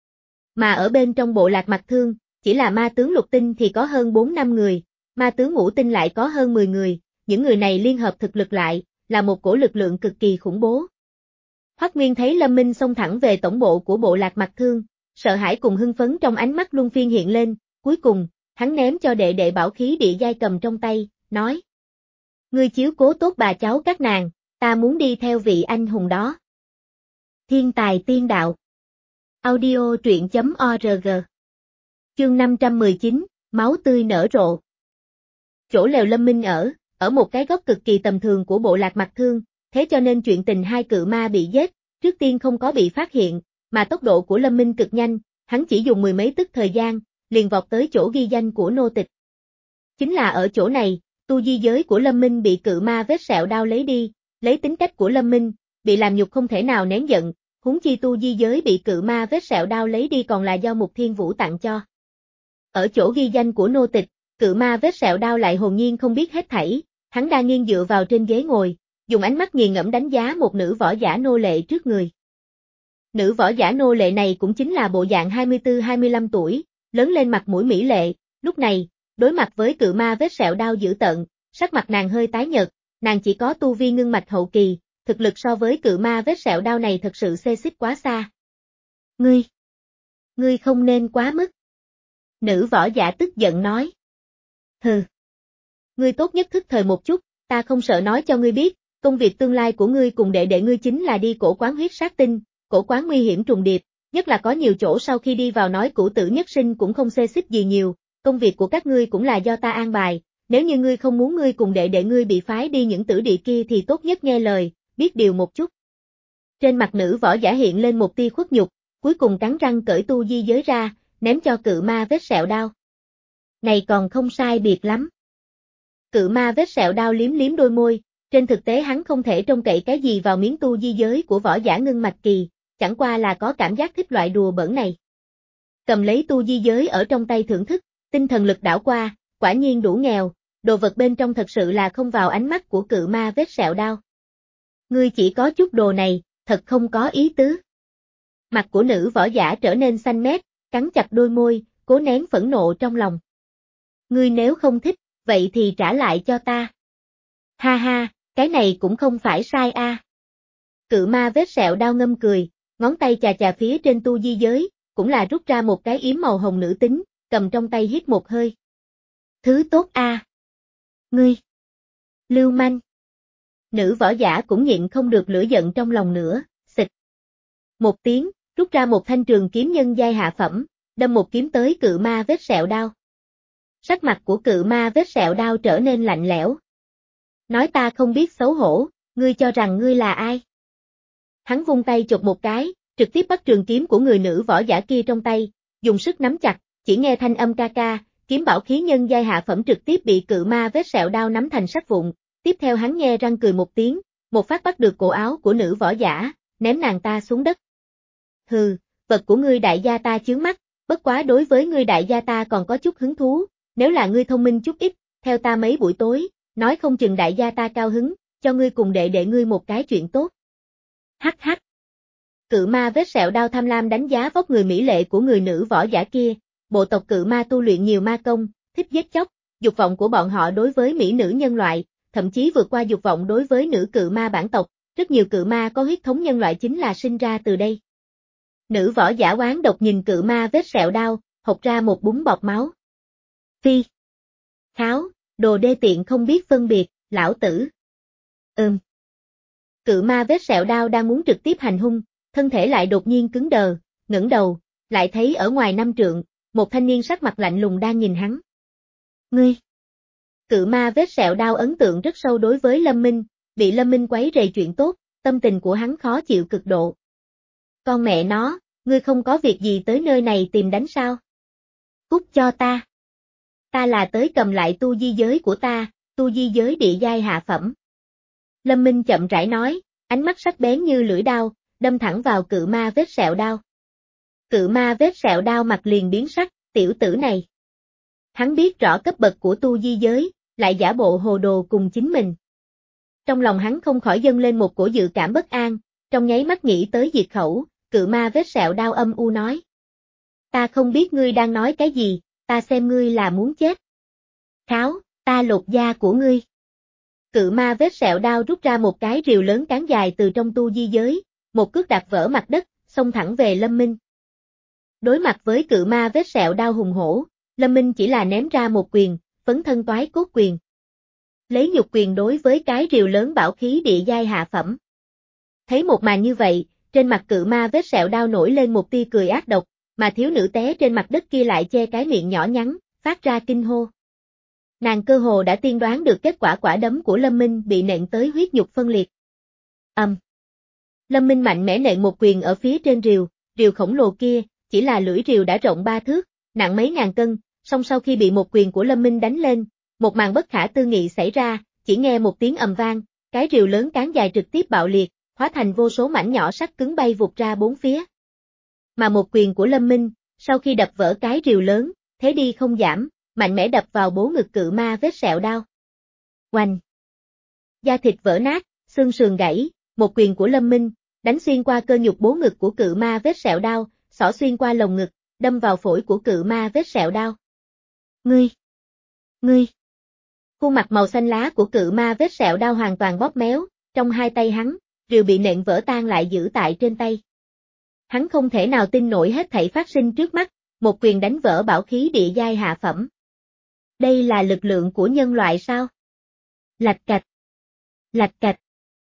Mà ở bên trong bộ Lạc Mặt Thương, chỉ là ma tướng lục tinh thì có hơn bốn năm người, ma tướng ngũ tinh lại có hơn mười người, những người này liên hợp thực lực lại, là một cổ lực lượng cực kỳ khủng bố. Hoắc Nguyên thấy Lâm Minh xông thẳng về tổng bộ của bộ Lạc Mặt Thương, sợ hãi cùng hưng phấn trong ánh mắt luân phiên hiện lên, cuối cùng, hắn ném cho đệ đệ bảo khí địa giai cầm trong tay, nói. Ngươi chiếu cố tốt bà cháu các nàng, ta muốn đi theo vị anh hùng đó. Thiên tài tiên đạo. Audio truyện chấm org. Chương năm trăm mười chín, máu tươi nở rộ. Chỗ lều Lâm Minh ở, ở một cái góc cực kỳ tầm thường của bộ Lạc Mặt Thương, thế cho nên chuyện tình hai cự ma bị giết, trước tiên không có bị phát hiện, mà tốc độ của Lâm Minh cực nhanh, hắn chỉ dùng mười mấy tức thời gian, liền vọt tới chỗ ghi danh của nô tịch. Chính là ở chỗ này, tu di giới của Lâm Minh bị cự ma vết sẹo đao lấy đi, lấy tính cách của Lâm Minh, bị làm nhục không thể nào nén giận, huống chi tu di giới bị cự ma vết sẹo đao lấy đi còn là do Mục Thiên Vũ tặng cho. Ở chỗ ghi danh của nô tịch, cự ma vết sẹo đao lại hồn nhiên không biết hết thảy, hắn đang nghiêng dựa vào trên ghế ngồi, dùng ánh mắt nghiền ngẫm đánh giá một nữ võ giả nô lệ trước người. Nữ võ giả nô lệ này cũng chính là bộ dạng hai mươi tư hai mươi lăm tuổi, lớn lên mặt mũi mỹ lệ, lúc này, đối mặt với cự ma vết sẹo đao dữ tợn, sắc mặt nàng hơi tái nhợt, nàng chỉ có tu vi ngưng mạch hậu kỳ, thực lực so với cự ma vết sẹo đao này thật sự xê xích quá xa. Ngươi, ngươi không nên quá mức. Nữ võ giả tức giận nói. Hừ. Ngươi tốt nhất thức thời một chút, ta không sợ nói cho ngươi biết, công việc tương lai của ngươi cùng đệ đệ ngươi chính là đi cổ quán huyết sát tinh, cổ quán nguy hiểm trùng điệp, nhất là có nhiều chỗ sau khi đi vào nói cửu tử nhất sinh cũng không xê xích gì nhiều, công việc của các ngươi cũng là do ta an bài, nếu như ngươi không muốn ngươi cùng đệ đệ ngươi bị phái đi những tử địa kia thì tốt nhất nghe lời, biết điều một chút. Trên mặt nữ võ giả hiện lên một tia khuất nhục, cuối cùng cắn răng cởi tu di giới ra, ném cho cự ma vết sẹo đao. Này còn không sai biệt lắm. Cự ma vết sẹo đao liếm liếm đôi môi, trên thực tế hắn không thể trông cậy cái gì vào miếng tu di giới của võ giả ngưng mạch kỳ, chẳng qua là có cảm giác thích loại đùa bẩn này. Cầm lấy tu di giới ở trong tay thưởng thức, tinh thần lực đảo qua, quả nhiên đủ nghèo, đồ vật bên trong thật sự là không vào ánh mắt của cự ma vết sẹo đao. Ngươi chỉ có chút đồ này, thật không có ý tứ. Mặt của nữ võ giả trở nên xanh mét, cắn chặt đôi môi, cố nén phẫn nộ trong lòng. Ngươi nếu không thích, vậy thì trả lại cho ta. Ha ha, cái này cũng không phải sai a. À. Cự ma vết sẹo đao ngâm cười, ngón tay chà chà phía trên tu di giới, cũng là rút ra một cái yếm màu hồng nữ tính, cầm trong tay hít một hơi. Thứ tốt a. À. Ngươi. Lưu manh. Nữ võ giả cũng nhịn không được lửa giận trong lòng nữa, xịt. Một tiếng, rút ra một thanh trường kiếm nhân giai hạ phẩm, đâm một kiếm tới cự ma vết sẹo đao. Sắc mặt của cự ma vết sẹo đao trở nên lạnh lẽo. Nói ta không biết xấu hổ, ngươi cho rằng ngươi là ai? Hắn vung tay chụp một cái, trực tiếp bắt trường kiếm của người nữ võ giả kia trong tay, dùng sức nắm chặt, chỉ nghe thanh âm ca ca, kiếm bảo khí nhân giai hạ phẩm trực tiếp bị cự ma vết sẹo đao nắm thành sắt vụn, tiếp theo hắn nghe răng cười một tiếng, một phát bắt được cổ áo của nữ võ giả, ném nàng ta xuống đất. Hừ, vật của ngươi đại gia ta chướng mắt, bất quá đối với ngươi đại gia ta còn có chút hứng thú, nếu là ngươi thông minh chút ít, theo ta mấy buổi tối, nói không chừng đại gia ta cao hứng, cho ngươi cùng đệ đệ ngươi một cái chuyện tốt. Hắc hắc. Cự ma vết sẹo đao tham lam đánh giá vóc người mỹ lệ của người nữ võ giả kia, bộ tộc cự ma tu luyện nhiều ma công, thích giết chóc, dục vọng của bọn họ đối với mỹ nữ nhân loại, thậm chí vượt qua dục vọng đối với nữ cự ma bản tộc, rất nhiều cự ma có huyết thống nhân loại chính là sinh ra từ đây. Nữ võ giả oán độc nhìn cự ma vết sẹo đao, hộc ra một búng bọt máu. Phi. Kháo, đồ đê tiện không biết phân biệt, lão tử. Ừm. Cự ma vết sẹo đao đang muốn trực tiếp hành hung, thân thể lại đột nhiên cứng đờ, ngẩng đầu, lại thấy ở ngoài năm trượng, một thanh niên sắc mặt lạnh lùng đang nhìn hắn. Ngươi! Cự ma vết sẹo đao ấn tượng rất sâu đối với Lâm Minh, bị Lâm Minh quấy rầy chuyện tốt, tâm tình của hắn khó chịu cực độ. Con mẹ nó, ngươi không có việc gì tới nơi này tìm đánh sao? Cút cho ta! Ta là tới cầm lại tu di giới của ta, tu di giới địa giai hạ phẩm. Lâm Minh chậm rãi nói, ánh mắt sắc bén như lưỡi đao, đâm thẳng vào cự ma vết sẹo đao. Cự ma vết sẹo đao mặt liền biến sắc, tiểu tử này. Hắn biết rõ cấp bậc của tu di giới, lại giả bộ hồ đồ cùng chính mình. Trong lòng hắn không khỏi dâng lên một cổ dự cảm bất an, trong nháy mắt nghĩ tới diệt khẩu, cự ma vết sẹo đao âm u nói. Ta không biết ngươi đang nói cái gì, ta xem ngươi là muốn chết. Kháo, ta lột da của ngươi. Cự ma vết sẹo đao rút ra một cái rìu lớn cán dài từ trong tu di giới, một cước đạp vỡ mặt đất, xông thẳng về Lâm Minh. Đối mặt với cự ma vết sẹo đao hùng hổ, Lâm Minh chỉ là ném ra một quyền, phấn thân toái cốt quyền. Lấy nhục quyền đối với cái rìu lớn bảo khí địa giai hạ phẩm. Thấy một màn như vậy, trên mặt cự ma vết sẹo đao nổi lên một tia cười ác độc, mà thiếu nữ té trên mặt đất kia lại che cái miệng nhỏ nhắn, phát ra kinh hô. Nàng cơ hồ đã tiên đoán được kết quả quả đấm của Lâm Minh bị nện tới huyết nhục phân liệt. Ầm. Um. Lâm Minh mạnh mẽ nện một quyền ở phía trên rìu, rìu khổng lồ kia, chỉ là lưỡi rìu đã rộng ba thước, nặng mấy ngàn cân, song sau khi bị một quyền của Lâm Minh đánh lên, một màn bất khả tư nghị xảy ra, chỉ nghe một tiếng ầm vang, cái rìu lớn cán dài trực tiếp bạo liệt, hóa thành vô số mảnh nhỏ sắt cứng bay vụt ra bốn phía. Mà một quyền của Lâm Minh, sau khi đập vỡ cái rìu lớn, thế đi không giảm, mạnh mẽ đập vào bố ngực cự ma vết sẹo đao. Oanh! Da thịt vỡ nát, xương sườn gãy, một quyền của Lâm Minh, đánh xuyên qua cơ nhục bố ngực của cự ma vết sẹo đao, xỏ xuyên qua lồng ngực, đâm vào phổi của cự ma vết sẹo đao. Ngươi! Ngươi! Khuôn mặt màu xanh lá của cự ma vết sẹo đao hoàn toàn bóp méo, trong hai tay hắn, rìu bị nện vỡ tan lại giữ tại trên tay. Hắn không thể nào tin nổi hết thảy phát sinh trước mắt, một quyền đánh vỡ bảo khí địa giai hạ phẩm. Đây là lực lượng của nhân loại sao? Lạch cạch. Lạch cạch.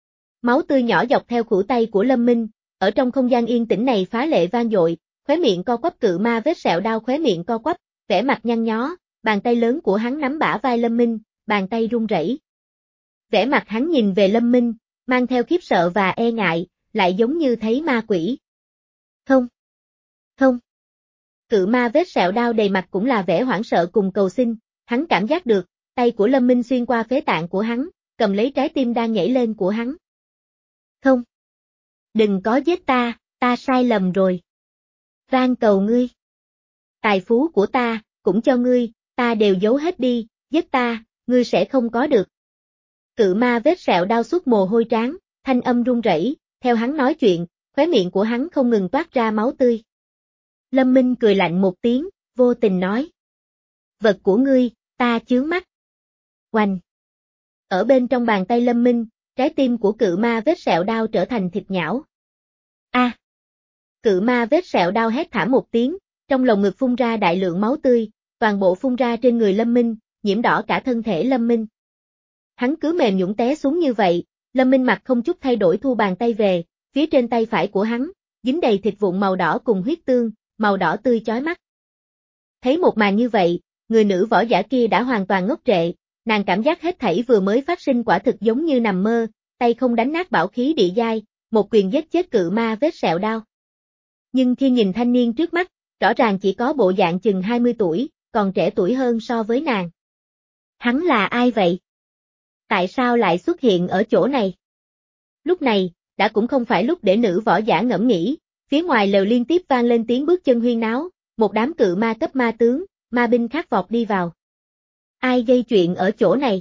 Máu tươi nhỏ dọc theo khuỷu tay của Lâm Minh, ở trong không gian yên tĩnh này phá lệ vang dội, khóe miệng co quắp cự ma vết sẹo đao khóe miệng co quắp, vẻ mặt nhăn nhó, bàn tay lớn của hắn nắm bả vai Lâm Minh, bàn tay run rẩy. Vẻ mặt hắn nhìn về Lâm Minh, mang theo khiếp sợ và e ngại, lại giống như thấy ma quỷ. Không. Không. Cự ma vết sẹo đao đầy mặt cũng là vẻ hoảng sợ cùng cầu xin, hắn cảm giác được, tay của Lâm Minh xuyên qua phế tạng của hắn, cầm lấy trái tim đang nhảy lên của hắn. Không. Đừng có giết ta, ta sai lầm rồi. Van cầu ngươi. Tài phú của ta, cũng cho ngươi, ta đều giấu hết đi, giết ta, ngươi sẽ không có được. Cự ma vết sẹo đao suốt mồ hôi trán, thanh âm run rẩy, theo hắn nói chuyện, khóe miệng của hắn không ngừng toát ra máu tươi. Lâm Minh cười lạnh một tiếng, vô tình nói. Vật của ngươi, ta chướng mắt. Oanh. Ở bên trong bàn tay Lâm Minh, trái tim của cự ma vết sẹo đao trở thành thịt nhão. A. À. Cự ma vết sẹo đao hét thảm một tiếng, trong lồng ngực phun ra đại lượng máu tươi, toàn bộ phun ra trên người Lâm Minh, nhiễm đỏ cả thân thể Lâm Minh. Hắn cứ mềm nhũn té xuống như vậy, Lâm Minh mặt không chút thay đổi thu bàn tay về, phía trên tay phải của hắn, dính đầy thịt vụn màu đỏ cùng huyết tương, màu đỏ tươi chói mắt. Thấy một màn như vậy, người nữ võ giả kia đã hoàn toàn ngốc trệ, nàng cảm giác hết thảy vừa mới phát sinh quả thực giống như nằm mơ, tay không đánh nát bảo khí địa giai, một quyền giết chết cự ma vết sẹo đao. Nhưng khi nhìn thanh niên trước mắt, rõ ràng chỉ có bộ dạng chừng hai mươi tuổi, còn trẻ tuổi hơn so với nàng. Hắn là ai vậy? Tại sao lại xuất hiện ở chỗ này? Lúc này, đã cũng không phải lúc để nữ võ giả ngẫm nghĩ, phía ngoài lều liên tiếp vang lên tiếng bước chân huyên náo, một đám cự ma cấp ma tướng, ma binh khát vọt đi vào. Ai gây chuyện ở chỗ này?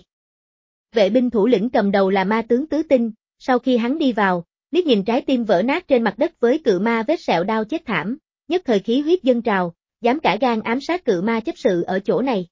Vệ binh thủ lĩnh cầm đầu là ma tướng Tứ Tinh, sau khi hắn đi vào, liếc nhìn trái tim vỡ nát trên mặt đất với cự ma vết sẹo đao chết thảm, nhất thời khí huyết dâng trào, dám cả gan ám sát cự ma chấp sự ở chỗ này.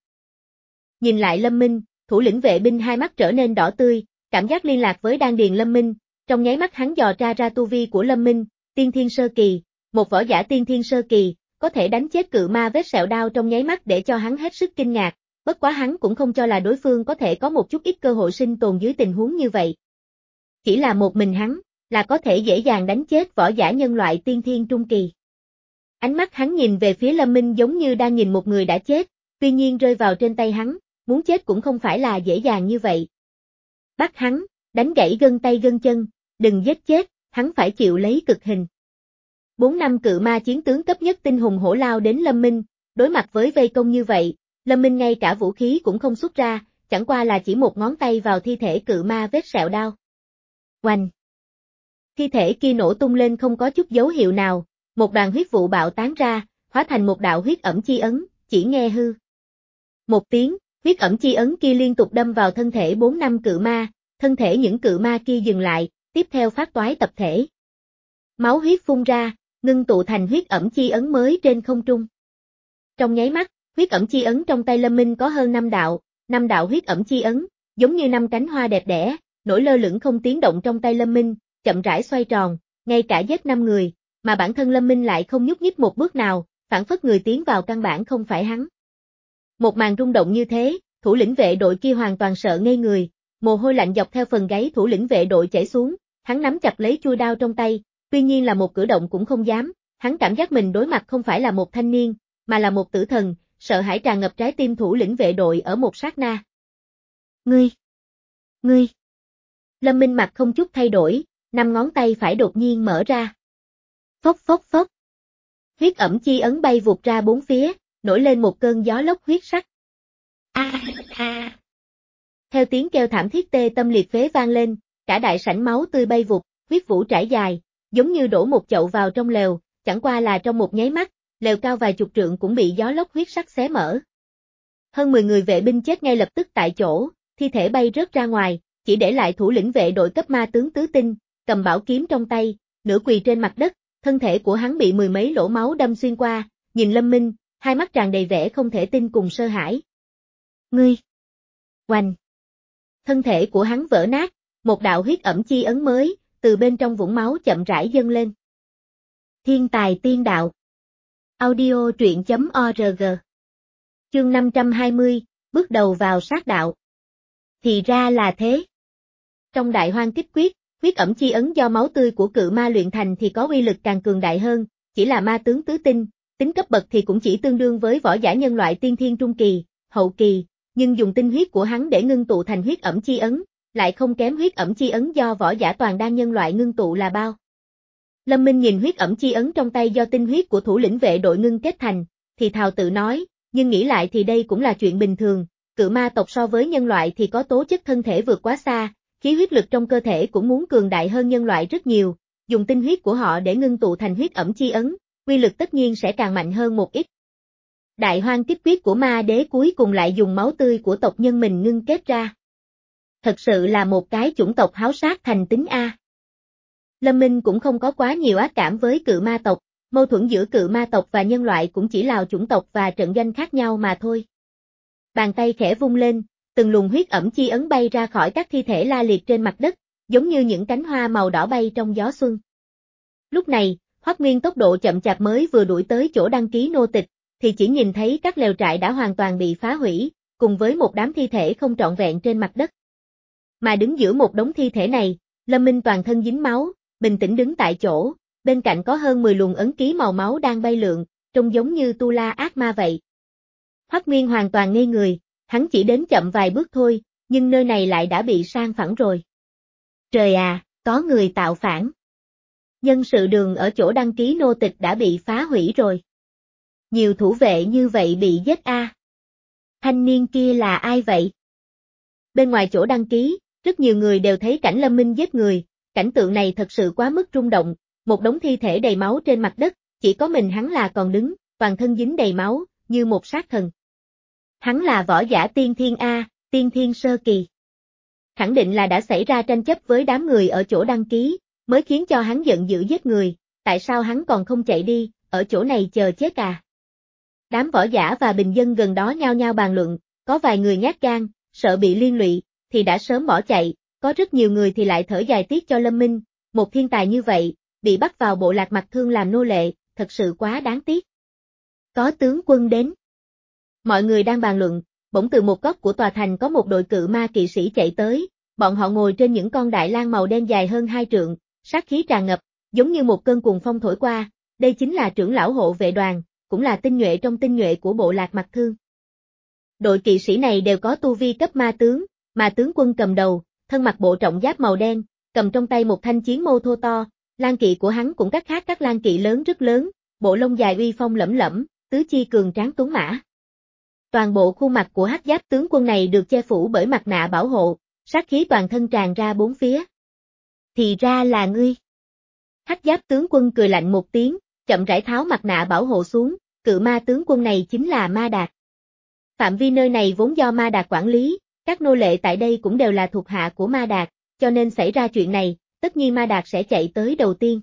Nhìn lại Lâm Minh, thủ lĩnh vệ binh hai mắt trở nên đỏ tươi, cảm giác liên lạc với đan điền Lâm Minh, trong nháy mắt hắn dò tra ra tu vi của Lâm Minh, tiên thiên sơ kỳ, một võ giả tiên thiên sơ kỳ, có thể đánh chết cự ma vết sẹo đao trong nháy mắt để cho hắn hết sức kinh ngạc, bất quá hắn cũng không cho là đối phương có thể có một chút ít cơ hội sinh tồn dưới tình huống như vậy. Chỉ là một mình hắn, là có thể dễ dàng đánh chết võ giả nhân loại tiên thiên trung kỳ. Ánh mắt hắn nhìn về phía Lâm Minh giống như đang nhìn một người đã chết, tuy nhiên rơi vào trên tay hắn, muốn chết cũng không phải là dễ dàng như vậy. Bắt hắn, đánh gãy gân tay gân chân, đừng giết chết, hắn phải chịu lấy cực hình. Bốn năm cự ma chiến tướng cấp nhất tinh hùng hổ lao đến Lâm Minh, đối mặt với vây công như vậy, Lâm Minh ngay cả vũ khí cũng không xuất ra, chẳng qua là chỉ một ngón tay vào thi thể cự ma vết sẹo đao. Oanh! Thi thể kia nổ tung lên không có chút dấu hiệu nào, một đoàn huyết vụ bạo tán ra, hóa thành một đạo huyết ẩm chi ấn, chỉ nghe hư. Một tiếng, huyết ẩm chi ấn kia liên tục đâm vào thân thể bốn năm cự ma, thân thể những cự ma kia dừng lại, tiếp theo phát toái tập thể. Máu huyết phun ra, ngưng tụ thành huyết ẩm chi ấn mới trên không trung. Trong nháy mắt, huyết ẩm chi ấn trong tay Lâm Minh có hơn năm đạo, năm đạo huyết ẩm chi ấn, giống như năm cánh hoa đẹp đẽ, nổi lơ lửng không tiếng động trong tay Lâm Minh, chậm rãi xoay tròn, ngay cả giết năm người, mà bản thân Lâm Minh lại không nhúc nhích một bước nào, phản phất người tiến vào căn bản không phải hắn. Một màn rung động như thế, thủ lĩnh vệ đội kia hoàn toàn sợ ngây người, mồ hôi lạnh dọc theo phần gáy thủ lĩnh vệ đội chảy xuống, hắn nắm chặt lấy chuôi đao trong tay, tuy nhiên là một cử động cũng không dám, hắn cảm giác mình đối mặt không phải là một thanh niên, mà là một tử thần, sợ hãi tràn ngập trái tim thủ lĩnh vệ đội ở một sát na. Ngươi! Ngươi! Lâm Minh mặt không chút thay đổi, năm ngón tay phải đột nhiên mở ra. Phốc phốc phốc! Huyết ẩm chi ấn bay vụt ra bốn phía, nổi lên một cơn gió lốc huyết sắc. A a! Theo tiếng kêu thảm thiết tê tâm liệt phế vang lên, cả đại sảnh máu tươi bay vụt, huyết vũ trải dài, giống như đổ một chậu vào trong lều, chẳng qua là trong một nháy mắt, lều cao vài chục trượng cũng bị gió lốc huyết sắc xé mở. Hơn mười người vệ binh chết ngay lập tức tại chỗ, thi thể bay rớt ra ngoài, chỉ để lại thủ lĩnh vệ đội cấp ma tướng tứ tinh, cầm bảo kiếm trong tay, nửa quỳ trên mặt đất, thân thể của hắn bị mười mấy lỗ máu đâm xuyên qua, nhìn Lâm Minh, hai mắt tràn đầy vẻ không thể tin cùng sơ hãi. Ngươi! Oanh! Thân thể của hắn vỡ nát, một đạo huyết ẩm chi ấn mới, từ bên trong vũng máu chậm rãi dâng lên. Thiên tài tiên đạo. Audio truyện chấm org. Chương năm trăm hai mươi, bước đầu vào sát đạo. Thì ra là thế. Trong đại hoang kích quyết, huyết ẩm chi ấn do máu tươi của cự ma luyện thành thì có uy lực càng cường đại hơn, chỉ là ma tướng tứ tinh, tính cấp bậc thì cũng chỉ tương đương với võ giả nhân loại tiên thiên trung kỳ, hậu kỳ, nhưng dùng tinh huyết của hắn để ngưng tụ thành huyết ẩm chi ấn, lại không kém huyết ẩm chi ấn do võ giả toàn đan nhân loại ngưng tụ là bao. Lâm Minh nhìn huyết ẩm chi ấn trong tay do tinh huyết của thủ lĩnh vệ đội ngưng kết thành, thì thào tự nói, nhưng nghĩ lại thì đây cũng là chuyện bình thường, cự ma tộc so với nhân loại thì có tố chất thân thể vượt quá xa, khí huyết lực trong cơ thể cũng muốn cường đại hơn nhân loại rất nhiều, dùng tinh huyết của họ để ngưng tụ thành huyết ẩm chi ấn, uy lực tất nhiên sẽ càng mạnh hơn một ít. Đại hoang kiếp quyết của ma đế cuối cùng lại dùng máu tươi của tộc nhân mình ngưng kết ra. Thật sự là một cái chủng tộc háo sát thành tính A. Lâm Minh cũng không có quá nhiều ác cảm với cự ma tộc, mâu thuẫn giữa cự ma tộc và nhân loại cũng chỉ là chủng tộc và trận doanh khác nhau mà thôi. Bàn tay khẽ vung lên, từng luồng huyết ẩm chi ấn bay ra khỏi các thi thể la liệt trên mặt đất, giống như những cánh hoa màu đỏ bay trong gió xuân. Lúc này, Hoắc Nguyên tốc độ chậm chạp mới vừa đuổi tới chỗ đăng ký nô tịch, thì chỉ nhìn thấy các lều trại đã hoàn toàn bị phá hủy, cùng với một đám thi thể không trọn vẹn trên mặt đất. Mà đứng giữa một đống thi thể này, Lâm Minh toàn thân dính máu, bình tĩnh đứng tại chỗ, bên cạnh có hơn mười luồng ấn ký màu máu đang bay lượn, trông giống như tu la ác ma vậy. Hoắc Nguyên hoàn toàn ngây người, hắn chỉ đến chậm vài bước thôi, nhưng nơi này lại đã bị san phẳng rồi. Trời à, có người tạo phản. Nhân sự đường ở chỗ đăng ký nô tịch đã bị phá hủy rồi. Nhiều thủ vệ như vậy bị giết a. À. Thanh niên kia là ai vậy? Bên ngoài chỗ đăng ký, rất nhiều người đều thấy cảnh Lâm Minh giết người, cảnh tượng này thật sự quá mức rung động, một đống thi thể đầy máu trên mặt đất, chỉ có mình hắn là còn đứng, toàn thân dính đầy máu, như một sát thần. Hắn là võ giả tiên thiên A, tiên thiên sơ kỳ. Khẳng định là đã xảy ra tranh chấp với đám người ở chỗ đăng ký, mới khiến cho hắn giận dữ giết người, tại sao hắn còn không chạy đi, ở chỗ này chờ chết à? Đám võ giả và bình dân gần đó nhao nhao bàn luận, có vài người nhát gan, sợ bị liên lụy, thì đã sớm bỏ chạy, có rất nhiều người thì lại thở dài tiếc cho Lâm Minh, một thiên tài như vậy, bị bắt vào bộ lạc Mặc Thương làm nô lệ, thật sự quá đáng tiếc. Có tướng quân đến. Mọi người đang bàn luận, bỗng từ một góc của tòa thành có một đội cự ma kỵ sĩ chạy tới, bọn họ ngồi trên những con đại lang màu đen dài hơn hai trượng, sát khí tràn ngập, giống như một cơn cuồng phong thổi qua, đây chính là trưởng lão hộ vệ đoàn, cũng là tinh nhuệ trong tinh nhuệ của bộ lạc Mặc Thương. Đội kỵ sĩ này đều có tu vi cấp ma tướng, mà tướng quân cầm đầu, thân mặc bộ trọng giáp màu đen, cầm trong tay một thanh chiến mâu thô to, lang kỵ của hắn cũng các khác các lang kỵ lớn rất lớn, bộ lông dài uy phong lẫm lẫm, tứ chi cường tráng tuấn mã. Toàn bộ khuôn mặt của hắc giáp tướng quân này được che phủ bởi mặt nạ bảo hộ, sát khí toàn thân tràn ra bốn phía. Thì ra là ngươi. Hắc giáp tướng quân cười lạnh một tiếng, chậm rãi tháo mặt nạ bảo hộ xuống, cự ma tướng quân này chính là Ma Đạt. Phạm vi nơi này vốn do Ma Đạt quản lý, các nô lệ tại đây cũng đều là thuộc hạ của Ma Đạt, cho nên xảy ra chuyện này, tất nhiên Ma Đạt sẽ chạy tới đầu tiên.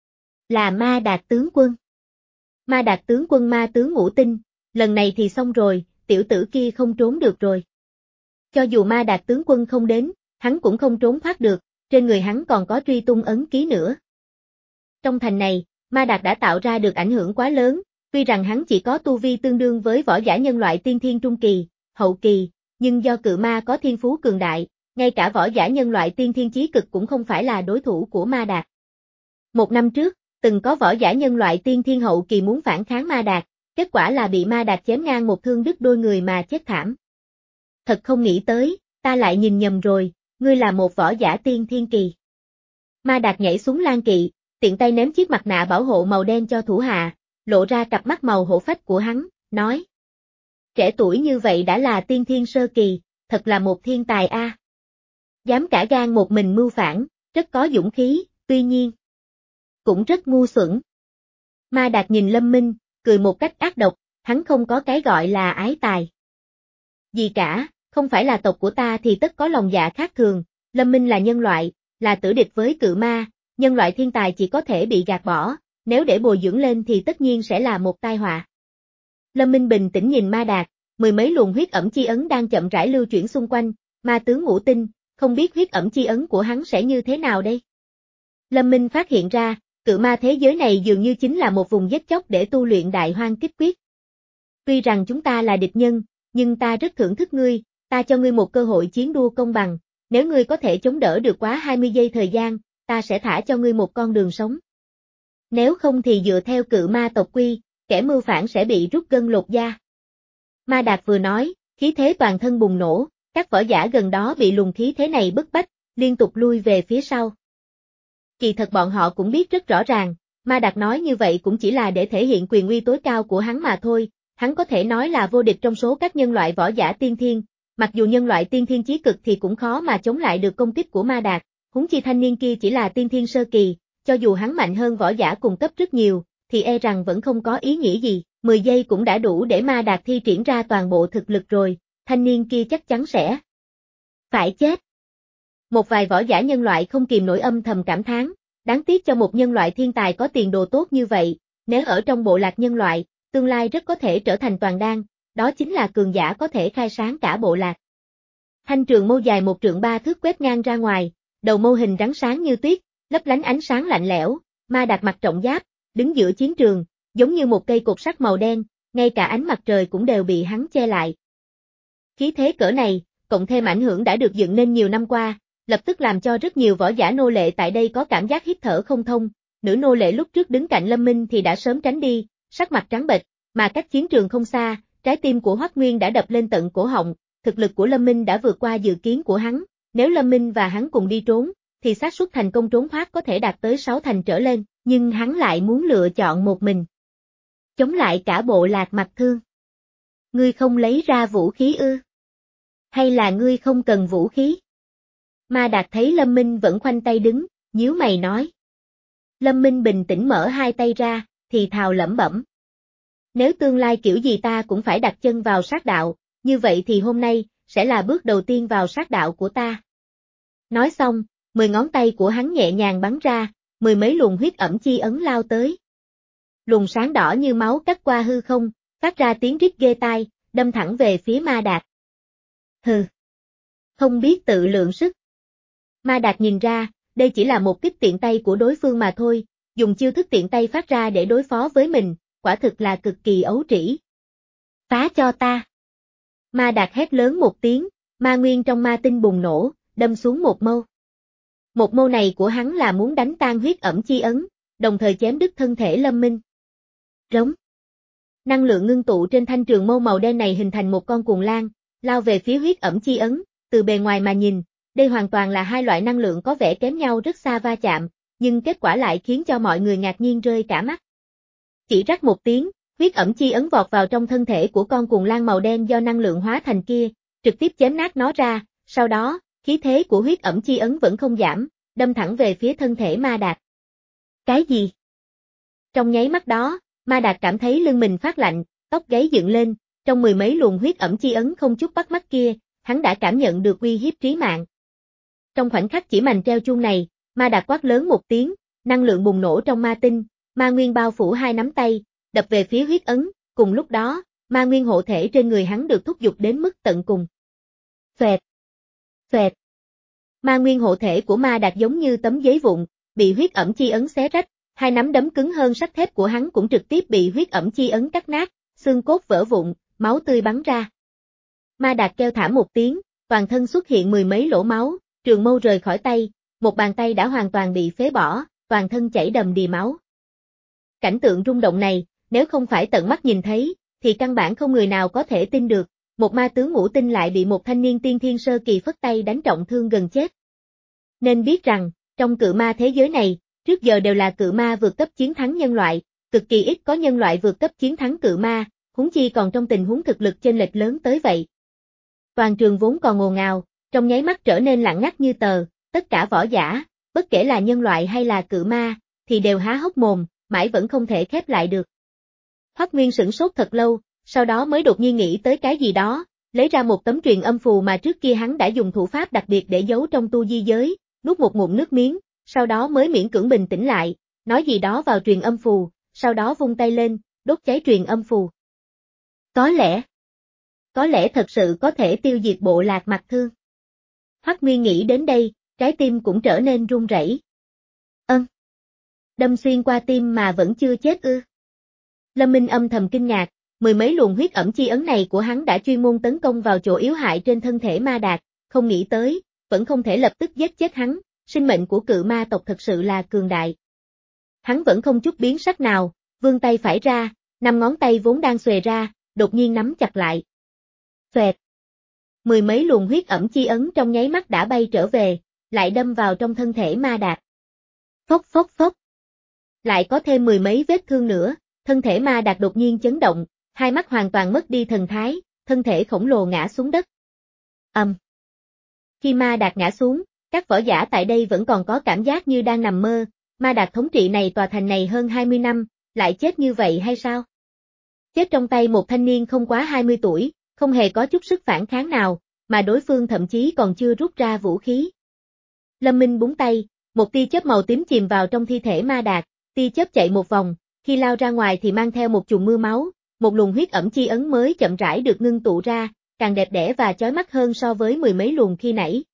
Là Ma Đạt tướng quân. Ma Đạt tướng quân ma tướng ngũ tinh, lần này thì xong rồi, tiểu tử kia không trốn được rồi. Cho dù Ma Đạt tướng quân không đến, hắn cũng không trốn thoát được, trên người hắn còn có truy tung ấn ký nữa. Trong thành này, Ma Đạt đã tạo ra được ảnh hưởng quá lớn, tuy rằng hắn chỉ có tu vi tương đương với võ giả nhân loại tiên thiên trung kỳ, hậu kỳ, nhưng do cự ma có thiên phú cường đại, ngay cả võ giả nhân loại tiên thiên chí cực cũng không phải là đối thủ của Ma Đạt. Một năm trước, từng có võ giả nhân loại tiên thiên hậu kỳ muốn phản kháng Ma Đạt, kết quả là bị Ma Đạt chém ngang một thương đứt đôi người mà chết thảm. Thật không nghĩ tới, ta lại nhìn nhầm rồi, ngươi là một võ giả tiên thiên kỳ. Ma Đạt nhảy xuống lang kỵ, tiện tay ném chiếc mặt nạ bảo hộ màu đen cho thủ hạ, lộ ra cặp mắt màu hổ phách của hắn, nói. Trẻ tuổi như vậy đã là tiên thiên sơ kỳ, thật là một thiên tài a. Dám cả gan một mình mưu phản, rất có dũng khí, tuy nhiên cũng rất ngu xuẩn. Ma Đạt nhìn Lâm Minh, cười một cách ác độc, hắn không có cái gọi là ái tài. Gì cả, không phải là tộc của ta thì tất có lòng dạ khác thường, Lâm Minh là nhân loại, là tử địch với cự ma, nhân loại thiên tài chỉ có thể bị gạt bỏ, nếu để bồi dưỡng lên thì tất nhiên sẽ là một tai họa. Lâm Minh bình tĩnh nhìn Ma Đạt, mười mấy luồng huyết ẩm chi ấn đang chậm rãi lưu chuyển xung quanh, ma tướng ngũ tinh, không biết huyết ẩm chi ấn của hắn sẽ như thế nào đây. Lâm Minh phát hiện ra, cự ma thế giới này dường như chính là một vùng giết chóc để tu luyện đại hoang kích quyết. Tuy rằng chúng ta là địch nhân, nhưng ta rất thưởng thức ngươi, ta cho ngươi một cơ hội chiến đua công bằng, nếu ngươi có thể chống đỡ được quá hai mươi giây thời gian, ta sẽ thả cho ngươi một con đường sống. Nếu không thì dựa theo cự ma tộc quy, kẻ mưu phản sẽ bị rút gân lột da. Ma Đạt vừa nói, khí thế toàn thân bùng nổ, các võ giả gần đó bị luồng khí thế này bức bách, liên tục lui về phía sau. Kỳ thật bọn họ cũng biết rất rõ ràng, Ma Đạt nói như vậy cũng chỉ là để thể hiện quyền uy tối cao của hắn mà thôi, hắn có thể nói là vô địch trong số các nhân loại võ giả tiên thiên, mặc dù nhân loại tiên thiên chí cực thì cũng khó mà chống lại được công kích của Ma Đạt, huống chi thanh niên kia chỉ là tiên thiên sơ kỳ, cho dù hắn mạnh hơn võ giả cùng cấp rất nhiều, thì e rằng vẫn không có ý nghĩa gì, mười giây cũng đã đủ để Ma Đạt thi triển ra toàn bộ thực lực rồi, thanh niên kia chắc chắn sẽ phải chết. Một vài võ giả nhân loại không kìm nổi âm thầm cảm thán, đáng tiếc cho một nhân loại thiên tài có tiền đồ tốt như vậy, nếu ở trong bộ lạc nhân loại, tương lai rất có thể trở thành toàn đan, đó chính là cường giả có thể khai sáng cả bộ lạc. Thanh trường mâu dài một trượng ba thước quét ngang ra ngoài, đầu mâu hình rắn sáng như tuyết, lấp lánh ánh sáng lạnh lẽo, Ma Đạt mặc trọng giáp, đứng giữa chiến trường, giống như một cây cột sắt màu đen, ngay cả ánh mặt trời cũng đều bị hắn che lại. Khí thế cỡ này, cộng thêm ảnh hưởng đã được dựng nên nhiều năm qua, lập tức làm cho rất nhiều võ giả nô lệ tại đây có cảm giác hít thở không thông, nữ nô lệ lúc trước đứng cạnh Lâm Minh thì đã sớm tránh đi, sắc mặt trắng bệch, mà cách chiến trường không xa, trái tim của Hoắc Nguyên đã đập lên tận cổ họng, thực lực của Lâm Minh đã vượt qua dự kiến của hắn, nếu Lâm Minh và hắn cùng đi trốn, thì xác suất thành công trốn thoát có thể đạt tới sáu thành trở lên, nhưng hắn lại muốn lựa chọn một mình. Chống lại cả bộ lạc Mặc Thương. Ngươi không lấy ra vũ khí ư? Hay là ngươi không cần vũ khí? Ma Đạt thấy Lâm Minh vẫn khoanh tay đứng, nhíu mày nói. Lâm Minh bình tĩnh mở hai tay ra, thì thào lẩm bẩm. Nếu tương lai kiểu gì ta cũng phải đặt chân vào sát đạo, như vậy thì hôm nay, sẽ là bước đầu tiên vào sát đạo của ta. Nói xong, mười ngón tay của hắn nhẹ nhàng bắn ra, mười mấy luồng huyết ẩm chi ấn lao tới. Luồng sáng đỏ như máu cắt qua hư không, phát ra tiếng rít ghê tai, đâm thẳng về phía Ma Đạt. Hừ. Không biết tự lượng sức. Ma Đạt nhìn ra, đây chỉ là một kích tiện tay của đối phương mà thôi, dùng chiêu thức tiện tay phát ra để đối phó với mình, quả thực là cực kỳ ấu trĩ. Phá cho ta. Ma Đạt hét lớn một tiếng, ma nguyên trong ma tinh bùng nổ, đâm xuống một mâu. Một mâu này của hắn là muốn đánh tan huyết ẩm chi ấn, đồng thời chém đứt thân thể Lâm Minh. Rống. Năng lượng ngưng tụ trên thanh trường mâu màu đen này hình thành một con cuồng lang, lao về phía huyết ẩm chi ấn, từ bề ngoài mà nhìn, đây hoàn toàn là hai loại năng lượng có vẻ kém nhau rất xa va chạm, nhưng kết quả lại khiến cho mọi người ngạc nhiên rơi cả mắt. Chỉ rắc một tiếng, huyết ẩm chi ấn vọt vào trong thân thể của con cuồng lang màu đen do năng lượng hóa thành kia, trực tiếp chém nát nó ra, sau đó, khí thế của huyết ẩm chi ấn vẫn không giảm, đâm thẳng về phía thân thể Ma Đạt. Cái gì? Trong nháy mắt đó, Ma Đạt cảm thấy lưng mình phát lạnh, tóc gáy dựng lên, trong mười mấy luồng huyết ẩm chi ấn không chút bắt mắt kia, hắn đã cảm nhận được uy hiếp trí mạng. Trong khoảnh khắc chỉ mành treo chuông này, Ma Đạt quát lớn một tiếng, năng lượng bùng nổ trong ma tinh, ma nguyên bao phủ hai nắm tay, đập về phía huyết ấn, cùng lúc đó, ma nguyên hộ thể trên người hắn được thúc giục đến mức tận cùng. Xoẹt, xoẹt. Ma nguyên hộ thể của Ma Đạt giống như tấm giấy vụn, bị huyết ẩm chi ấn xé rách, hai nắm đấm cứng hơn sắt thép của hắn cũng trực tiếp bị huyết ẩm chi ấn cắt nát, xương cốt vỡ vụn, máu tươi bắn ra. Ma Đạt kêu thảm một tiếng, toàn thân xuất hiện mười mấy lỗ máu, trường mâu rời khỏi tay, một bàn tay đã hoàn toàn bị phế bỏ, toàn thân chảy đầm đìa máu. Cảnh tượng rung động này, nếu không phải tận mắt nhìn thấy, thì căn bản không người nào có thể tin được, một ma tướng ngũ tinh lại bị một thanh niên tiên thiên sơ kỳ phất tay đánh trọng thương gần chết. Nên biết rằng, trong cự ma thế giới này, trước giờ đều là cự ma vượt cấp chiến thắng nhân loại, cực kỳ ít có nhân loại vượt cấp chiến thắng cự ma, huống chi còn trong tình huống thực lực chênh lệch lớn tới vậy. Toàn trường vốn còn ồn ào, trong nháy mắt trở nên lặng ngắt như tờ, tất cả võ giả, bất kể là nhân loại hay là cự ma, thì đều há hốc mồm, mãi vẫn không thể khép lại được. Hoắc Nguyên sửng sốt thật lâu, sau đó mới đột nhiên nghĩ tới cái gì đó, lấy ra một tấm truyền âm phù mà trước kia hắn đã dùng thủ pháp đặc biệt để giấu trong tu di giới, nuốt một ngụm nước miếng, sau đó mới miễn cưỡng bình tĩnh lại, nói gì đó vào truyền âm phù, sau đó vung tay lên, đốt cháy truyền âm phù. Có lẽ, có lẽ thật sự có thể tiêu diệt bộ lạc Mặc Thương. Hoắc Nguyên nghĩ đến đây, trái tim cũng trở nên run rẩy. Ân. Đâm xuyên qua tim mà vẫn chưa chết ư? Lâm Minh âm thầm kinh ngạc, mười mấy luồng huyết ẩm chi ấn này của hắn đã chuyên môn tấn công vào chỗ yếu hại trên thân thể Ma Đạt, không nghĩ tới, vẫn không thể lập tức giết chết hắn, sinh mệnh của cự ma tộc thật sự là cường đại. Hắn vẫn không chút biến sắc nào, vươn tay phải ra, năm ngón tay vốn đang xuề ra, đột nhiên nắm chặt lại. Xoẹt. Mười mấy luồng huyết ẩm chi ấn trong nháy mắt đã bay trở về, lại đâm vào trong thân thể Ma Đạt. Phốc phốc phốc. Lại có thêm mười mấy vết thương nữa, thân thể Ma Đạt đột nhiên chấn động, hai mắt hoàn toàn mất đi thần thái, thân thể khổng lồ ngã xuống đất. Ầm. Um. Khi Ma Đạt ngã xuống, các võ giả tại đây vẫn còn có cảm giác như đang nằm mơ, Ma Đạt thống trị này tòa thành này hơn hai mươi năm, lại chết như vậy hay sao? Chết trong tay một thanh niên không quá hai mươi tuổi, không hề có chút sức phản kháng nào, mà đối phương thậm chí còn chưa rút ra vũ khí. Lâm Minh búng tay, một tia chớp màu tím chìm vào trong thi thể Ma Đạt, tia chớp chạy một vòng, khi lao ra ngoài thì mang theo một chùm mưa máu, một luồng huyết ẩm chi ấn mới chậm rãi được ngưng tụ ra, càng đẹp đẽ và chói mắt hơn so với mười mấy luồng khi nãy.